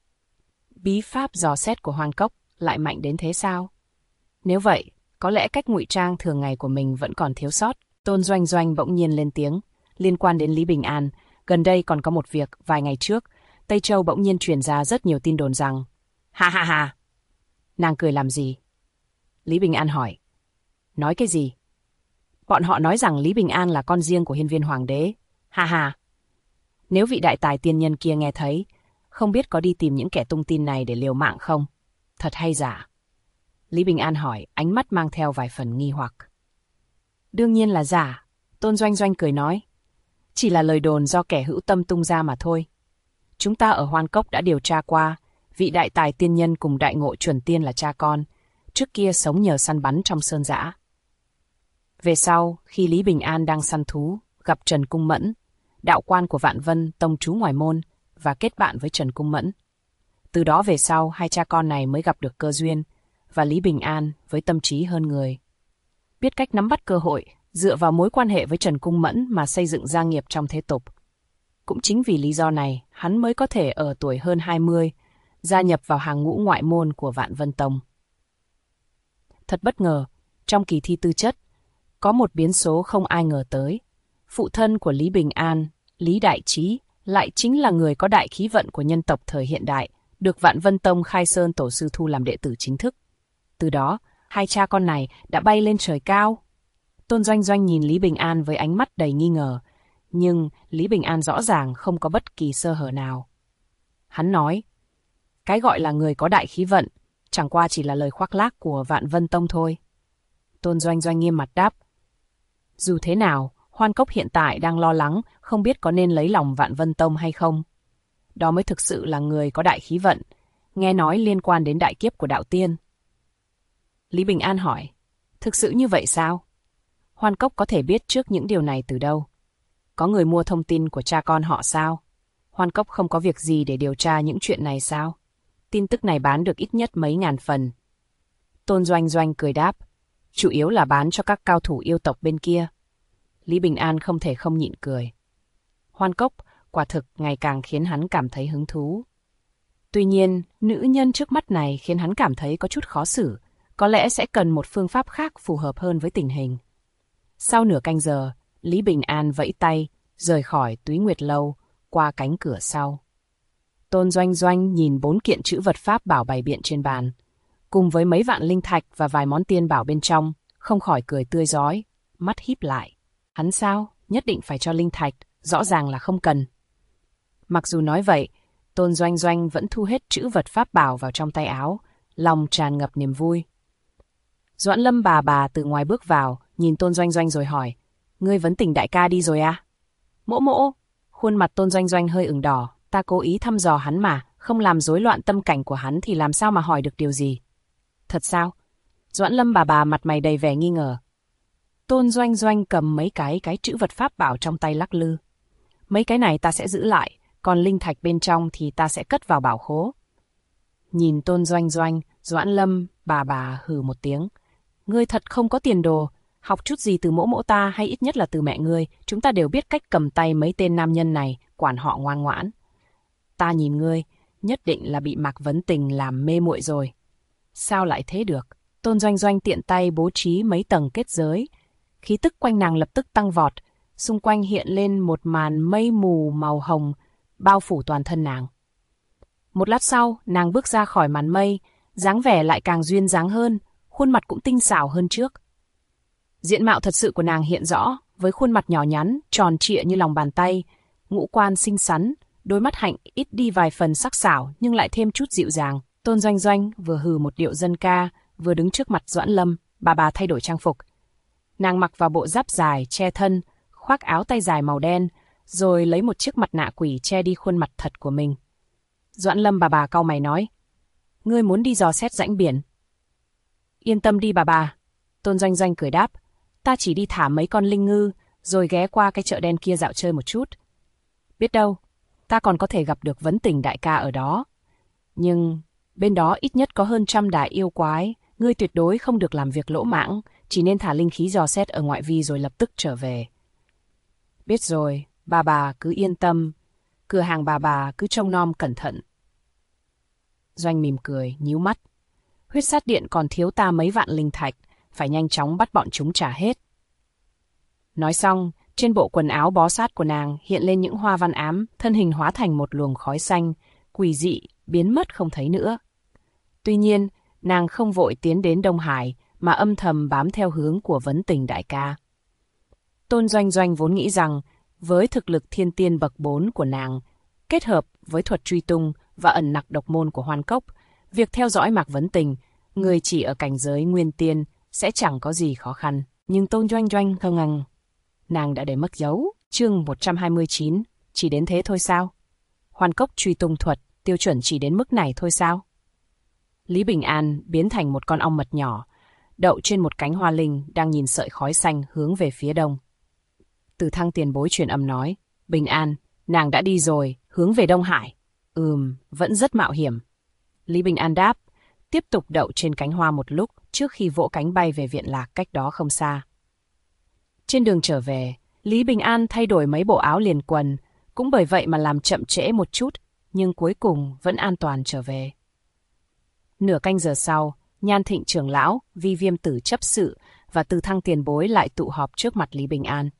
Bí pháp dò xét của Hoan Cốc lại mạnh đến thế sao? Nếu vậy, có lẽ cách ngụy trang thường ngày của mình vẫn còn thiếu sót. Tôn Doanh Doanh bỗng nhiên lên tiếng, liên quan đến Lý Bình An. Gần đây còn có một việc, vài ngày trước, Tây Châu bỗng nhiên truyền ra rất nhiều tin đồn rằng, ha ha ha, Nàng cười làm gì? Lý Bình An hỏi. Nói cái gì? Bọn họ nói rằng Lý Bình An là con riêng của hiên viên hoàng đế. Ha ha. Nếu vị đại tài tiên nhân kia nghe thấy, không biết có đi tìm những kẻ tung tin này để liều mạng không? Thật hay giả? Lý Bình An hỏi, ánh mắt mang theo vài phần nghi hoặc. Đương nhiên là giả, Tôn Doanh Doanh cười nói. Chỉ là lời đồn do kẻ hữu tâm tung ra mà thôi. Chúng ta ở Hoan Cốc đã điều tra qua, vị đại tài tiên nhân cùng đại ngộ chuẩn tiên là cha con, trước kia sống nhờ săn bắn trong sơn dã. Về sau, khi Lý Bình An đang săn thú, gặp Trần Cung Mẫn, đạo quan của Vạn Vân tông trú ngoài môn, và kết bạn với Trần Cung Mẫn. Từ đó về sau, hai cha con này mới gặp được cơ duyên, và Lý Bình An với tâm trí hơn người. Biết cách nắm bắt cơ hội, dựa vào mối quan hệ với Trần Cung Mẫn mà xây dựng gia nghiệp trong thế tục. Cũng chính vì lý do này, hắn mới có thể ở tuổi hơn 20, gia nhập vào hàng ngũ ngoại môn của Vạn Vân Tông. Thật bất ngờ, trong kỳ thi tư chất, có một biến số không ai ngờ tới. Phụ thân của Lý Bình An, Lý Đại Trí, lại chính là người có đại khí vận của nhân tộc thời hiện đại, được Vạn Vân Tông khai sơn tổ sư thu làm đệ tử chính thức. Từ đó, hai cha con này đã bay lên trời cao. Tôn Doanh Doanh nhìn Lý Bình An với ánh mắt đầy nghi ngờ, nhưng Lý Bình An rõ ràng không có bất kỳ sơ hở nào. Hắn nói, cái gọi là người có đại khí vận, chẳng qua chỉ là lời khoác lác của Vạn Vân Tông thôi. Tôn Doanh Doanh nghiêm mặt đáp, dù thế nào, Hoan Cốc hiện tại đang lo lắng, không biết có nên lấy lòng Vạn Vân Tông hay không. Đó mới thực sự là người có đại khí vận, nghe nói liên quan đến đại kiếp của đạo tiên. Lý Bình An hỏi, thực sự như vậy sao? Hoan Cốc có thể biết trước những điều này từ đâu? Có người mua thông tin của cha con họ sao? Hoan Cốc không có việc gì để điều tra những chuyện này sao? Tin tức này bán được ít nhất mấy ngàn phần. Tôn Doanh Doanh cười đáp, chủ yếu là bán cho các cao thủ yêu tộc bên kia. Lý Bình An không thể không nhịn cười. Hoan Cốc quả thực ngày càng khiến hắn cảm thấy hứng thú. Tuy nhiên, nữ nhân trước mắt này khiến hắn cảm thấy có chút khó xử, có lẽ sẽ cần một phương pháp khác phù hợp hơn với tình hình. Sau nửa canh giờ, Lý Bình An vẫy tay, rời khỏi Túy Nguyệt Lâu, qua cánh cửa sau. Tôn Doanh Doanh nhìn 4 kiện chữ vật pháp bảo bày biện trên bàn, cùng với mấy vạn linh thạch và vài món tiên bảo bên trong, không khỏi cười tươi rói, mắt híp lại. Hắn sao? Nhất định phải cho linh thạch, rõ ràng là không cần. Mặc dù nói vậy, Tôn Doanh Doanh vẫn thu hết chữ vật pháp bảo vào trong tay áo, lòng tràn ngập niềm vui. Doãn Lâm bà từ ngoài bước vào, nhìn Tôn Doanh Doanh rồi hỏi, ngươi vấn tình đại ca đi rồi à? Mỗ. Khuôn mặt Tôn Doanh Doanh hơi ửng đỏ, ta cố ý thăm dò hắn mà, không làm rối loạn tâm cảnh của hắn thì làm sao mà hỏi được điều gì? Thật sao? Doãn Lâm bà mặt mày đầy vẻ nghi ngờ. Tôn Doanh Doanh cầm mấy cái chữ vật pháp bảo trong tay lắc lư. Mấy cái này ta sẽ giữ lại, còn linh thạch bên trong thì ta sẽ cất vào bảo khố. Nhìn Tôn Doanh Doanh, Doãn Lâm bà hừ một tiếng. Ngươi thật không có tiền đồ, học chút gì từ mỗ ta hay ít nhất là từ mẹ ngươi, chúng ta đều biết cách cầm tay mấy tên nam nhân này, quản họ ngoan ngoãn. Ta nhìn ngươi, nhất định là bị Mạc Vấn Tình làm mê muội rồi. Sao lại thế được? Tôn Doanh Doanh tiện tay bố trí mấy tầng kết giới. Khí tức quanh nàng lập tức tăng vọt, xung quanh hiện lên một màn mây mù màu hồng, bao phủ toàn thân nàng. Một lát sau, nàng bước ra khỏi màn mây, dáng vẻ lại càng duyên dáng hơn, khuôn mặt cũng tinh xảo hơn trước. Diện mạo thật sự của nàng hiện rõ, với khuôn mặt nhỏ nhắn, tròn trịa như lòng bàn tay, ngũ quan xinh xắn, đôi mắt hạnh ít đi vài phần sắc sảo nhưng lại thêm chút dịu dàng. Tôn Doanh Doanh vừa hừ một điệu dân ca, vừa đứng trước mặt Doãn Lâm, bà thay đổi trang phục. Nàng mặc vào bộ giáp dài, che thân, khoác áo tay dài màu đen, rồi lấy một chiếc mặt nạ quỷ che đi khuôn mặt thật của mình. Doãn Lâm bà cau mày nói, ngươi muốn đi dò xét rãnh biển. Yên tâm đi bà. Tôn Doanh Doanh cười đáp, ta chỉ đi thả mấy con linh ngư, rồi ghé qua cái chợ đen kia dạo chơi một chút. Biết đâu, ta còn có thể gặp được Vấn Tình đại ca ở đó. Nhưng bên đó ít nhất có hơn 100 đại yêu quái, ngươi tuyệt đối không được làm việc lỗ mãng, chỉ nên thả linh khí dò xét ở ngoại vi rồi lập tức trở về. Biết rồi, bà cứ yên tâm, cửa hàng bà cứ trông nom cẩn thận. Doanh mỉm cười, nhíu mắt. Huyết sát điện còn thiếu ta mấy vạn linh thạch, phải nhanh chóng bắt bọn chúng trả hết. Nói xong, trên bộ quần áo bó sát của nàng hiện lên những hoa văn ám, thân hình hóa thành một luồng khói xanh, quỷ dị, biến mất không thấy nữa. Tuy nhiên, Nàng không vội tiến đến Đông Hải, mà âm thầm bám theo hướng của Vấn Tình đại ca. Tôn Doanh Doanh vốn nghĩ rằng, với thực lực thiên tiên bậc 4 của nàng, kết hợp với thuật truy tung và ẩn nặc độc môn của Hoan Cốc, việc theo dõi Mạc Vấn Tình, người chỉ ở cảnh giới nguyên tiên, sẽ chẳng có gì khó khăn. Nhưng Tôn Doanh Doanh không ngờ, nàng đã để mất dấu. Chương 129, chỉ đến thế thôi sao? Hoan Cốc truy tung thuật, tiêu chuẩn chỉ đến mức này thôi sao? Lý Bình An biến thành một con ong mật nhỏ, đậu trên một cánh hoa linh đang nhìn sợi khói xanh hướng về phía đông. Từ Thăng tiền bối truyền âm nói, Bình An, nàng đã đi rồi, hướng về Đông Hải. Vẫn rất mạo hiểm. Lý Bình An đáp, tiếp tục đậu trên cánh hoa một lúc trước khi vỗ cánh bay về viện lạc cách đó không xa. Trên đường trở về, Lý Bình An thay đổi mấy bộ áo liền quần, cũng bởi vậy mà làm chậm trễ một chút, nhưng cuối cùng vẫn an toàn trở về. Nửa canh giờ sau, Nhan Thịnh trưởng lão, Vi Viêm Tử chấp sự và Từ Thăng tiền bối lại tụ họp trước mặt Lý Bình An.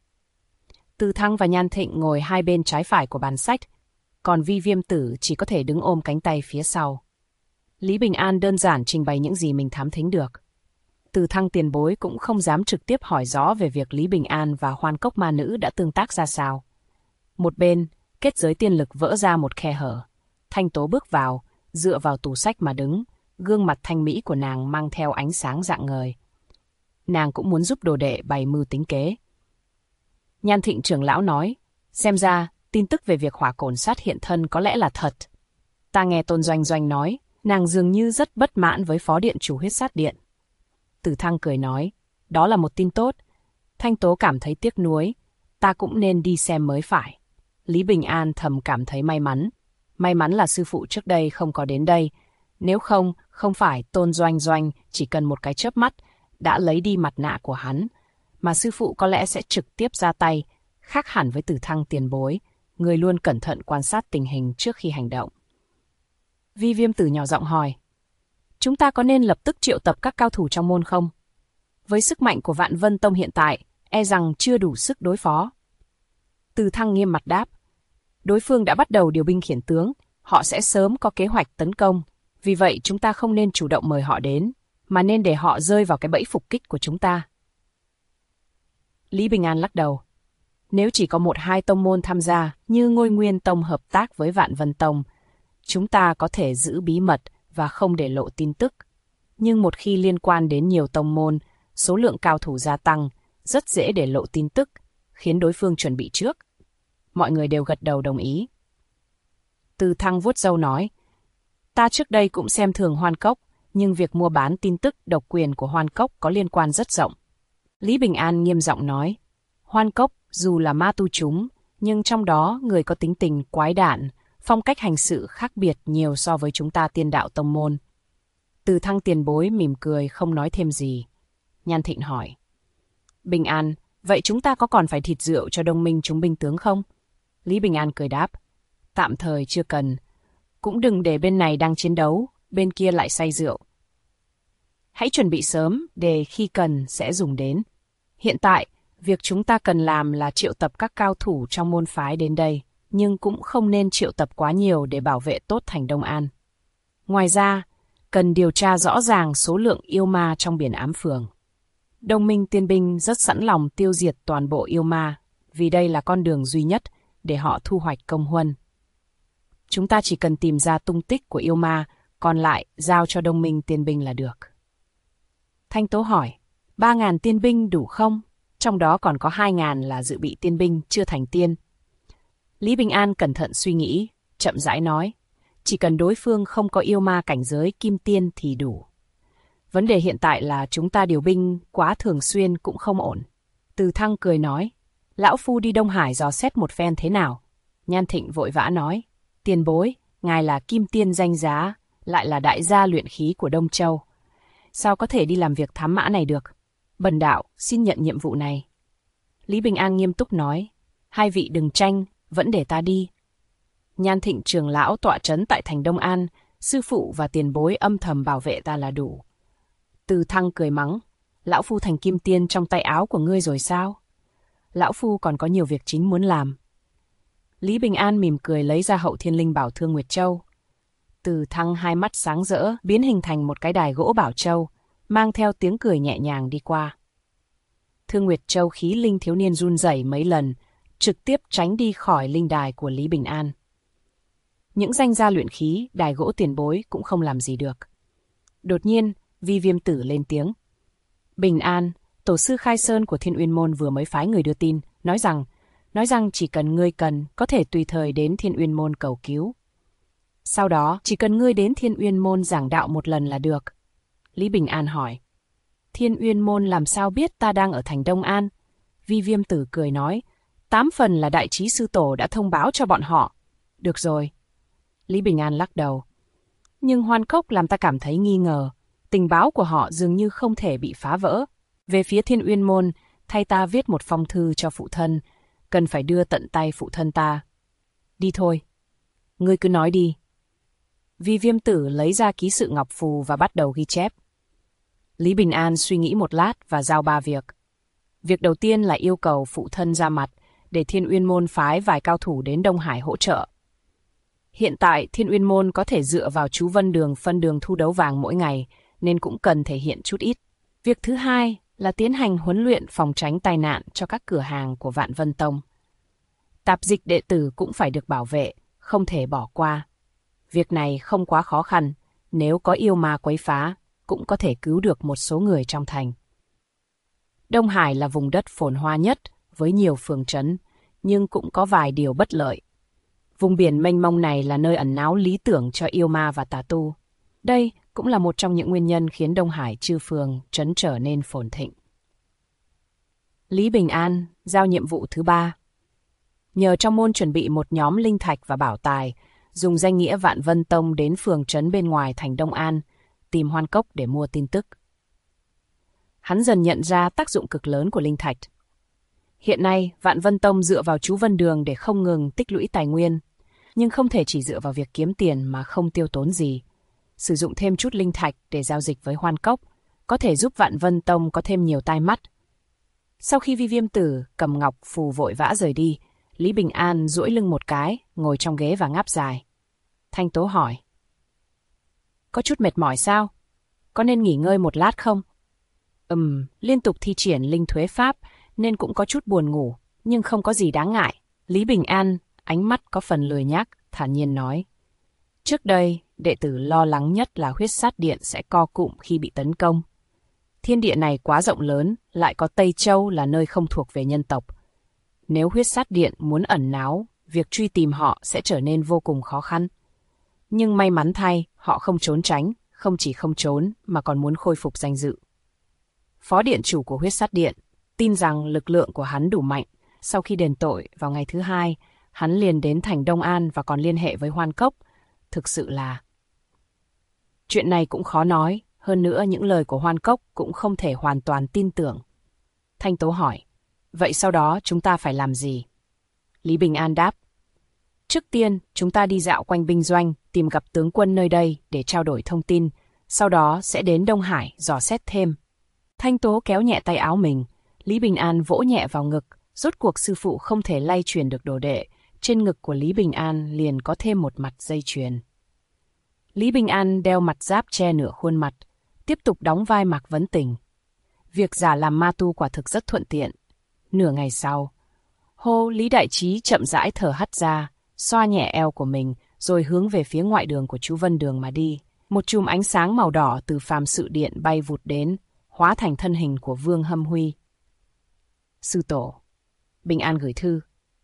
Từ Thăng và Nhan Thịnh ngồi hai bên trái phải của bàn sách, còn Vi Viêm Tử chỉ có thể đứng ôm cánh tay phía sau. Lý Bình An đơn giản trình bày những gì mình thám thính được. Từ Thăng tiền bối cũng không dám trực tiếp hỏi rõ về việc Lý Bình An và Hoan Cốc ma nữ đã tương tác ra sao. Một bên, kết giới tiên lực vỡ ra một khe hở. Thanh Tố bước vào, dựa vào tủ sách mà đứng, gương mặt thanh mỹ của nàng mang theo ánh sáng rạng ngời. Nàng cũng muốn giúp đồ đệ bày mưu tính kế. Nhan Thịnh trưởng lão nói, xem ra, tin tức về việc Hỏa Cổn Sát hiện thân có lẽ là thật. Ta nghe Tôn Doanh Doanh nói, nàng dường như rất bất mãn với phó điện chủ Huyết Sát Điện. Từ Thăng cười nói, đó là một tin tốt. Thanh Tố cảm thấy tiếc nuối, ta cũng nên đi xem mới phải. Lý Bình An thầm cảm thấy may mắn. May mắn là sư phụ trước đây không có đến đây. Nếu không, không phải Tôn Doanh Doanh chỉ cần một cái chớp mắt đã lấy đi mặt nạ của hắn, mà sư phụ có lẽ sẽ trực tiếp ra tay, khác hẳn với Từ Thăng tiền bối, người luôn cẩn thận quan sát tình hình trước khi hành động. Vi Viêm Tử nhỏ giọng hỏi, chúng ta có nên lập tức triệu tập các cao thủ trong môn không? Với sức mạnh của Vạn Vân Tông hiện tại, e rằng chưa đủ sức đối phó. Từ Thăng nghiêm mặt đáp, đối phương đã bắt đầu điều binh khiển tướng, họ sẽ sớm có kế hoạch tấn công. Vì vậy chúng ta không nên chủ động mời họ đến, mà nên để họ rơi vào cái bẫy phục kích của chúng ta. Lý Bình An lắc đầu. Nếu chỉ có 1-2 tông môn tham gia như Ngôi Nguyên Tông hợp tác với Vạn Vân Tông, chúng ta có thể giữ bí mật và không để lộ tin tức. Nhưng một khi liên quan đến nhiều tông môn, số lượng cao thủ gia tăng, rất dễ để lộ tin tức, khiến đối phương chuẩn bị trước. Mọi người đều gật đầu đồng ý. Từ Thăng vuốt râu nói, ta trước đây cũng xem thường Hoan Cốc, nhưng việc mua bán tin tức độc quyền của Hoan Cốc có liên quan rất rộng. Lý Bình An nghiêm giọng nói, Hoan Cốc dù là ma tu chúng, nhưng trong đó người có tính tình quái đản, phong cách hành sự khác biệt nhiều so với chúng ta Tiên Đạo tông môn. Từ Thăng tiền bối mỉm cười không nói thêm gì. Nhan Thịnh hỏi, Bình An, vậy chúng ta có còn phải thịt rượu cho đồng minh chúng binh tướng không? Lý Bình An cười đáp, tạm thời chưa cần. Cũng đừng để bên này đang chiến đấu, bên kia lại say rượu. Hãy chuẩn bị sớm để khi cần sẽ dùng đến. Hiện tại, việc chúng ta cần làm là triệu tập các cao thủ trong môn phái đến đây, nhưng cũng không nên triệu tập quá nhiều để bảo vệ tốt thành Đông An. Ngoài ra, cần điều tra rõ ràng số lượng yêu ma trong biển ám phường. Đồng minh tiên binh rất sẵn lòng tiêu diệt toàn bộ yêu ma, vì đây là con đường duy nhất để họ thu hoạch công huân. Chúng ta chỉ cần tìm ra tung tích của yêu ma, còn lại giao cho đồng minh tiên binh là được. Thanh Tố hỏi, 3.000 tiên binh đủ không? Trong đó còn có 2.000 là dự bị tiên binh chưa thành tiên. Lý Bình An cẩn thận suy nghĩ, chậm rãi nói, chỉ cần đối phương không có yêu ma cảnh giới kim tiên thì đủ. Vấn đề hiện tại là chúng ta điều binh quá thường xuyên cũng không ổn. Từ Thăng cười nói, lão phu đi Đông Hải dò xét một phen thế nào? Nhan Thịnh vội vã nói, tiền bối, ngài là kim tiên danh giá, lại là đại gia luyện khí của Đông Châu. Sao có thể đi làm việc thám mã này được? Bần đạo xin nhận nhiệm vụ này. Lý Bình An nghiêm túc nói, hai vị đừng tranh, vẫn để ta đi. Nhan Thịnh trưởng lão tọa trấn tại thành Đông An, sư phụ và tiền bối âm thầm bảo vệ ta là đủ. Từ Thăng cười mắng, lão phu thành kim tiên trong tay áo của ngươi rồi sao? Lão phu còn có nhiều việc chính muốn làm. Lý Bình An mỉm cười lấy ra Hậu Thiên Linh Bảo Thương Nguyệt Châu. Từ Thăng hai mắt sáng rỡ, biến hình thành một cái đài gỗ bảo châu, mang theo tiếng cười nhẹ nhàng đi qua. Thương Nguyệt Châu khí linh thiếu niên run rẩy mấy lần, trực tiếp tránh đi khỏi linh đài của Lý Bình An. Những danh gia luyện khí, đài gỗ tiền bối cũng không làm gì được. Đột nhiên, Vi Viêm Tử lên tiếng. Bình An, tổ sư Khai Sơn của Thiên Uyên Môn vừa mới phái người đưa tin, nói rằng chỉ cần ngươi cần, có thể tùy thời đến Thiên Uyên Môn cầu cứu. Sau đó, chỉ cần ngươi đến Thiên Uyên Môn giảng đạo một lần là được. Lý Bình An hỏi. Thiên Uyên Môn làm sao biết ta đang ở thành Đông An? Vi Viêm Tử cười nói, 8 phần là đại trí sư tổ đã thông báo cho bọn họ. Được rồi. Lý Bình An lắc đầu. Nhưng Hoan Cốc làm ta cảm thấy nghi ngờ, tình báo của họ dường như không thể bị phá vỡ. Về phía Thiên Uyên Môn, thay ta viết một phong thư cho phụ thân, cần phải đưa tận tay phụ thân ta. Đi thôi. Ngươi cứ nói đi. Vi Viêm Tử lấy ra ký sự ngọc phù và bắt đầu ghi chép. Lý Bình An suy nghĩ một lát và giao 3 việc. Việc đầu tiên là yêu cầu phụ thân ra mặt để Thiên Uyên Môn phái vài cao thủ đến Đông Hải hỗ trợ. Hiện tại Thiên Uyên Môn có thể dựa vào chú Vân Đường phân đường thu đấu vàng mỗi ngày, nên cũng cần thể hiện chút ít. Việc thứ hai là tiến hành huấn luyện phòng tránh tai nạn cho các cửa hàng của Vạn Vân Tông. Tạp dịch đệ tử cũng phải được bảo vệ, không thể bỏ qua. Việc này không quá khó khăn, nếu có yêu ma quấy phá, cũng có thể cứu được một số người trong thành. Đông Hải là vùng đất phồn hoa nhất, với nhiều phường trấn, nhưng cũng có vài điều bất lợi. Vùng biển mênh mông này là nơi ẩn náu lý tưởng cho yêu ma và tà tu. Đây cũng là một trong những nguyên nhân khiến Đông Hải chư phường trấn trở nên phồn thịnh. Lý Bình An giao nhiệm vụ thứ 3. Nhờ trong môn chuẩn bị một nhóm linh thạch và bảo tài, dùng danh nghĩa Vạn Vân Tông đến phường trấn bên ngoài thành Đông An, tìm Hoan Cốc để mua tin tức. Hắn dần nhận ra tác dụng cực lớn của linh thạch. Hiện nay, Vạn Vân Tông dựa vào chú Vân Đường để không ngừng tích lũy tài nguyên, nhưng không thể chỉ dựa vào việc kiếm tiền mà không tiêu tốn gì. Sử dụng thêm chút linh thạch để giao dịch với Hoan Cốc, có thể giúp Vạn Vân Tông có thêm nhiều tai mắt. Sau khi Vi Viêm Tử cầm ngọc phù vội vã rời đi, Lý Bình An duỗi lưng một cái, ngồi trong ghế và ngáp dài. Thanh Tố hỏi. Có chút mệt mỏi sao? Có nên nghỉ ngơi một lát không? Liên tục thi triển linh thuế pháp nên cũng có chút buồn ngủ, nhưng không có gì đáng ngại. Lý Bình An, ánh mắt có phần lười nhác, thản nhiên nói. Trước đây, đệ tử lo lắng nhất là huyết sát điện sẽ co cụm khi bị tấn công. Thiên địa này quá rộng lớn, lại có Tây Châu là nơi không thuộc về nhân tộc. Nếu huyết sát điện muốn ẩn náu, việc truy tìm họ sẽ trở nên vô cùng khó khăn. Nhưng may mắn thay, họ không trốn tránh, không chỉ không trốn mà còn muốn khôi phục danh dự. Phó điện chủ của huyết sát điện tin rằng lực lượng của hắn đủ mạnh. Sau khi đền tội vào ngày thứ 2, hắn liền đến thành Đông An và còn liên hệ với Hoan Cốc. Thực sự là... Chuyện này cũng khó nói, hơn nữa những lời của Hoan Cốc cũng không thể hoàn toàn tin tưởng. Thanh Tố hỏi, vậy sau đó chúng ta phải làm gì? Lý Bình An đáp, trước tiên chúng ta đi dạo quanh binh doanh, tìm gặp tướng quân nơi đây để trao đổi thông tin, sau đó sẽ đến Đông Hải dò xét thêm. Thanh Tố kéo nhẹ tay áo mình, Lý Bình An vỗ nhẹ vào ngực, rốt cuộc sư phụ không thể lay truyền được đồ đệ, trên ngực của Lý Bình An liền có thêm một mặt dây chuyền. Lý Bình An đeo mặt giáp che nửa khuôn mặt, tiếp tục đóng vai Mạc Vấn Tình. Việc giả làm ma tu quả thực rất thuận tiện. Nửa ngày sau, Lý Đại Trí chậm rãi thở hắt ra, xoa nhẹ eo của mình, rồi hướng về phía ngoại đường của chú Vân Đường mà đi. Một chùm ánh sáng màu đỏ từ phàm sự điện bay vụt đến, hóa thành thân hình của Vương Hâm Huy. Sư tổ, Bình An gửi thư.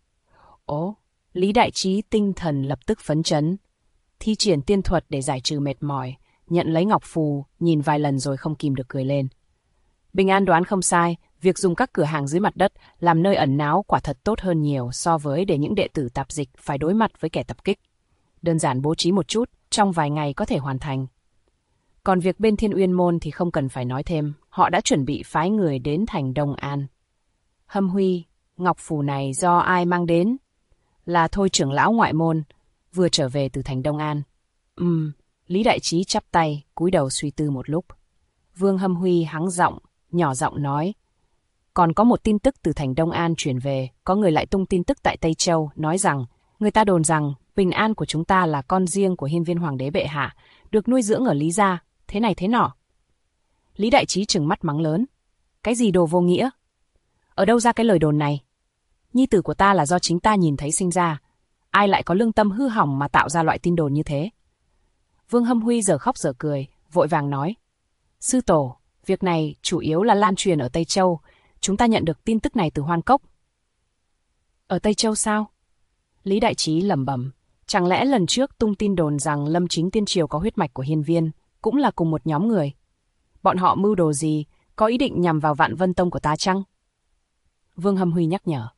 Lý Đại Trí tinh thần lập tức phấn chấn. Thi triển tiên thuật để giải trừ mệt mỏi, nhận lấy ngọc phù, nhìn vài lần rồi không kìm được cười lên. Bình An đoán không sai, việc dùng các cửa hàng dưới mặt đất làm nơi ẩn náu quả thật tốt hơn nhiều so với để những đệ tử tạp dịch phải đối mặt với kẻ tập kích. Đơn giản bố trí một chút, trong vài ngày có thể hoàn thành. Còn việc bên Thiên Uyên Môn thì không cần phải nói thêm, họ đã chuẩn bị phái người đến thành Đông An. Hâm Huy, ngọc phù này do ai mang đến? Là Thôi trưởng lão ngoại môn, vừa trở về từ thành Đông An. Lý Đại Trí chắp tay, cúi đầu suy tư một lúc. Vương Hâm Huy hắng giọng, nhỏ giọng nói. Còn có một tin tức từ thành Đông An truyền về, có người lại tung tin tức tại Tây Châu, nói rằng Người ta đồn rằng bình an của chúng ta là con riêng của hiên viên hoàng đế bệ hạ, được nuôi dưỡng ở Lý gia, thế này thế nọ. Lý Đại Trí trừng mắt mắng lớn. Cái gì đồ vô nghĩa? Ở đâu ra cái lời đồn này? Nhi tử của ta là do chính ta nhìn thấy sinh ra. Ai lại có lương tâm hư hỏng mà tạo ra loại tin đồn như thế? Vương Hâm Huy giờ khóc giờ cười, vội vàng nói. Sư tổ, việc này chủ yếu là lan truyền ở Tây Châu. Chúng ta nhận được tin tức này từ Hoan Cốc. Ở Tây Châu sao? Lý Đại Trí lẩm bẩm. Chẳng lẽ lần trước tung tin đồn rằng Lâm Chính Tiên Triều có huyết mạch của hiên viên, cũng là cùng một nhóm người? Bọn họ mưu đồ gì, có ý định nhằm vào Vạn Vân Tông của ta chăng? Vương Hâm Huy nhắc nhở.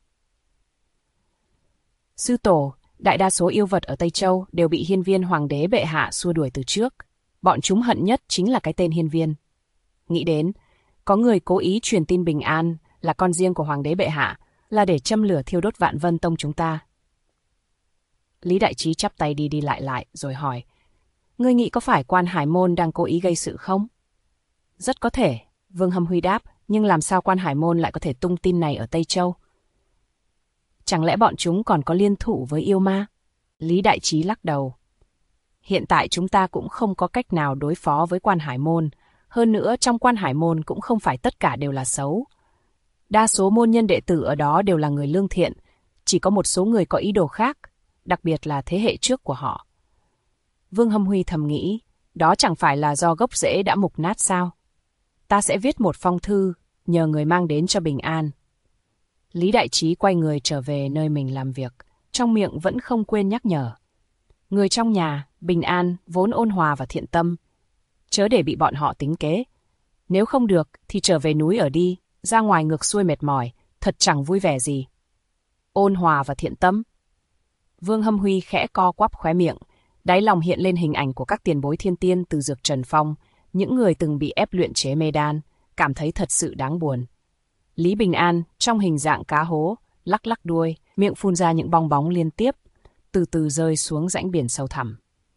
Sư tổ, đại đa số yêu vật ở Tây Châu đều bị hiên viên hoàng đế bệ hạ xua đuổi từ trước. Bọn chúng hận nhất chính là cái tên hiên viên. Nghĩ đến, có người cố ý truyền tin bình an là con riêng của hoàng đế bệ hạ, là để châm lửa thiêu đốt Vạn Vân Tông chúng ta. Lý Đại Trí chắp tay đi đi lại rồi hỏi. Ngươi nghĩ có phải Quan Hải Môn đang cố ý gây sự không? Rất có thể, Vương Hâm Huy đáp, nhưng làm sao Quan Hải Môn lại có thể tung tin này ở Tây Châu? Chẳng lẽ bọn chúng còn có liên thủ với yêu ma? Lý Đại Trí lắc đầu. Hiện tại chúng ta cũng không có cách nào đối phó với Quan Hải Môn. Hơn nữa trong Quan Hải Môn cũng không phải tất cả đều là xấu. Đa số môn nhân đệ tử ở đó đều là người lương thiện. Chỉ có một số người có ý đồ khác, đặc biệt là thế hệ trước của họ. Vương Hâm Huy thầm nghĩ, đó chẳng phải là do gốc rễ đã mục nát sao? Ta sẽ viết một phong thư, nhờ người mang đến cho bình an. Lý Đại Trí quay người trở về nơi mình làm việc, trong miệng vẫn không quên nhắc nhở. Người trong nhà, bình an, vốn ôn hòa và thiện tâm. Chớ để bị bọn họ tính kế. Nếu không được thì trở về núi ở đi, ra ngoài ngược xuôi mệt mỏi, thật chẳng vui vẻ gì. Ôn hòa và thiện tâm. Vương Hâm Huy khẽ co quắp khóe miệng, đáy lòng hiện lên hình ảnh của các tiền bối thiên tiên từ Dược Trần Phong, những người từng bị ép luyện chế mê đan, cảm thấy thật sự đáng buồn. Lý Bình An, trong hình dạng cá hố, lắc lắc đuôi, miệng phun ra những bong bóng liên tiếp, từ từ rơi xuống rãnh biển sâu thẳm.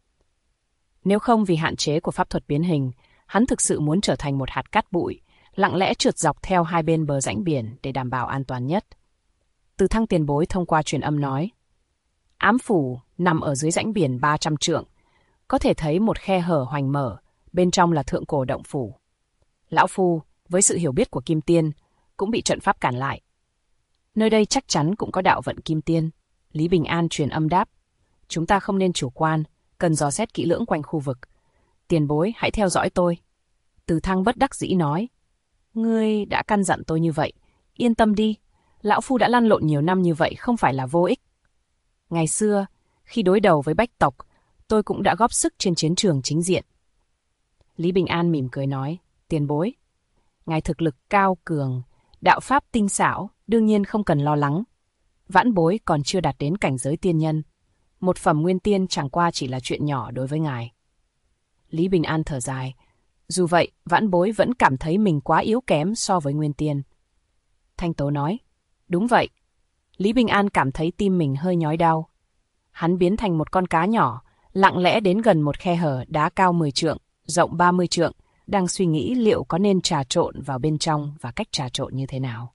Nếu không vì hạn chế của pháp thuật biến hình, hắn thực sự muốn trở thành một hạt cát bụi, lặng lẽ trượt dọc theo hai bên bờ rãnh biển để đảm bảo an toàn nhất. Từ Thăng tiền bối thông qua truyền âm nói. Ám phủ nằm ở dưới rãnh biển 300 trượng, có thể thấy một khe hở hoành mở, bên trong là thượng cổ động phủ. Lão Phu, với sự hiểu biết của Kim Tiên, cũng bị trận pháp cản lại. Nơi đây chắc chắn cũng có đạo vận Kim Tiên. Lý Bình An truyền âm đáp. Chúng ta không nên chủ quan, cần dò xét kỹ lưỡng quanh khu vực. Tiền bối, hãy theo dõi tôi. Từ Thăng bất đắc dĩ nói. Ngươi đã căn dặn tôi như vậy. Yên tâm đi, Lão Phu đã lăn lộn nhiều năm như vậy không phải là vô ích. Ngày xưa, khi đối đầu với Bách tộc, tôi cũng đã góp sức trên chiến trường chính diện. Lý Bình An mỉm cười nói. Tiền bối, ngài thực lực cao cường, đạo pháp tinh xảo, đương nhiên không cần lo lắng. Vãn bối còn chưa đạt đến cảnh giới tiên nhân. Một phẩm nguyên tiên chẳng qua chỉ là chuyện nhỏ đối với ngài. Lý Bình An thở dài. Dù vậy, vãn bối vẫn cảm thấy mình quá yếu kém so với nguyên tiên. Thanh Tố nói. Đúng vậy. Lý Bình An cảm thấy tim mình hơi nhói đau. Hắn biến thành một con cá nhỏ, lặng lẽ đến gần một khe hở đá cao 10 trượng, rộng 30 trượng, đang suy nghĩ liệu có nên trà trộn vào bên trong và cách trà trộn như thế nào.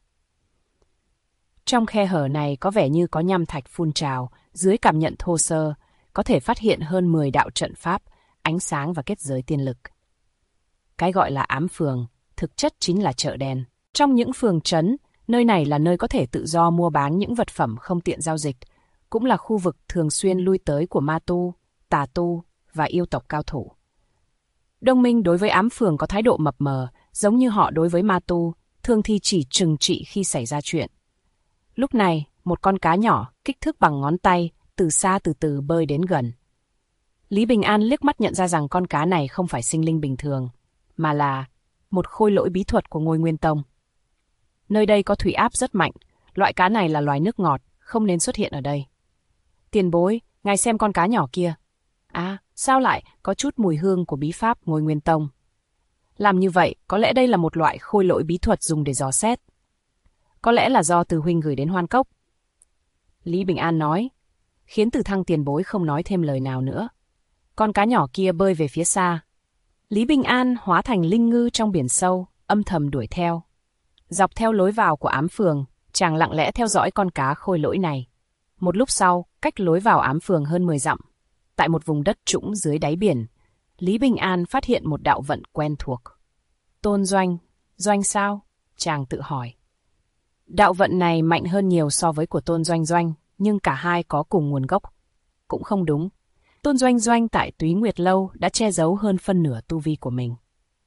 Trong khe hở này có vẻ như có nham thạch phun trào, dưới cảm nhận thô sơ, có thể phát hiện hơn 10 đạo trận pháp, ánh sáng và kết giới tiên lực. Cái gọi là ám phường, thực chất chính là chợ đen. Trong những phường trấn, nơi này là nơi có thể tự do mua bán những vật phẩm không tiện giao dịch, cũng là khu vực thường xuyên lui tới của ma tu, tà tu và yêu tộc cao thủ. Đông Minh đối với ám phường có thái độ mập mờ, giống như họ đối với ma tu, thường thì chỉ trừng trị khi xảy ra chuyện. Lúc này, một con cá nhỏ, kích thước bằng ngón tay, từ xa từ từ bơi đến gần. Lý Bình An liếc mắt nhận ra rằng con cá này không phải sinh linh bình thường, mà là một khôi lỗi bí thuật của Ngôi Nguyên Tông. Nơi đây có thủy áp rất mạnh, loại cá này là loài nước ngọt, không nên xuất hiện ở đây. Tiền bối, ngài xem con cá nhỏ kia. À, sao lại có chút mùi hương của bí pháp Ngôi Nguyên Tông? Làm như vậy, có lẽ đây là một loại khôi lỗi bí thuật dùng để dò xét. Có lẽ là do Từ huynh gửi đến Hoan Cốc. Lý Bình An nói, khiến Từ Thăng tiền bối không nói thêm lời nào nữa. Con cá nhỏ kia bơi về phía xa. Lý Bình An hóa thành linh ngư trong biển sâu, âm thầm đuổi theo. Dọc theo lối vào của ám phường, chàng lặng lẽ theo dõi con cá khôi lỗi này. Một lúc sau, Cách lối vào ám phường hơn 10 dặm, tại một vùng đất trũng dưới đáy biển, Lý Bình An phát hiện một đạo vận quen thuộc. Tôn Doanh, Doanh sao? Chàng tự hỏi. Đạo vận này mạnh hơn nhiều so với của Tôn Doanh Doanh, nhưng cả hai có cùng nguồn gốc. Cũng không đúng. Tôn Doanh Doanh tại Túy Nguyệt Lâu đã che giấu hơn phân nửa tu vi của mình.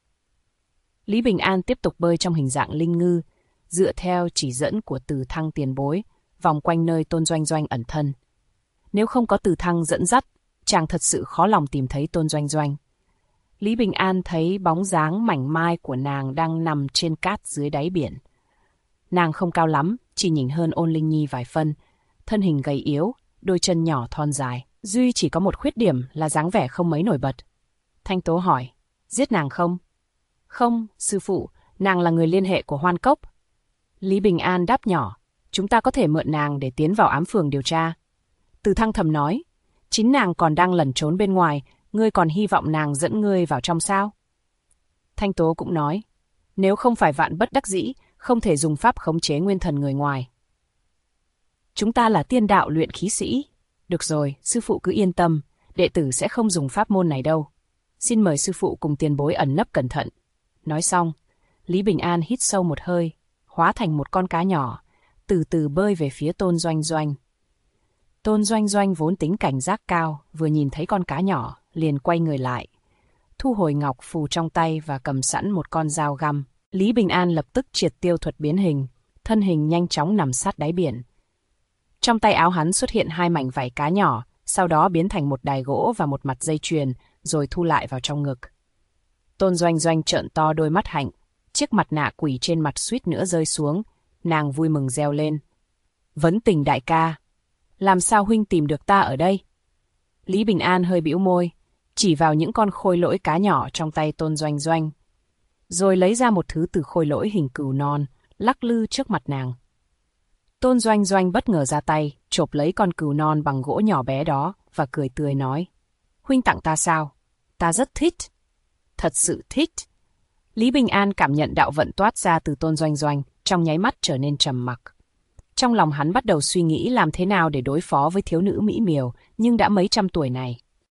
Lý Bình An tiếp tục bơi trong hình dạng linh ngư, dựa theo chỉ dẫn của Từ Thăng tiền bối, vòng quanh nơi Tôn Doanh Doanh ẩn thân. Nếu không có Từ Thăng dẫn dắt, chàng thật sự khó lòng tìm thấy Tôn Doanh Doanh. Lý Bình An thấy bóng dáng mảnh mai của nàng đang nằm trên cát dưới đáy biển. Nàng không cao lắm, chỉ nhỉnh hơn Ôn Linh Nhi vài phân, thân hình gầy yếu, đôi chân nhỏ thon dài. Duy chỉ có một khuyết điểm là dáng vẻ không mấy nổi bật. Thanh Tố hỏi, giết nàng không? Không, sư phụ, nàng là người liên hệ của Hoan Cốc. Lý Bình An đáp nhỏ, chúng ta có thể mượn nàng để tiến vào ám phường điều tra. Từ Thăng thầm nói, chính nàng còn đang lẩn trốn bên ngoài, ngươi còn hy vọng nàng dẫn ngươi vào trong sao? Thanh Tố cũng nói, nếu không phải vạn bất đắc dĩ, không thể dùng pháp khống chế nguyên thần người ngoài. Chúng ta là tiên đạo luyện khí sĩ. Được rồi, sư phụ cứ yên tâm, đệ tử sẽ không dùng pháp môn này đâu. Xin mời sư phụ cùng tiền bối ẩn nấp cẩn thận. Nói xong, Lý Bình An hít sâu một hơi, hóa thành một con cá nhỏ, từ từ bơi về phía Tôn Doanh Doanh. Tôn Doanh Doanh vốn tính cảnh giác cao, vừa nhìn thấy con cá nhỏ, liền quay người lại. Thu hồi ngọc phù trong tay và cầm sẵn một con dao găm. Lý Bình An lập tức triệt tiêu thuật biến hình, thân hình nhanh chóng nằm sát đáy biển. Trong tay áo hắn xuất hiện hai mảnh vảy cá nhỏ, sau đó biến thành một đài gỗ và một mặt dây chuyền, rồi thu lại vào trong ngực. Tôn Doanh Doanh trợn to đôi mắt hạnh, chiếc mặt nạ quỷ trên mặt suýt nữa rơi xuống, nàng vui mừng reo lên. Vấn tình đại ca, làm sao huynh tìm được ta ở đây? Lý Bình An hơi bĩu môi, chỉ vào những con khôi lỗi cá nhỏ trong tay Tôn Doanh Doanh, rồi lấy ra một thứ từ khôi lỗi hình cừu non, lắc lư trước mặt nàng. Tôn Doanh Doanh bất ngờ ra tay, chộp lấy con cừu non bằng gỗ nhỏ bé đó và cười tươi nói. Huynh tặng ta sao? Ta rất thích. Thật sự thích. Lý Bình An cảm nhận đạo vận toát ra từ Tôn Doanh Doanh, trong nháy mắt trở nên trầm mặc. Trong lòng hắn bắt đầu suy nghĩ làm thế nào để đối phó với thiếu nữ mỹ miều, nhưng đã mấy trăm tuổi này.